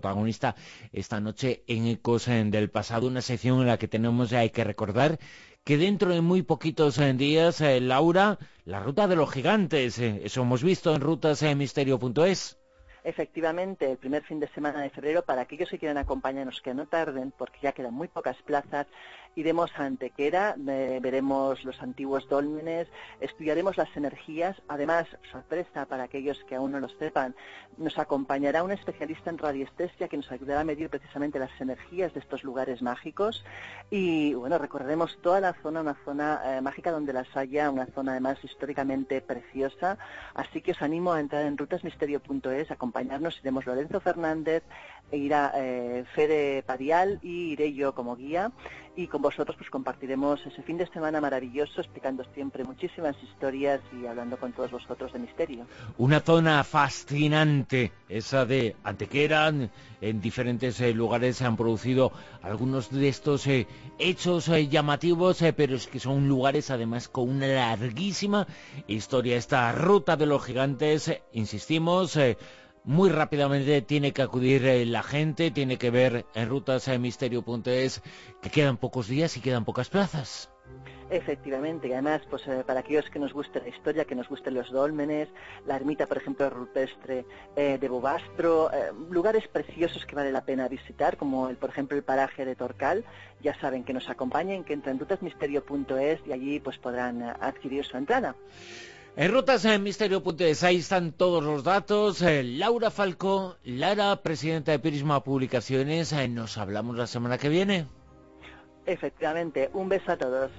esta noche en Ecos del Pasado, una sección en la que tenemos que recordar que dentro de muy poquitos días, Laura, la ruta de los gigantes, eso hemos visto en rutasmisterio.es. Efectivamente, el primer fin de semana de febrero, para aquellos que quieran acompañarnos, que no tarden, porque ya quedan muy pocas plazas, iremos a Antequera, veremos los antiguos dólmenes, estudiaremos las energías. Además, sorpresa para aquellos que aún no lo sepan, nos acompañará un especialista en radiestesia que nos ayudará a medir precisamente las energías de estos lugares mágicos. Y bueno, recorreremos toda la zona, una zona mágica donde las haya, una zona además históricamente preciosa. Así que os animo a entrar en rutasmisterio.es, acompañarnos. Iremos Lorenzo Fernández, irá Fede Padial y iré yo como guía, y con vosotros pues compartiremos ese fin de semana maravilloso, explicando siempre muchísimas historias y hablando con todos vosotros de misterio. Una zona fascinante, esa de Antequera. En diferentes lugares se han producido algunos de estos hechos llamativos, pero es que son lugares además con una larguísima historia. Esta ruta de los gigantes, insistimos, muy rápidamente tiene que acudir la gente, tiene que ver en rutasmisterio.es que quedan pocos días y quedan pocas plazas. Efectivamente, y además, pues para aquellos que nos guste la historia, que nos gusten los dólmenes, la ermita, por ejemplo, rupestre de Bobastro, lugares preciosos que vale la pena visitar, como por ejemplo el paraje de Torcal, ya saben, que nos acompañen, que entren en rutasmisterio.es y allí pues podrán adquirir su entrada. En rutasmisterio.es, ahí están todos los datos. Laura Falcó, Lara, presidenta de Prisma Publicaciones, nos hablamos la semana que viene. Efectivamente, un beso a todos.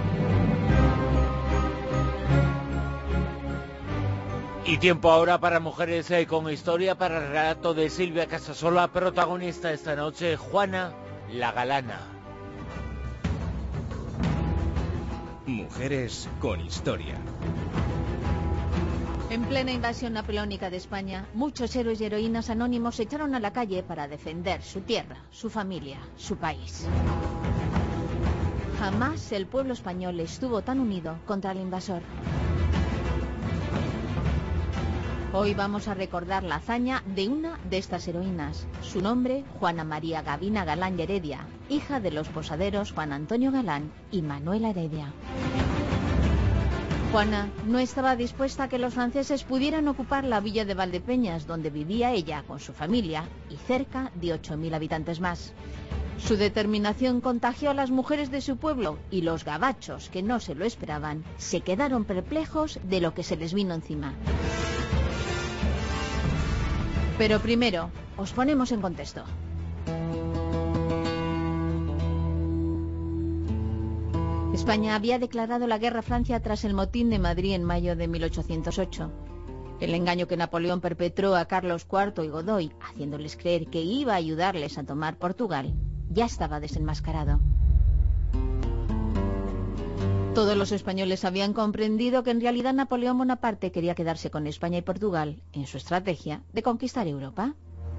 Y tiempo ahora para Mujeres con Historia, para el relato de Silvia Casasola, protagonista esta noche, Juana la Galana. Mujeres con Historia. En plena invasión napoleónica de España, muchos héroes y heroínas anónimos se echaron a la calle para defender su tierra, su familia, su país. Jamás el pueblo español estuvo tan unido contra el invasor. Hoy vamos a recordar la hazaña de una de estas heroínas. Su nombre, Juana María Gavina Galán y Heredia, hija de los posaderos Juan Antonio Galán y Manuela Heredia. Juana no estaba dispuesta a que los franceses pudieran ocupar la villa de Valdepeñas, donde vivía ella con su familia y cerca de 8.000 habitantes más. Su determinación contagió a las mujeres de su pueblo y los gabachos, que no se lo esperaban, se quedaron perplejos de lo que se les vino encima. Pero primero, os ponemos en contexto. España había declarado la guerra a Francia tras el motín de Madrid en mayo de 1808. El engaño que Napoleón perpetró a Carlos IV y Godoy, haciéndoles creer que iba a ayudarles a tomar Portugal, ya estaba desenmascarado. Todos los españoles habían comprendido que en realidad Napoleón Bonaparte quería quedarse con España y Portugal en su estrategia de conquistar Europa.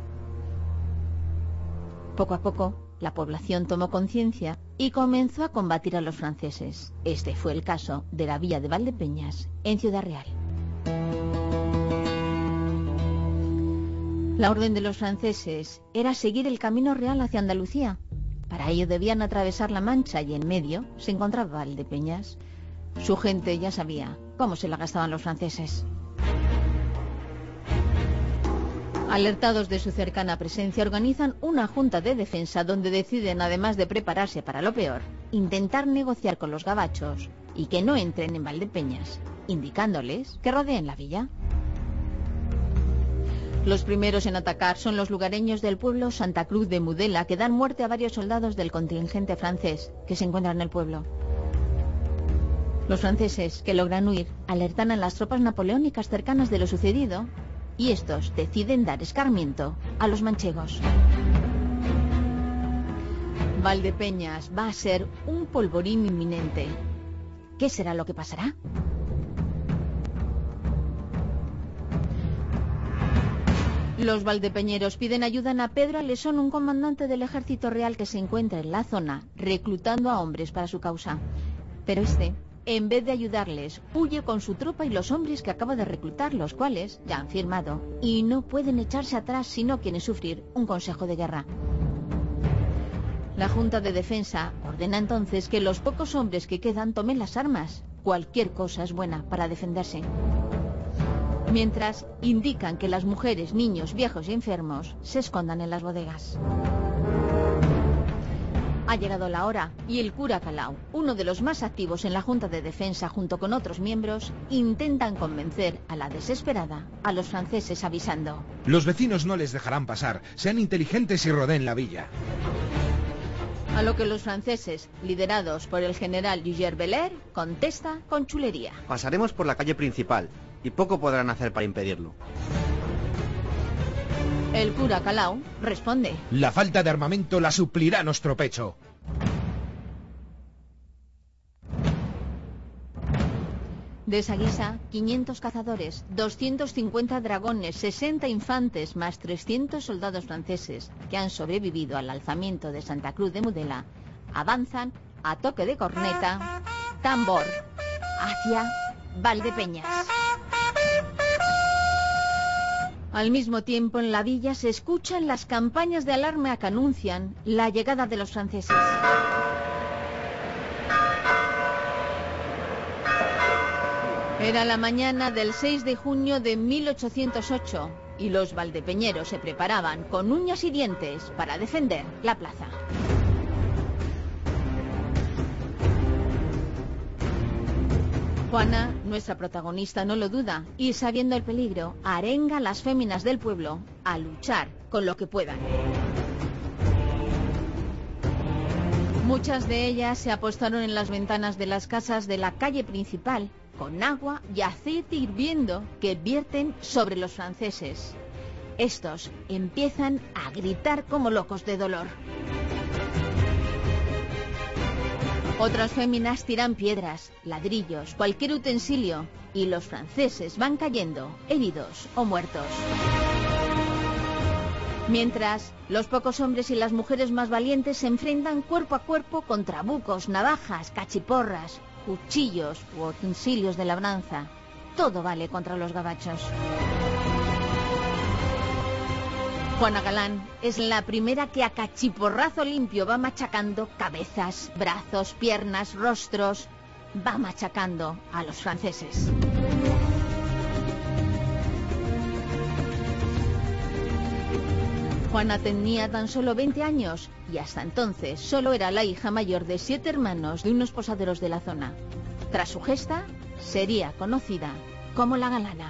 Poco a poco, la población tomó conciencia y comenzó a combatir a los franceses. Este fue el caso de la villa de Valdepeñas, en Ciudad Real. La orden de los franceses era seguir el camino real hacia Andalucía. Para ello debían atravesar la Mancha y en medio se encontraba Valdepeñas. Su gente ya sabía cómo se la gastaban los franceses. Alertados de su cercana presencia, organizan una junta de defensa donde deciden, además de prepararse para lo peor, intentar negociar con los gabachos y que no entren en Valdepeñas, indicándoles que rodeen la villa. Los primeros en atacar son los lugareños del pueblo Santa Cruz de Mudela, que dan muerte a varios soldados del contingente francés que se encuentran en el pueblo. Los franceses, que logran huir, alertan a las tropas napoleónicas cercanas de lo sucedido, y estos deciden dar escarmiento a los manchegos. Valdepeñas va a ser un polvorín inminente. ¿Qué será lo que pasará? Los valdepeñeros piden ayuda a Pedro Alesón, un comandante del ejército real que se encuentra en la zona, reclutando a hombres para su causa. Pero este, en vez de ayudarles, huye con su tropa y los hombres que acaba de reclutar, los cuales ya han firmado, y no pueden echarse atrás si no quieren sufrir un consejo de guerra. La Junta de Defensa ordena entonces que los pocos hombres que quedan tomen las armas. Cualquier cosa es buena para defenderse. Mientras indican que las mujeres, niños, viejos y enfermos se escondan en las bodegas. Ha llegado la hora y el cura Calau, uno de los más activos en la Junta de Defensa junto con otros miembros, intentan convencer a la desesperada a los franceses avisando: los vecinos no les dejarán pasar, sean inteligentes y rodeen la villa. A lo que los franceses, liderados por el general Duguer Belair, contesta con chulería: pasaremos por la calle principal y poco podrán hacer para impedirlo. El cura Calau responde: la falta de armamento la suplirá nuestro pecho. De esa guisa, 500 cazadores, 250 dragones, 60 infantes, más 300 soldados franceses que han sobrevivido al alzamiento de Santa Cruz de Mudela, avanzan a toque de corneta, tambor, hacia Valdepeñas. Al mismo tiempo, en la villa se escuchan las campañas de alarma que anuncian la llegada de los franceses. Era la mañana del 6 de junio de 1808 y los valdepeñeros se preparaban con uñas y dientes para defender la plaza. Juana, nuestra protagonista, no lo duda y, sabiendo el peligro, arenga a las féminas del pueblo a luchar con lo que puedan. Muchas de ellas se apostaron en las ventanas de las casas de la calle principal con agua y aceite hirviendo que vierten sobre los franceses. Estos empiezan a gritar como locos de dolor. Otras féminas tiran piedras, ladrillos, cualquier utensilio, y los franceses van cayendo, heridos o muertos. Mientras, los pocos hombres y las mujeres más valientes se enfrentan cuerpo a cuerpo con trabucos, navajas, cachiporras, cuchillos u utensilios de labranza. Todo vale contra los gabachos. Juana Galán es la primera que a cachiporrazo limpio va machacando cabezas, brazos, piernas, rostros. va machacando a los franceses. Juana tenía tan solo 20 años y hasta entonces solo era la hija mayor de 7 hermanos de unos posaderos de la zona. Tras su gesta, sería conocida como la Galana.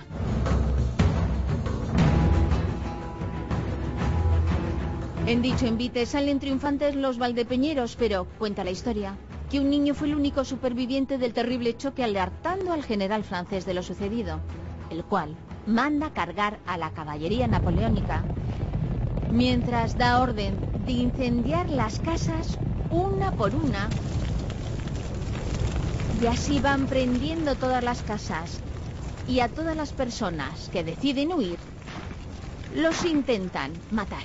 En dicho envite salen triunfantes los valdepeñeros, pero cuenta la historia que un niño fue el único superviviente del terrible choque, alertando al general francés de lo sucedido, el cual manda cargar a la caballería napoleónica, mientras da orden de incendiar las casas una por una, y así van prendiendo todas las casas, y a todas las personas que deciden huir, los intentan matar.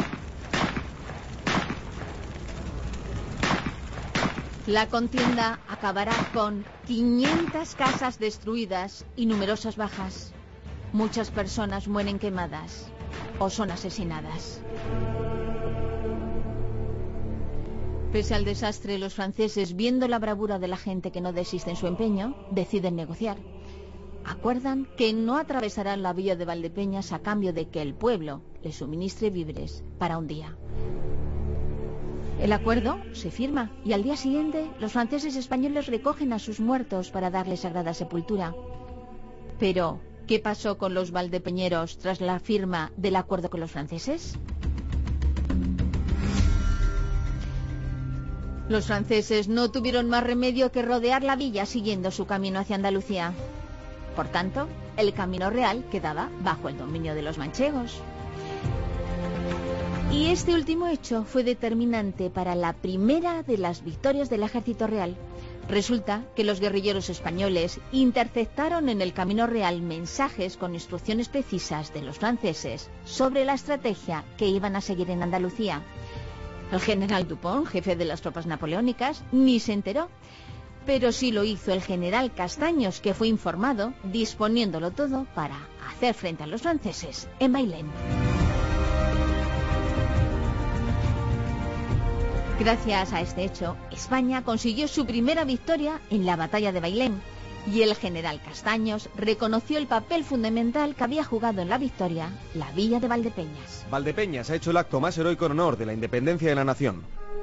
La contienda acabará con 500 casas destruidas y numerosas bajas. Muchas personas mueren quemadas o son asesinadas. Pese al desastre, los franceses, viendo la bravura de la gente que no desiste en su empeño, deciden negociar. Acuerdan que no atravesarán la villa de Valdepeñas a cambio de que el pueblo les suministre víveres para un día. El acuerdo se firma y al día siguiente los franceses españoles recogen a sus muertos para darles sagrada sepultura. Pero, ¿qué pasó con los valdepeñeros tras la firma del acuerdo con los franceses? Los franceses no tuvieron más remedio que rodear la villa siguiendo su camino hacia Andalucía. Por tanto, el camino real quedaba bajo el dominio de los manchegos. Y este último hecho fue determinante para la primera de las victorias del ejército real. Resulta que los guerrilleros españoles interceptaron en el camino real mensajes con instrucciones precisas de los franceses sobre la estrategia que iban a seguir en Andalucía. El general Dupont, jefe de las tropas napoleónicas, ni se enteró, pero sí lo hizo el general Castaños, que fue informado, disponiéndolo todo para hacer frente a los franceses en Bailén. Gracias a este hecho, España consiguió su primera victoria en la batalla de Bailén, y el general Castaños reconoció el papel fundamental que había jugado en la victoria la villa de Valdepeñas. Valdepeñas ha hecho el acto más heroico en honor de la independencia de la nación.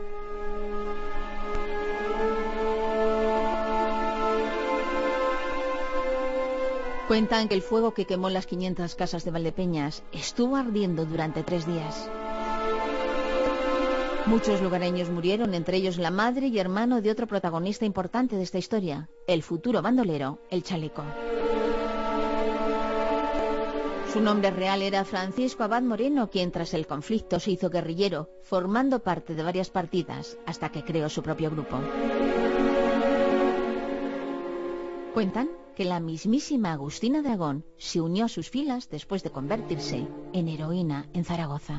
Cuentan que el fuego que quemó las 500 casas de Valdepeñas estuvo ardiendo durante 3 días. Muchos lugareños murieron, entre ellos la madre y hermano de otro protagonista importante de esta historia, el futuro bandolero, el Chaleco. Su nombre real era Francisco Abad Moreno, quien tras el conflicto se hizo guerrillero, formando parte de varias partidas, hasta que creó su propio grupo. Cuentan que la mismísima Agustina de Aragón se unió a sus filas después de convertirse en heroína en Zaragoza.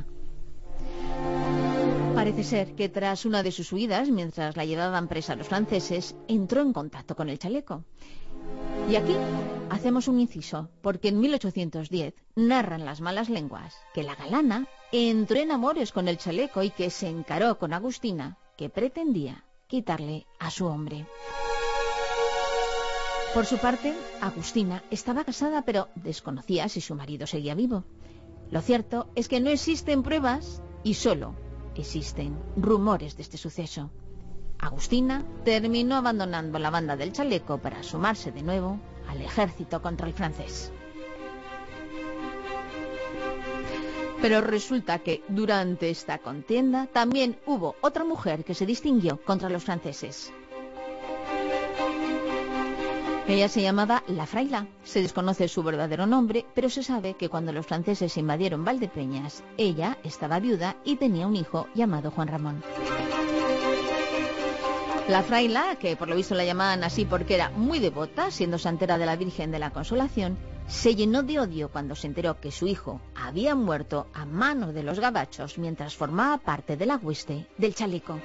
Parece ser que tras una de sus huidas, mientras la llevaban presa los franceses, entró en contacto con el Chaleco. Y aquí hacemos un inciso, porque en 1810 narran las malas lenguas que la Galana entró en amores con el Chaleco y que se encaró con Agustina, que pretendía quitarle a su hombre. Por su parte, Agustina estaba casada, pero desconocía si su marido seguía vivo. Lo cierto es que no existen pruebas y solo existen rumores de este suceso. Agustina terminó abandonando la banda del Chaleco para sumarse de nuevo al ejército contra el francés. Pero resulta que durante esta contienda también hubo otra mujer que se distinguió contra los franceses. Ella se llamaba La Fraila. Se desconoce su verdadero nombre, pero se sabe que cuando los franceses invadieron Valdepeñas, ella estaba viuda y tenía un hijo llamado Juan Ramón. La Fraila, que por lo visto la llamaban así porque era muy devota, siendo santera de la Virgen de la Consolación, se llenó de odio cuando se enteró que su hijo había muerto a manos de los gabachos mientras formaba parte de la hueste del Chaleco.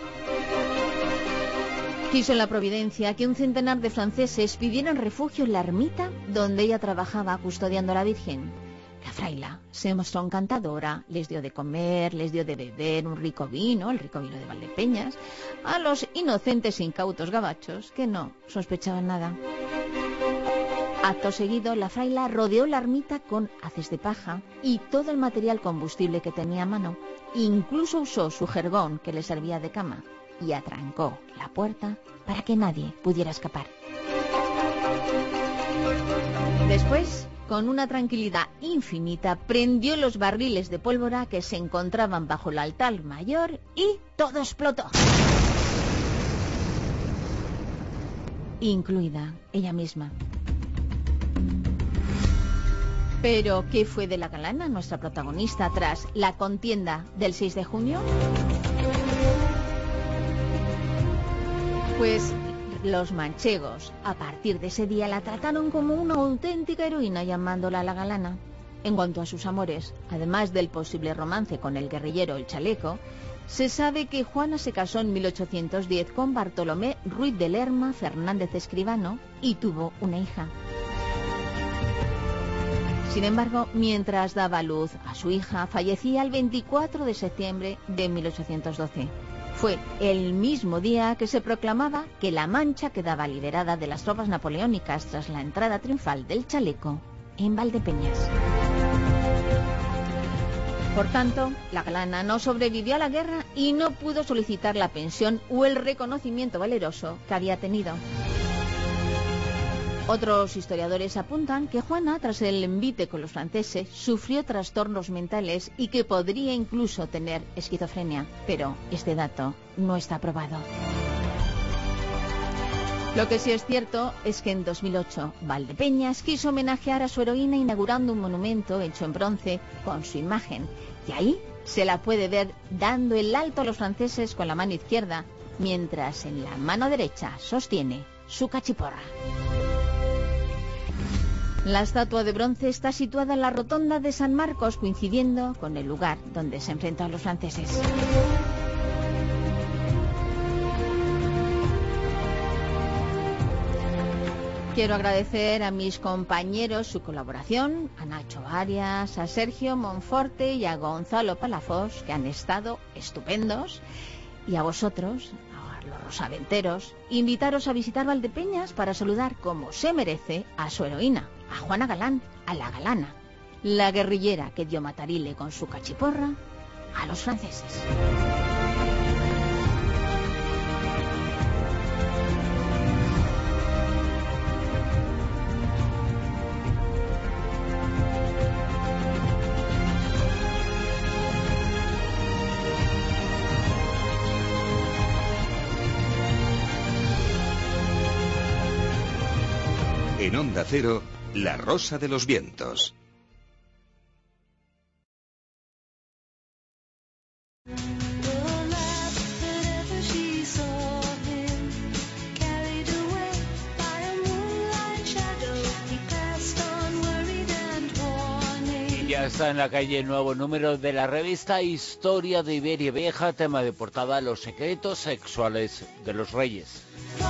Quiso la providencia que un centenar de franceses pidieran refugio en la ermita donde ella trabajaba custodiando a la Virgen. La fraila se mostró encantadora, les dio de comer, les dio de beber un rico vino, el rico vino de Valdepeñas, a los inocentes e incautos gabachos que no sospechaban nada. Acto seguido, la fraila rodeó la ermita con haces de paja y todo el material combustible que tenía a mano. Incluso usó su jergón que le servía de cama y atrancó la puerta para que nadie pudiera escapar. Después, con una tranquilidad infinita, prendió los barriles de pólvora que se encontraban bajo el altar mayor y todo explotó. Incluida ella misma. Pero, ¿qué fue de la galana, nuestra protagonista, tras la contienda del 6 de junio? Pues los manchegos, a partir de ese día, la trataron como una auténtica heroína, llamándola la galana. En cuanto a sus amores, además del posible romance con el guerrillero El Chaleco, se sabe que Juana se casó en 1810 con Bartolomé Ruiz de Lerma Fernández Escribano y tuvo una hija. Sin embargo, mientras daba a luz a su hija, fallecía el 24 de septiembre de 1812. Fue el mismo día que se proclamaba que la Mancha quedaba liberada de las tropas napoleónicas tras la entrada triunfal del Chaleco en Valdepeñas. Por tanto, la galana no sobrevivió a la guerra y no pudo solicitar la pensión o el reconocimiento valeroso que había tenido. Otros historiadores apuntan que Juana, tras el envite con los franceses, sufrió trastornos mentales y que podría incluso tener esquizofrenia, pero este dato no está probado. Lo que sí es cierto es que en 2008 Valdepeñas quiso homenajear a su heroína inaugurando un monumento hecho en bronce con su imagen, y ahí se la puede ver dando el alto a los franceses con la mano izquierda, mientras en la mano derecha sostiene su cachiporra. La estatua de bronce está situada en la rotonda de San Marcos, coincidiendo con el lugar donde se enfrentó a los franceses. Quiero agradecer a mis compañeros su colaboración, a Nacho Arias, a Sergio Monforte y a Gonzalo Palafós, que han estado estupendos, y a vosotros, los rosaventeros, invitaros a visitar Valdepeñas para saludar como se merece a su heroína, a Juana Galán, a la galana, la guerrillera que dio matarile con su cachiporra a los franceses. En Onda Cero, La Rosa de los Vientos. Y ya está en la calle el nuevo número de la revista Historia de Iberia Vieja, tema de portada: los secretos sexuales de los reyes.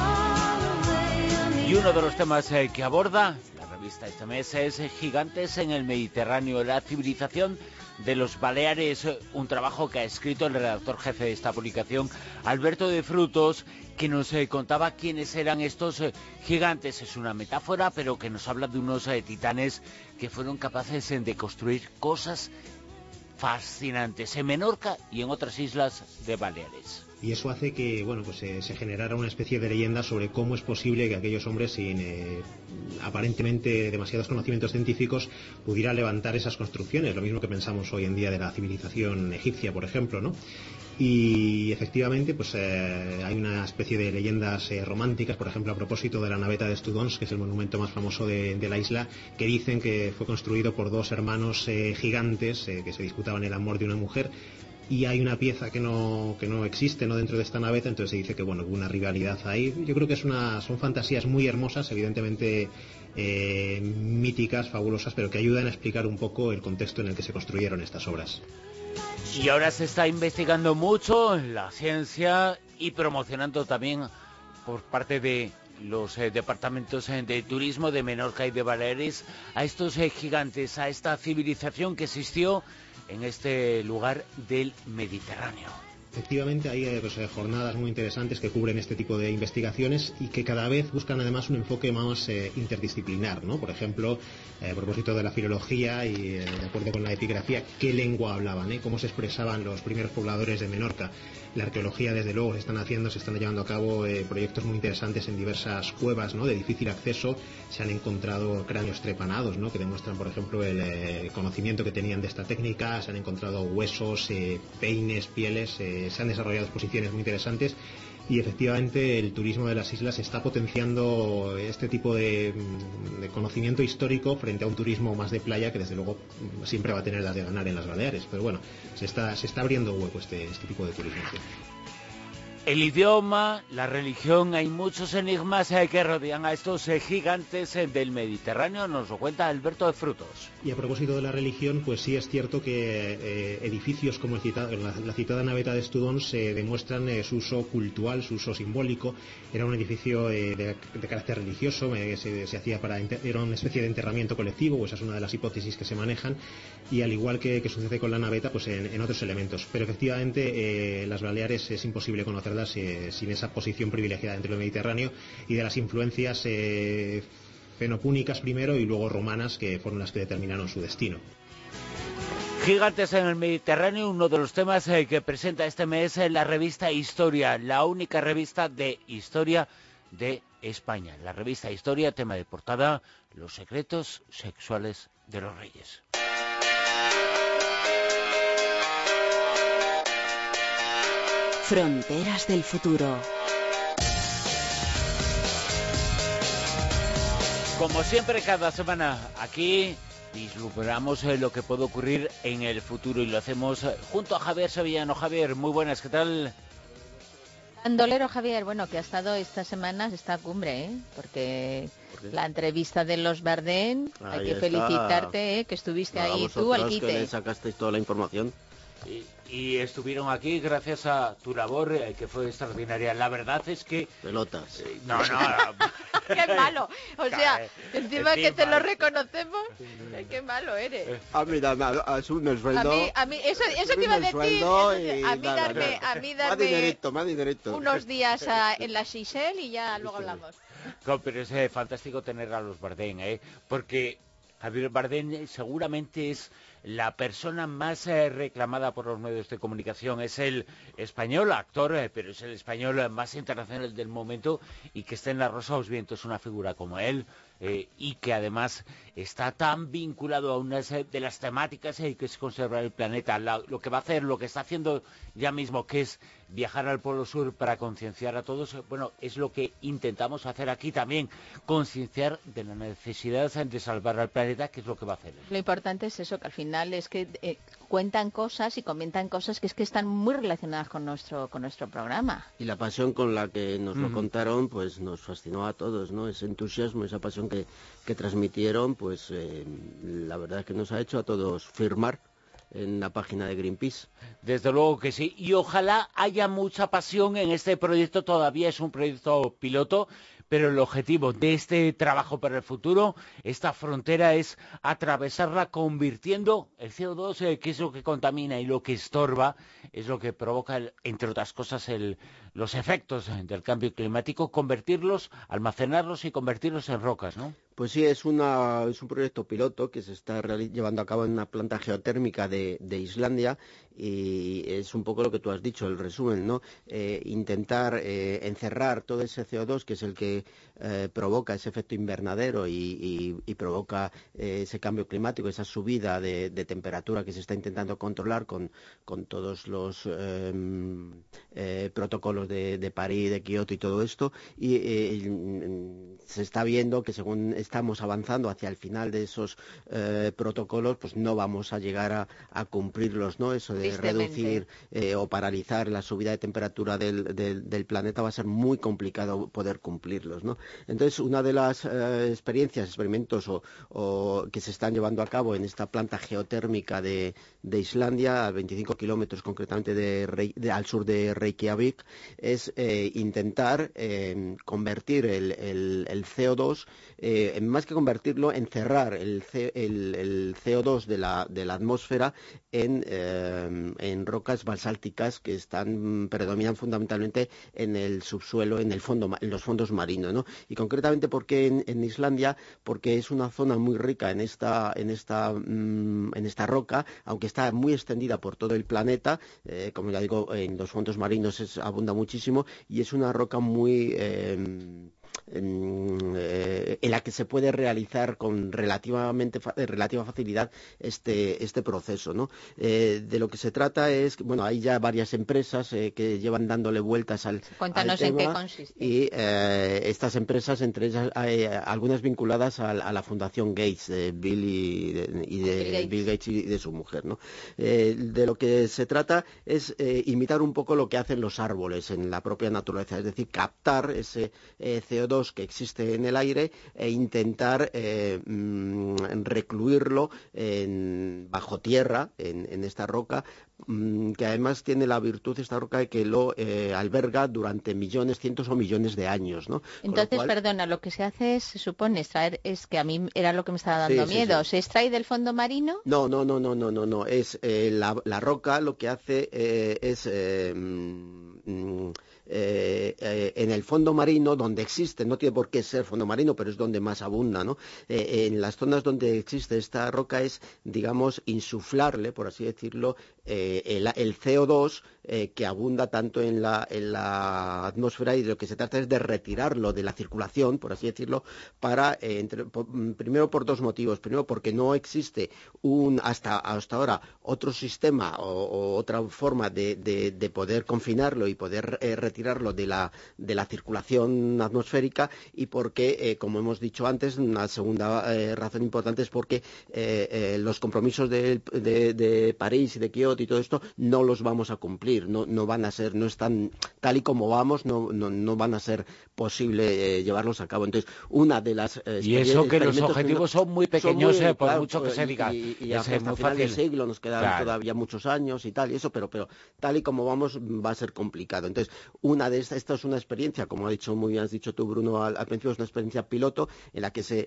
Y uno de los temas que aborda la revista este mes es Gigantes en el Mediterráneo, la civilización de los Baleares, un trabajo que ha escrito el redactor jefe de esta publicación, Alberto de Frutos, que nos contaba quiénes eran estos gigantes. Es una metáfora, pero que nos habla de unos titanes que fueron capaces de construir cosas fascinantes en Menorca y en otras islas de Baleares. Y eso hace que, bueno, pues se generara una especie de leyenda sobre cómo es posible que aquellos hombres sin aparentemente demasiados conocimientos científicos pudieran levantar esas construcciones, lo mismo que pensamos hoy en día de la civilización egipcia, por ejemplo, ¿no? Y efectivamente pues hay una especie de leyendas románticas, por ejemplo, a propósito de la naveta de Studons, que es el monumento más famoso de la isla, que dicen que fue construido por dos hermanos gigantes que se disputaban el amor de una mujer. Y hay una pieza que no existe, ¿no?, dentro de esta naveta, entonces se dice que, bueno, hubo una rivalidad ahí. Yo creo que son fantasías muy hermosas, evidentemente míticas, fabulosas, pero que ayudan a explicar un poco el contexto en el que se construyeron estas obras. Y ahora se está investigando mucho la ciencia y promocionando también por parte de los departamentos de turismo de Menorca y de Baleares, a estos gigantes, a esta civilización que existió en este lugar del Mediterráneo. Efectivamente, hay jornadas muy interesantes que cubren este tipo de investigaciones y que cada vez buscan además un enfoque más interdisciplinar, ¿no? Por ejemplo, a propósito de la filología y de acuerdo con la epigrafía, ¿qué lengua hablaban? ¿Cómo se expresaban los primeros pobladores de Menorca? La arqueología, desde luego, se están llevando a cabo proyectos muy interesantes en diversas cuevas, ¿no?, de difícil acceso. Se han encontrado cráneos trepanados, ¿no?, que demuestran, por ejemplo, el conocimiento que tenían de esta técnica. Se han encontrado huesos, peines, pieles. Se han desarrollado exposiciones muy interesantes y efectivamente el turismo de las islas está potenciando este tipo de conocimiento histórico frente a un turismo más de playa que desde luego siempre va a tener las de ganar en las Baleares, pero bueno, se está abriendo hueco este tipo de turismo. ¿Sí? El idioma, la religión, hay muchos enigmas que rodean a estos gigantes del Mediterráneo, nos lo cuenta Alberto de Frutos. Y a propósito de la religión, pues sí es cierto que edificios como la citada naveta de Estudons demuestran su uso cultural, su uso simbólico. Era un edificio de carácter religioso, se hacía era una especie de enterramiento colectivo, pues esa es una de las hipótesis que se manejan, y al igual que sucede con la naveta, pues en otros elementos. Pero efectivamente las Baleares es imposible conocerlas sin esa posición privilegiada entre el Mediterráneo y de las influencias fenopúnicas primero y luego romanas, que fueron las que determinaron su destino. Gigantes en el Mediterráneo, uno de los temas que presenta este mes la revista Historia, la única revista de historia de España. La revista Historia, tema de portada, los secretos sexuales de los reyes. Fronteras del futuro. Como siempre, cada semana aquí vislumbramos lo que puede ocurrir en el futuro y lo hacemos junto a Javier Sevillano. Javier, muy buenas, ¿qué tal? Bandolero Javier, bueno, que ha estado estas semanas esta cumbre, porque la entrevista de los Bardén, hay que felicitarte, que estuviste ahí tú al quite. Que sacasteis toda la información. Y estuvieron aquí gracias a tu labor, que fue extraordinaria. La verdad es que... Pelotas. No. Qué malo. O sea, encima que te lo reconocemos, qué malo eres. A mí dame un sueldo. A mí eso te iba a decir. A mí darme más dinerito. unos días en la Seychelles y ya luego hablamos. No, pero es fantástico tener a los Bardén, porque Javier Bardén seguramente es la persona más reclamada por los medios de comunicación. Es el español actor, pero es el español más internacional del momento, y que está en La Rosa de los Vientos una figura como él, y que además está tan vinculado a una de las temáticas que es conservar el planeta, lo que va a hacer, lo que está haciendo ya mismo, que es viajar al Polo Sur para concienciar a todos. Bueno, es lo que intentamos hacer aquí también, concienciar de la necesidad de salvar al planeta, que es lo que va a hacer. Lo importante es eso, que al final es que cuentan cosas y comentan cosas que están muy relacionadas con nuestro programa. Y la pasión con la que nos lo contaron, pues nos fascinó a todos, ¿no? Ese entusiasmo, esa pasión que transmitieron, pues la verdad es que nos ha hecho a todos firmar en la página de Greenpeace. Desde luego que sí, y ojalá haya mucha pasión en este proyecto. Todavía es un proyecto piloto, pero el objetivo de este trabajo para el futuro, esta frontera, es atravesarla convirtiendo el CO2, que es lo que contamina y lo que estorba, es lo que provoca, entre otras cosas, los efectos del cambio climático, convertirlos, almacenarlos y convertirlos en rocas, ¿no? Pues sí, es un proyecto piloto que se está llevando a cabo en una planta geotérmica de Islandia, y es un poco lo que tú has dicho, el resumen, ¿no? Intentar encerrar todo ese CO2, que es el que provoca ese efecto invernadero y provoca ese cambio climático, esa subida de temperatura que se está intentando controlar con todos los protocolos de París, de Kioto y todo esto, y se está viendo que según estamos avanzando hacia el final de esos protocolos, pues no vamos a llegar a cumplirlos, ¿no? Eso de reducir o paralizar la subida de temperatura del planeta va a ser muy complicado poder cumplirlos, ¿no? Entonces, una de las experimentos o que se están llevando a cabo en esta planta geotérmica de Islandia, a 25 kilómetros concretamente al sur de Reykjavik, es intentar convertir el CO2, más que convertirlo, encerrar el CO2 de la atmósfera en rocas basálticas que predominan fundamentalmente en el subsuelo, en los fondos marinos, ¿no? Y concretamente, ¿por qué en Islandia? Porque es una zona muy rica en esta roca, aunque está muy extendida por todo el planeta, como ya digo, en los fondos marinos abunda muchísimo, y es una roca muy en la que se puede realizar con relativa facilidad este proceso, ¿no? De lo que se trata es, bueno, hay ya varias empresas que llevan dándole vueltas al Cuéntanos tema, en qué consiste. y estas empresas, entre ellas hay algunas vinculadas a la Fundación Gates, de Bill Gates y de su mujer, ¿no? De lo que se trata es imitar un poco lo que hacen los árboles en la propia naturaleza, es decir, captar ese CO2 que existe en el aire e intentar recluirlo bajo tierra en esta roca, que además tiene la virtud, esta roca, de que lo alberga durante cientos o millones de años, ¿no? Entonces, perdona, lo que se hace se supone extraer, es que a mí era lo que me estaba dando miedo, ¿se extrae del fondo marino? No, es la roca lo que hace es en el fondo marino, donde existe, no tiene por qué ser fondo marino, pero es donde más abunda, ¿no? En las zonas donde existe esta roca es, digamos, insuflarle, por así decirlo, el CO2 que abunda tanto en la atmósfera, y de lo que se trata es de retirarlo de la circulación, por así decirlo, primero por dos motivos. Primero, porque no existe hasta ahora otro sistema o otra forma de poder confinarlo y poder retirarlo de la circulación atmosférica, y porque, como hemos dicho antes, una segunda razón importante es porque los compromisos de París y de Kioto y todo esto no los vamos a cumplir, no van a ser, no están tal y como vamos, no van a ser posible llevarlos a cabo. Entonces, una de las y eso que los objetivos son muy pequeños, por mucho que se diga, y hasta final del siglo nos quedan todavía muchos años y tal, y eso, pero tal y como vamos va a ser complicado. Entonces, esta es una experiencia, como has dicho tú, Bruno, al principio, es una experiencia piloto en la que se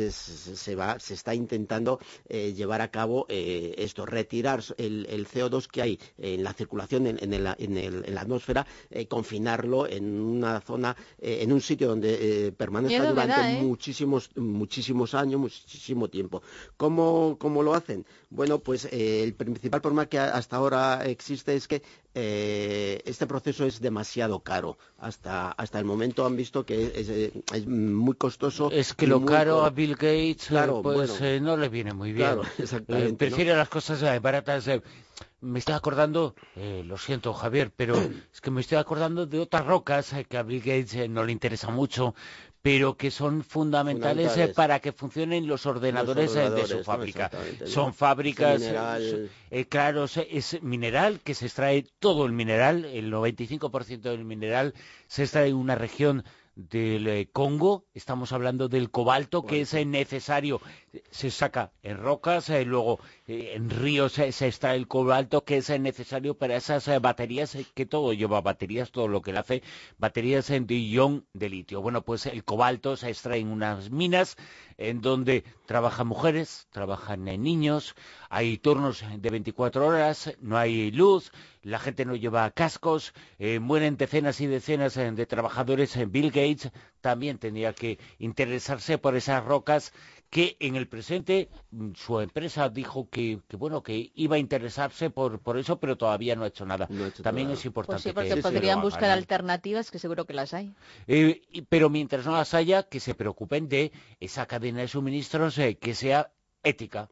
está intentando llevar a cabo retirar el CO2 que hay en la circulación en la atmósfera, confinarlo en una zona, en un sitio donde permanezca durante muchísimos años, muchísimo tiempo. ¿Cómo lo hacen? Bueno, pues el principal problema que hasta ahora existe es que este proceso es demasiado caro. Hasta el momento han visto que es muy costoso. Es que lo caro a Bill Gates no le viene muy bien. Claro, exactamente, prefiere las cosas baratas. Me estoy acordando, lo siento, Javier, pero es que me estoy acordando de otras rocas que a Bill Gates no le interesa mucho, pero que son fundamentales para que funcionen los ordenadores de su fábrica. Son fábricas, claro, es mineral, que se extrae todo el mineral, el 95% del mineral se extrae en una región del Congo. Estamos hablando del cobalto, que es necesario, se saca en rocas, luego en ríos se extrae el cobalto, que es necesario para esas baterías, que todo lleva baterías, todo lo que le hace baterías de ion de litio. Bueno, pues el cobalto se extrae en unas minas en donde trabajan mujeres, trabajan niños, hay turnos de 24 horas, no hay luz, la gente no lleva cascos, mueren decenas y decenas de trabajadores. Bill Gates también tenía que interesarse por esas rocas, que en el presente su empresa dijo que iba a interesarse por eso, pero todavía no ha hecho nada. También es importante. Pues sí, porque podrían buscar alternativas, que seguro que las hay. Pero mientras no las haya, que se preocupen de esa cadena de suministros que sea ética.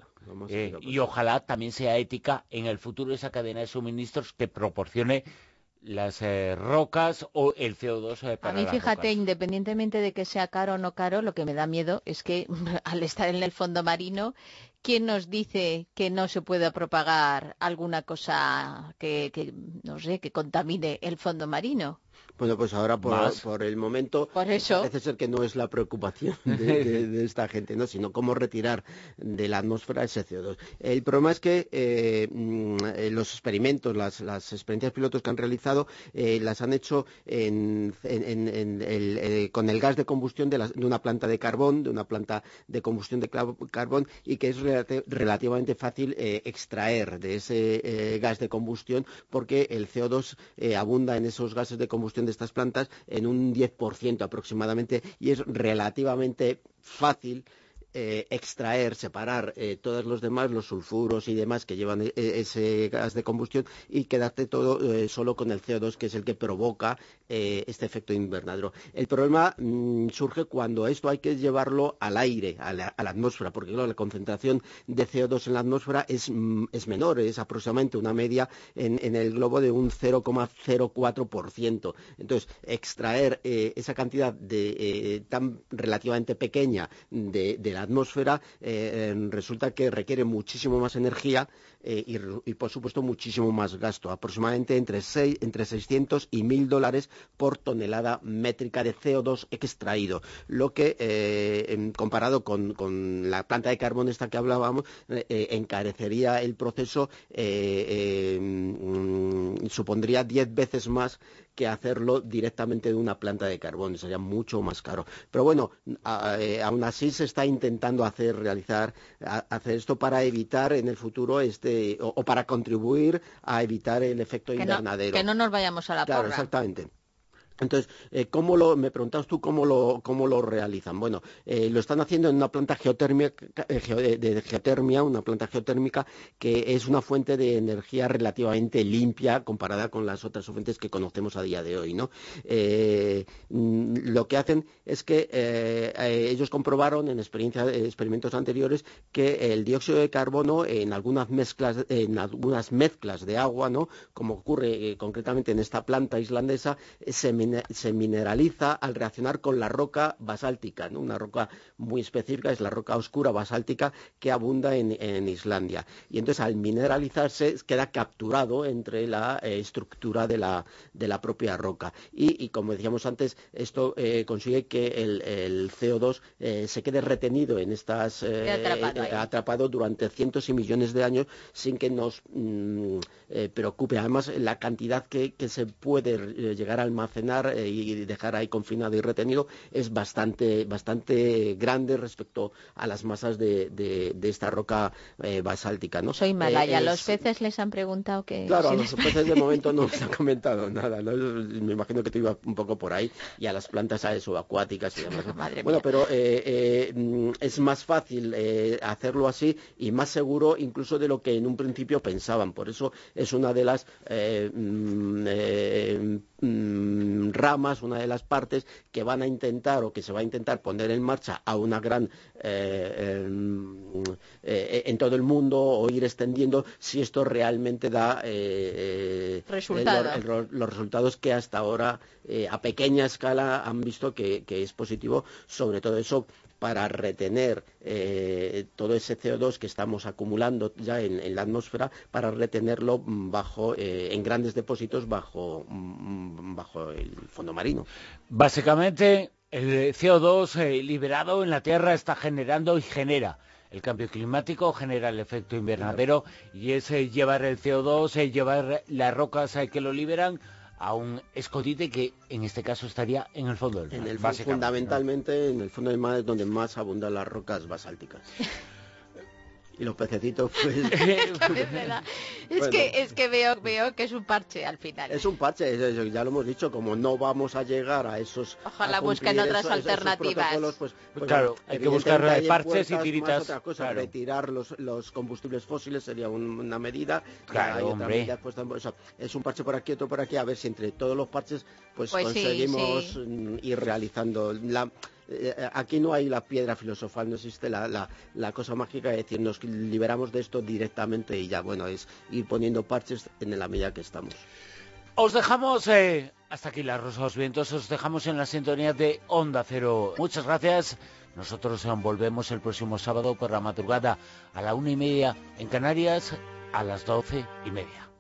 Y ojalá también sea ética en el futuro esa cadena de suministros que proporcione las rocas o el CO2 para a mí, fíjate, rocas. Independientemente de que sea caro o no caro, lo que me da miedo es que al estar en el fondo marino, ¿quién nos dice que no se pueda propagar alguna cosa que no sé, que contamine el fondo marino? Bueno, pues ahora por el momento por eso parece ser que no es la preocupación de esta gente, ¿no? Sino cómo retirar de la atmósfera ese CO2. El problema es que los experimentos, las experiencias pilotos que han realizado, las han hecho con el gas de combustión de una planta de carbón, de una planta de combustión de carbón, y que es relativamente fácil extraer de ese gas de combustión, porque el CO2 abunda en esos gases de combustión de estas plantas en un 10% aproximadamente, y es relativamente fácil extraer, separar todos los demás, los sulfuros y demás que llevan ese gas de combustión, y quedarte todo solo con el CO2, que es el que provoca este efecto invernadero. El problema surge cuando esto hay que llevarlo al aire, a la atmósfera, porque claro, la concentración de CO2 en la atmósfera es menor, es aproximadamente una media en el globo de un 0,04%. Entonces, extraer esa cantidad tan relativamente pequeña de la atmósfera resulta que requiere muchísimo más energía y por supuesto muchísimo más gasto, aproximadamente entre 600 y $1.000 por tonelada métrica de CO2 extraído, lo que comparado con la planta de carbón esta que hablábamos, encarecería el proceso, supondría 10 veces más que hacerlo directamente de una planta de carbón, sería mucho más caro. Pero bueno, aún así se está intentando hacer esto para evitar en el futuro o para contribuir a evitar el efecto invernadero. Que no nos vayamos a la porra. Claro, exactamente. Entonces, me preguntabas tú cómo lo realizan. Bueno, lo están haciendo en una planta de geotermia, una planta geotérmica que es una fuente de energía relativamente limpia comparada con las otras fuentes que conocemos a día de hoy, ¿no? Lo que hacen es que ellos comprobaron en experimentos anteriores que el dióxido de carbono en algunas mezclas de agua, ¿no? Como ocurre concretamente en esta planta islandesa, se mineraliza al reaccionar con la roca basáltica, ¿no? Una roca muy específica, es la roca oscura basáltica que abunda en Islandia. Y entonces al mineralizarse queda capturado entre la estructura de la propia roca. Y como decíamos antes, esto consigue que el CO2 se quede retenido en estas atrapado durante cientos y millones de años sin que nos preocupe. Además, la cantidad que se puede llegar a almacenar y dejar ahí confinado y retenido es bastante grande respecto a las masas de esta roca basáltica, ¿no? Soy Himalaya. ¿Los peces les han preguntado que...? Claro, a los peces de momento no les han comentado nada, ¿no? Me imagino que tú ibas un poco por ahí, y a las plantas acuáticas y demás, ¿no? Madre bueno, mía. Pero es más fácil hacerlo así y más seguro incluso de lo que en un principio pensaban. Por eso es una de las ramas, una de las partes que van a intentar o que se va a intentar poner en marcha a una gran en todo el mundo, o ir extendiendo si esto realmente da los resultados que hasta ahora a pequeña escala han visto que es positivo, sobre todo eso para retener todo ese CO2 que estamos acumulando ya en la atmósfera, para retenerlo en grandes depósitos bajo el fondo marino. Básicamente, el CO2 liberado en la Tierra está generando y genera el cambio climático, genera el efecto invernadero, y es llevar el CO2, llevar las rocas que lo liberan a un escondite que en este caso estaría en el fondo del mar. Fundamentalmente, ¿no? En el fondo del mar es donde más abundan las rocas basálticas. Y los pececitos, pues... Es que veo que es un parche al final. Es un parche, ya lo hemos dicho, como no vamos a llegar a esos... Ojalá busquen otras alternativas. Pues claro, hay que buscar parches y tiritas. Otra cosa, claro. Retirar los combustibles fósiles sería una medida. Claro, hay hombre. otra medida, pues, es un parche por aquí, otro por aquí, a ver si entre todos los parches pues conseguimos ir realizando aquí no hay la piedra filosofal, no existe la cosa mágica de decir nos liberamos de esto directamente y ya, bueno, es ir poniendo parches en la medida que estamos. Os dejamos hasta aquí la Rosa de los Vientos, os dejamos en la sintonía de Onda Cero. Muchas gracias. Nosotros volvemos el próximo sábado por la madrugada a la 1:30 en Canarias, a las 12:30.